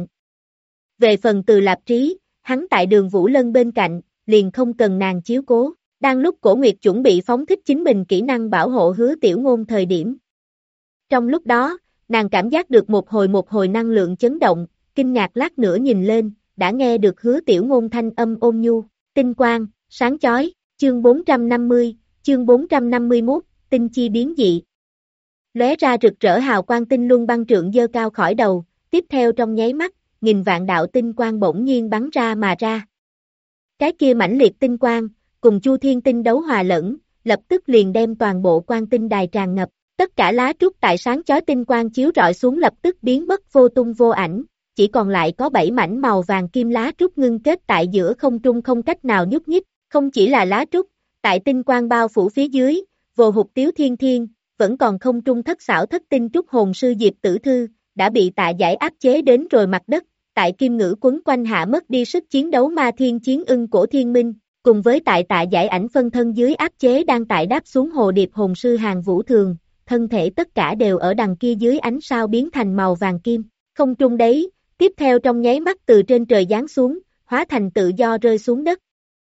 Về phần Từ Lạp Trí, hắn tại Đường Vũ Lân bên cạnh, liền không cần nàng chiếu cố, đang lúc Cổ Nguyệt chuẩn bị phóng thích chính mình kỹ năng bảo hộ Hứa Tiểu Ngôn thời điểm. Trong lúc đó, nàng cảm giác được một hồi năng lượng chấn động, kinh ngạc lát nữa nhìn lên, đã nghe được Hứa Tiểu Ngôn thanh âm ôn nhu, tinh quang, sáng chói, chương 450, chương 451, tinh chi biến dị. Lóe ra rực rỡ hào quang tinh luân băng trượng dơ cao khỏi đầu, tiếp theo trong nháy mắt, nghìn vạn đạo tinh quang bỗng nhiên bắn ra mà ra. Cái kia mãnh liệt tinh quang, cùng Chu Thiên tinh đấu hòa lẫn, lập tức liền đem toàn bộ quang tinh đài tràn ngập, tất cả lá trúc tại sáng chói tinh quang chiếu rọi xuống lập tức biến mất vô tung vô ảnh, chỉ còn lại có 7 mảnh màu vàng kim lá trúc ngưng kết tại giữa không trung không cách nào nhúc nhích, không chỉ là lá trúc, tại tinh quang bao phủ phía dưới, Vồ Hụt Tiếu Thiên Thiên, vẫn còn không trung thất xảo thất tinh trúc hồn sư Diệp Tử Thư, đã bị Tạ Giải áp chế đến rồi mặt đất, tại kim ngữ quấn quanh hạ mất đi sức chiến đấu Ma Thiên Chiến Ưng Cổ Thiên Minh, Cùng với tại Tạ Giải Ảnh phân thân dưới áp chế đang tại đáp xuống hồ điệp hồn sư Hàn Vũ Thường, thân thể tất cả đều ở đằng kia dưới ánh sao biến thành màu vàng kim. Không trung đấy, tiếp theo trong nháy mắt từ trên trời giáng xuống, hóa thành tự do rơi xuống đất.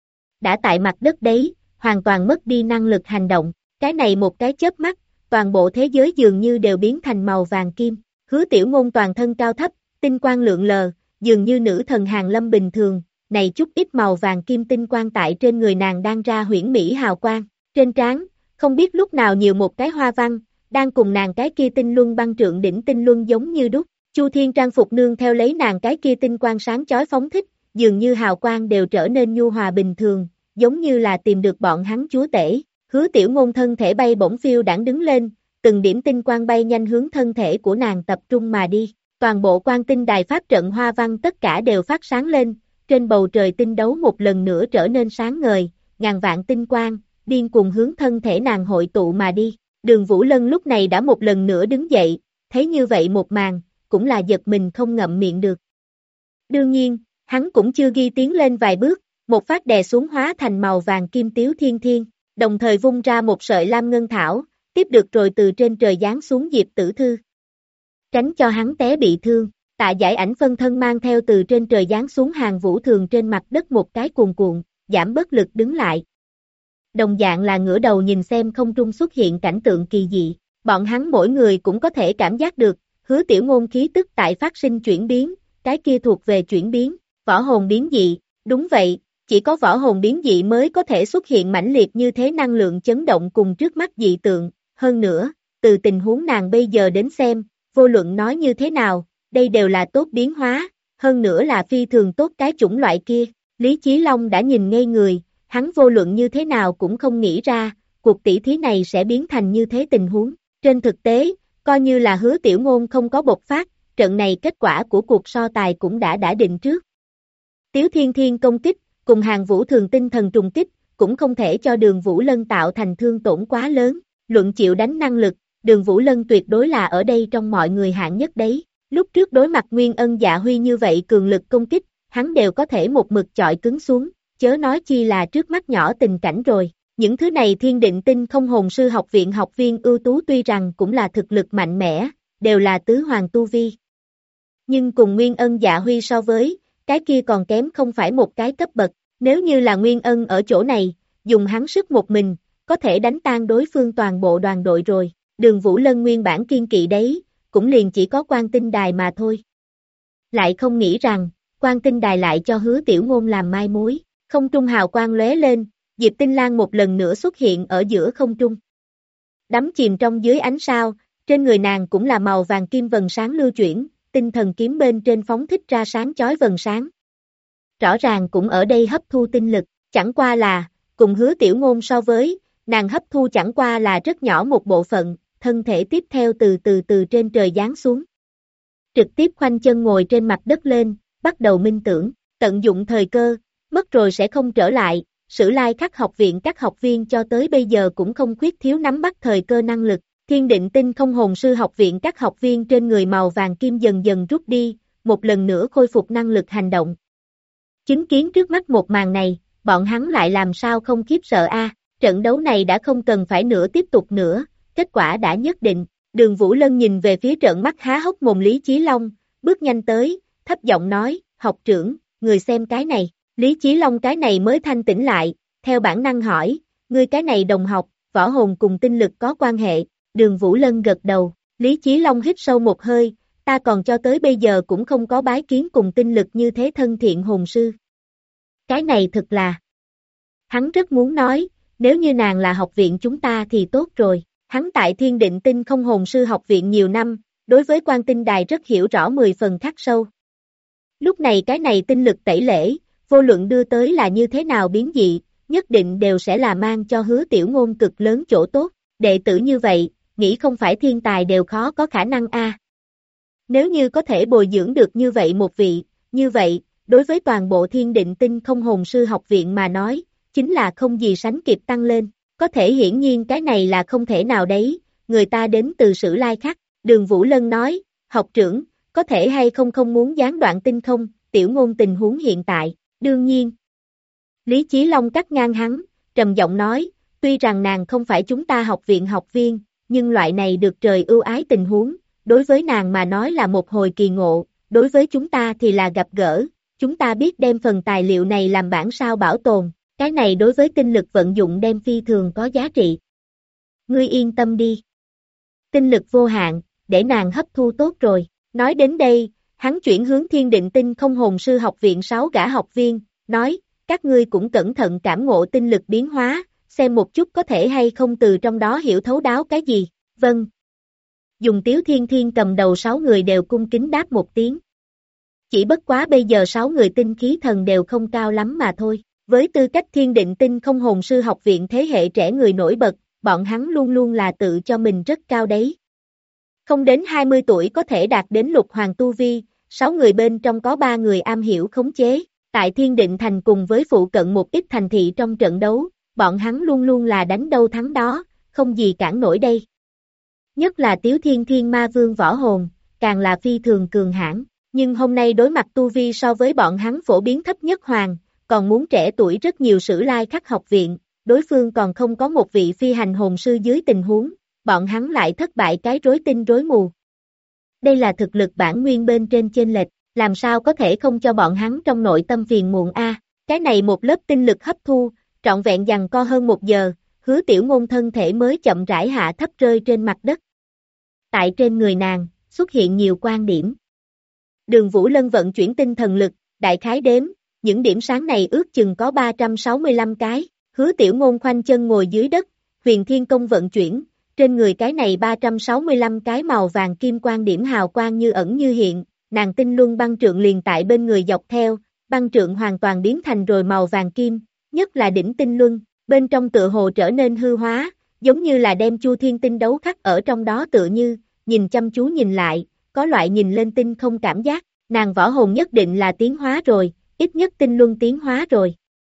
Đã tại mặt đất đấy, hoàn toàn mất đi năng lực hành động, cái này một cái chớp mắt, toàn bộ thế giới dường như đều biến thành màu vàng kim. Hứa Tiểu Ngôn toàn thân cao thấp, tinh quang lượn lờ, dường như nữ thần hàng lâm bình thường, này chút ít màu vàng kim tinh quang tại trên người nàng đang ra huyễn mỹ hào quang, trên trán, không biết lúc nào nhiều một cái hoa văn, đang cùng nàng cái kia tinh luân băng trượng đỉnh tinh luân giống như đúc. Chu Thiên trang phục nương theo lấy nàng cái kia tinh quang sáng chói phóng thích, dường như hào quang đều trở nên nhu hòa bình thường, giống như là tìm được bọn hắn chúa tể. Hứa Tiểu Ngôn thân thể bay bổng phiêu đãng đứng lên, từng điểm tinh quang bay nhanh hướng thân thể của nàng tập trung mà đi. Toàn bộ quang tinh đài pháp trận hoa văn tất cả đều phát sáng lên, trên bầu trời tinh đấu một lần nữa trở nên sáng ngời, ngàn vạn tinh quang, điên cuồng hướng thân thể nàng hội tụ mà đi. Đường Vũ Lân lúc này đã một lần nữa đứng dậy, thấy như vậy một màn, cũng là giật mình không ngậm miệng được. Đương nhiên, hắn cũng chưa ghi tiến lên vài bước, một phát đè xuống hóa thành màu vàng kim Tiếu Thiên Thiên, đồng thời vung ra một sợi lam ngân thảo, tiếp được rồi từ trên trời giáng xuống Diệp Tử Thư. Tránh cho hắn té bị thương, Tạ Giải Ảnh phân thân mang theo từ trên trời giáng xuống Hàn Vũ Thường trên mặt đất một cái cuồn cuộn, giảm bất lực đứng lại. Đồng dạng là ngửa đầu nhìn xem không trung xuất hiện cảnh tượng kỳ dị, bọn hắn mỗi người cũng có thể cảm giác được, Hứa Tiểu Ngôn khí tức tại phát sinh chuyển biến, cái kia thuộc về chuyển biến, võ hồn biến dị, đúng vậy, chỉ có võ hồn biến dị mới có thể xuất hiện mãnh liệt như thế năng lượng chấn động cùng trước mắt dị tượng, hơn nữa, từ tình huống nàng bây giờ đến xem, vô luận nói như thế nào, đây đều là tốt biến hóa, hơn nữa là phi thường tốt cái chủng loại kia. Lý Chí Long đã nhìn ngây người, hắn vô luận như thế nào cũng không nghĩ ra, cuộc tỷ thí này sẽ biến thành như thế tình huống. Trên thực tế, coi như là Hứa Tiểu Ngôn không có bộc phát, trận này kết quả của cuộc so tài cũng đã định trước. Tiếu Thiên Thiên công kích, cùng Hàn Vũ Thường tinh thần trùng kích, cũng không thể cho Đường Vũ Lân tạo thành thương tổn quá lớn, luận chịu đánh năng lực, Đường Vũ Lân tuyệt đối là ở đây trong mọi người hạng nhất đấy. Lúc trước đối mặt Nguyên Ân Dạ Huy như vậy cường lực công kích, hắn đều có thể một mực chọi cứng xuống, chớ nói chi là trước mắt nhỏ tình cảnh rồi. Những thứ này Thiên Định Tinh Không Hồn Sư học viện học viên ưu tú tuy rằng cũng là thực lực mạnh mẽ, đều là tứ hoàng tu vi. Nhưng cùng Nguyên Ân Dạ Huy so với, cái kia còn kém không phải một cái cấp bậc, nếu như là Nguyên Ân ở chỗ này, dùng hắn sức một mình, có thể đánh tan đối phương toàn bộ đoàn đội rồi. Đường Vũ Lân nguyên bản kiên kỵ đấy, cũng liền chỉ có Quan Tinh Đài mà thôi. Lại không nghĩ rằng, Quan Tinh Đài lại cho Hứa Tiểu Ngôn làm mai mối, không trung hào quang lóe lên, Diệp Tinh Lang một lần nữa xuất hiện ở giữa không trung. Đắm chìm trong dưới ánh sao, trên người nàng cũng là màu vàng kim vầng sáng lưu chuyển, tinh thần kiếm bên trên phóng thích ra sáng chói vầng sáng. Rõ ràng cũng ở đây hấp thu tinh lực, chẳng qua là, cùng Hứa Tiểu Ngôn so với, nàng hấp thu chẳng qua là rất nhỏ một bộ phận, thân thể tiếp theo từ trên trời giáng xuống. Trực tiếp khoanh chân ngồi trên mặt đất lên, bắt đầu minh tưởng, tận dụng thời cơ, mất rồi sẽ không trở lại. Sử Lai Khắc học viện các học viên cho tới bây giờ cũng không khuyết thiếu nắm bắt thời cơ năng lực. Thiên Định Tinh Không Hồn Sư học viện các học viên trên người màu vàng kim dần dần rút đi, một lần nữa khôi phục năng lực hành động. Chứng kiến trước mắt một màn này, bọn hắn lại làm sao không khiếp sợ a? Trận đấu này đã không cần phải nữa tiếp tục nữa, kết quả đã nhất định. Đường Vũ Lân nhìn về phía trợn mắt há hốc mồm Lý Chí Long, bước nhanh tới, thấp giọng nói, học trưởng, người xem cái này. Lý Chí Long cái này mới thanh tỉnh lại, theo bản năng hỏi, ngươi cái này đồng học, võ hồn cùng tinh lực có quan hệ. Đường Vũ Lân gật đầu, Lý Chí Long hít sâu một hơi, ta còn cho tới bây giờ cũng không có bái kiến cùng tinh lực như thế thân thiện hồn sư. Cái này thực là, hắn rất muốn nói, nếu như nàng là học viện chúng ta thì tốt rồi. Hắn tại Thiên Định Tinh Không Hồn Sư học viện nhiều năm, đối với Quan Tinh Đài rất hiểu rõ 10 phần khắc sâu. Lúc này cái này tinh lực tẩy lễ, vô luận đưa tới là như thế nào biến dị, nhất định đều sẽ là mang cho Hứa Tiểu Ngôn cực lớn chỗ tốt. Đệ tử như vậy, nghĩ không phải thiên tài đều khó có khả năng a. Nếu như có thể bồi dưỡng được như vậy một vị, như vậy, đối với toàn bộ Thiên Định Tinh Không Hồn Sư học viện mà nói, chính là không gì sánh kịp tăng lên. Có thể hiển nhiên cái này là không thể nào đấy, người ta đến từ Sử Lai Khắc. Đường Vũ Lân nói, học trưởng, có thể hay không muốn gián đoạn tinh không, Tiểu Ngôn tình huống hiện tại, đương nhiên. Lý Chí Long cắt ngang hắn, trầm giọng nói, tuy rằng nàng không phải chúng ta học viện học viên, nhưng loại này được trời ưu ái tình huống, đối với nàng mà nói là một hồi kỳ ngộ, đối với chúng ta thì là gặp gỡ, chúng ta biết đem phần tài liệu này làm bản sao bảo tồn, cái này đối với tinh lực vận dụng đem phi thường có giá trị. Ngươi yên tâm đi. Tinh lực vô hạn, để nàng hấp thu tốt rồi. Nói đến đây, hắn chuyển hướng Thiên Định Tinh Không Hồn Sư học viện 6 gã học viên, nói, các ngươi cũng cẩn thận cảm ngộ tinh lực biến hóa, xem một chút có thể hay không từ trong đó hiểu thấu đáo cái gì. Vâng. Dùng Tiếu Thiên Thiên cầm đầu 6 người đều cung kính đáp một tiếng. Chỉ bất quá bây giờ 6 người tinh khí thần đều không cao lắm mà thôi. Với tư cách Thiên Định Tinh Không Hồn Sư học viện thế hệ trẻ người nổi bật, bọn hắn luôn luôn là tự cho mình rất cao đấy. Không đến 20 tuổi có thể đạt đến lục hoàng tu vi, 6 người bên trong có 3 người am hiểu khống chế. Tại Thiên Định Thành cùng với phụ cận một ít thành thị trong trận đấu, bọn hắn luôn luôn là đánh đâu thắng đó, không gì cản nổi đây. Nhất là Tiếu Thiên Thiên Ma Vương võ hồn, càng là phi thường cường hãn, nhưng hôm nay đối mặt tu vi so với bọn hắn phổ biến thấp nhất hoàng, còn muốn trẻ tuổi rất nhiều Sử Lai Khắc học viện, đối phương còn không có một vị phi hành hồn sư dưới tình huống, bọn hắn lại thất bại cái rối tinh rối mù. Đây là thực lực bản nguyên bên trên chênh lệch, làm sao có thể không cho bọn hắn trong nội tâm phiền muộn a? Cái này một lớp tinh lực hấp thu, trọn vẹn giằng co hơn 1 giờ, Hứa Tiểu Ngôn thân thể mới chậm rãi hạ thấp rơi trên mặt đất. Tại trên người nàng, xuất hiện nhiều quan điểm. Đường Vũ Lân vận chuyển tinh thần lực, đại khái đếm, những điểm sáng này ước chừng có 365 cái, Hứa Tiểu Ngôn khoanh chân ngồi dưới đất, Huyền Thiên Công vận chuyển, trên người cái này 365 cái màu vàng kim quang điểm hào quang như ẩn như hiện, nàng tinh luân băng trượng liền tại bên người dọc theo, băng trượng hoàn toàn biến thành rồi màu vàng kim, nhất là đỉnh tinh luân, bên trong tựa hồ trở nên hư hóa, giống như là đem Chu Thiên tinh đấu khắc ở trong đó tựa như, nhìn chăm chú nhìn lại, có loại nhìn lên tinh không cảm giác, nàng võ hồn nhất định là tiến hóa rồi, ít nhất tinh luân tiến hóa rồi.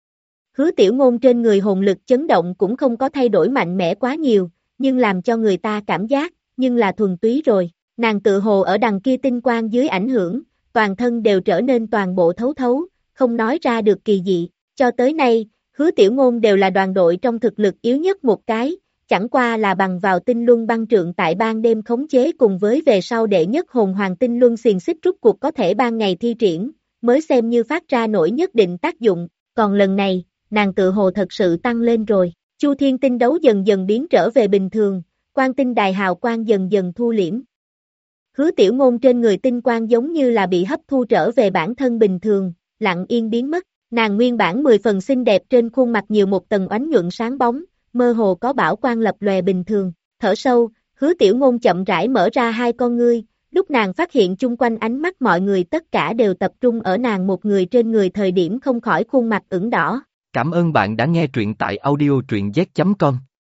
Hứa Tiểu Ngôn trên người hồn lực chấn động cũng không có thay đổi mạnh mẽ quá nhiều, nhưng làm cho người ta cảm giác, nhưng là thuần túy rồi, nàng tự hồ ở đằng kia tinh quang dưới ảnh hưởng, toàn thân đều trở nên toàn bộ thấu thấu, không nói ra được kỳ dị, cho tới nay, Hứa Tiểu Ngôn đều là đoàn đội trong thực lực yếu nhất một cái, chẳng qua là bằng vào tinh luân băng trượng tại ban đêm khống chế cùng với về sau đệ nhất hồn hoàng tinh luân xiềng xích rút cuộc có thể ban ngày thi triển, mới xem như phát ra nổi nhất định tác dụng, còn lần này, nàng tự hồ thật sự tăng lên rồi. Chu Thiên tinh đấu dần dần biến trở về bình thường, quang tinh đài hào quang dần dần thu liễm. Hứa Tiểu Ngôn trên người tinh quang giống như là bị hấp thu trở về bản thân bình thường, lặng yên biến mất, nàng nguyên bản 10 phần xinh đẹp trên khuôn mặt nhiều một tầng oánh nhuận sáng bóng, mơ hồ có bảo quang lập lòe bình thường, thở sâu, Hứa Tiểu Ngôn chậm rãi mở ra hai con ngươi, lúc nàng phát hiện chung quanh ánh mắt mọi người tất cả đều tập trung ở nàng một người trên người thời điểm không khỏi khuôn mặt ửng đỏ. Cảm ơn bạn đã nghe truyện tại audio truyện z.com.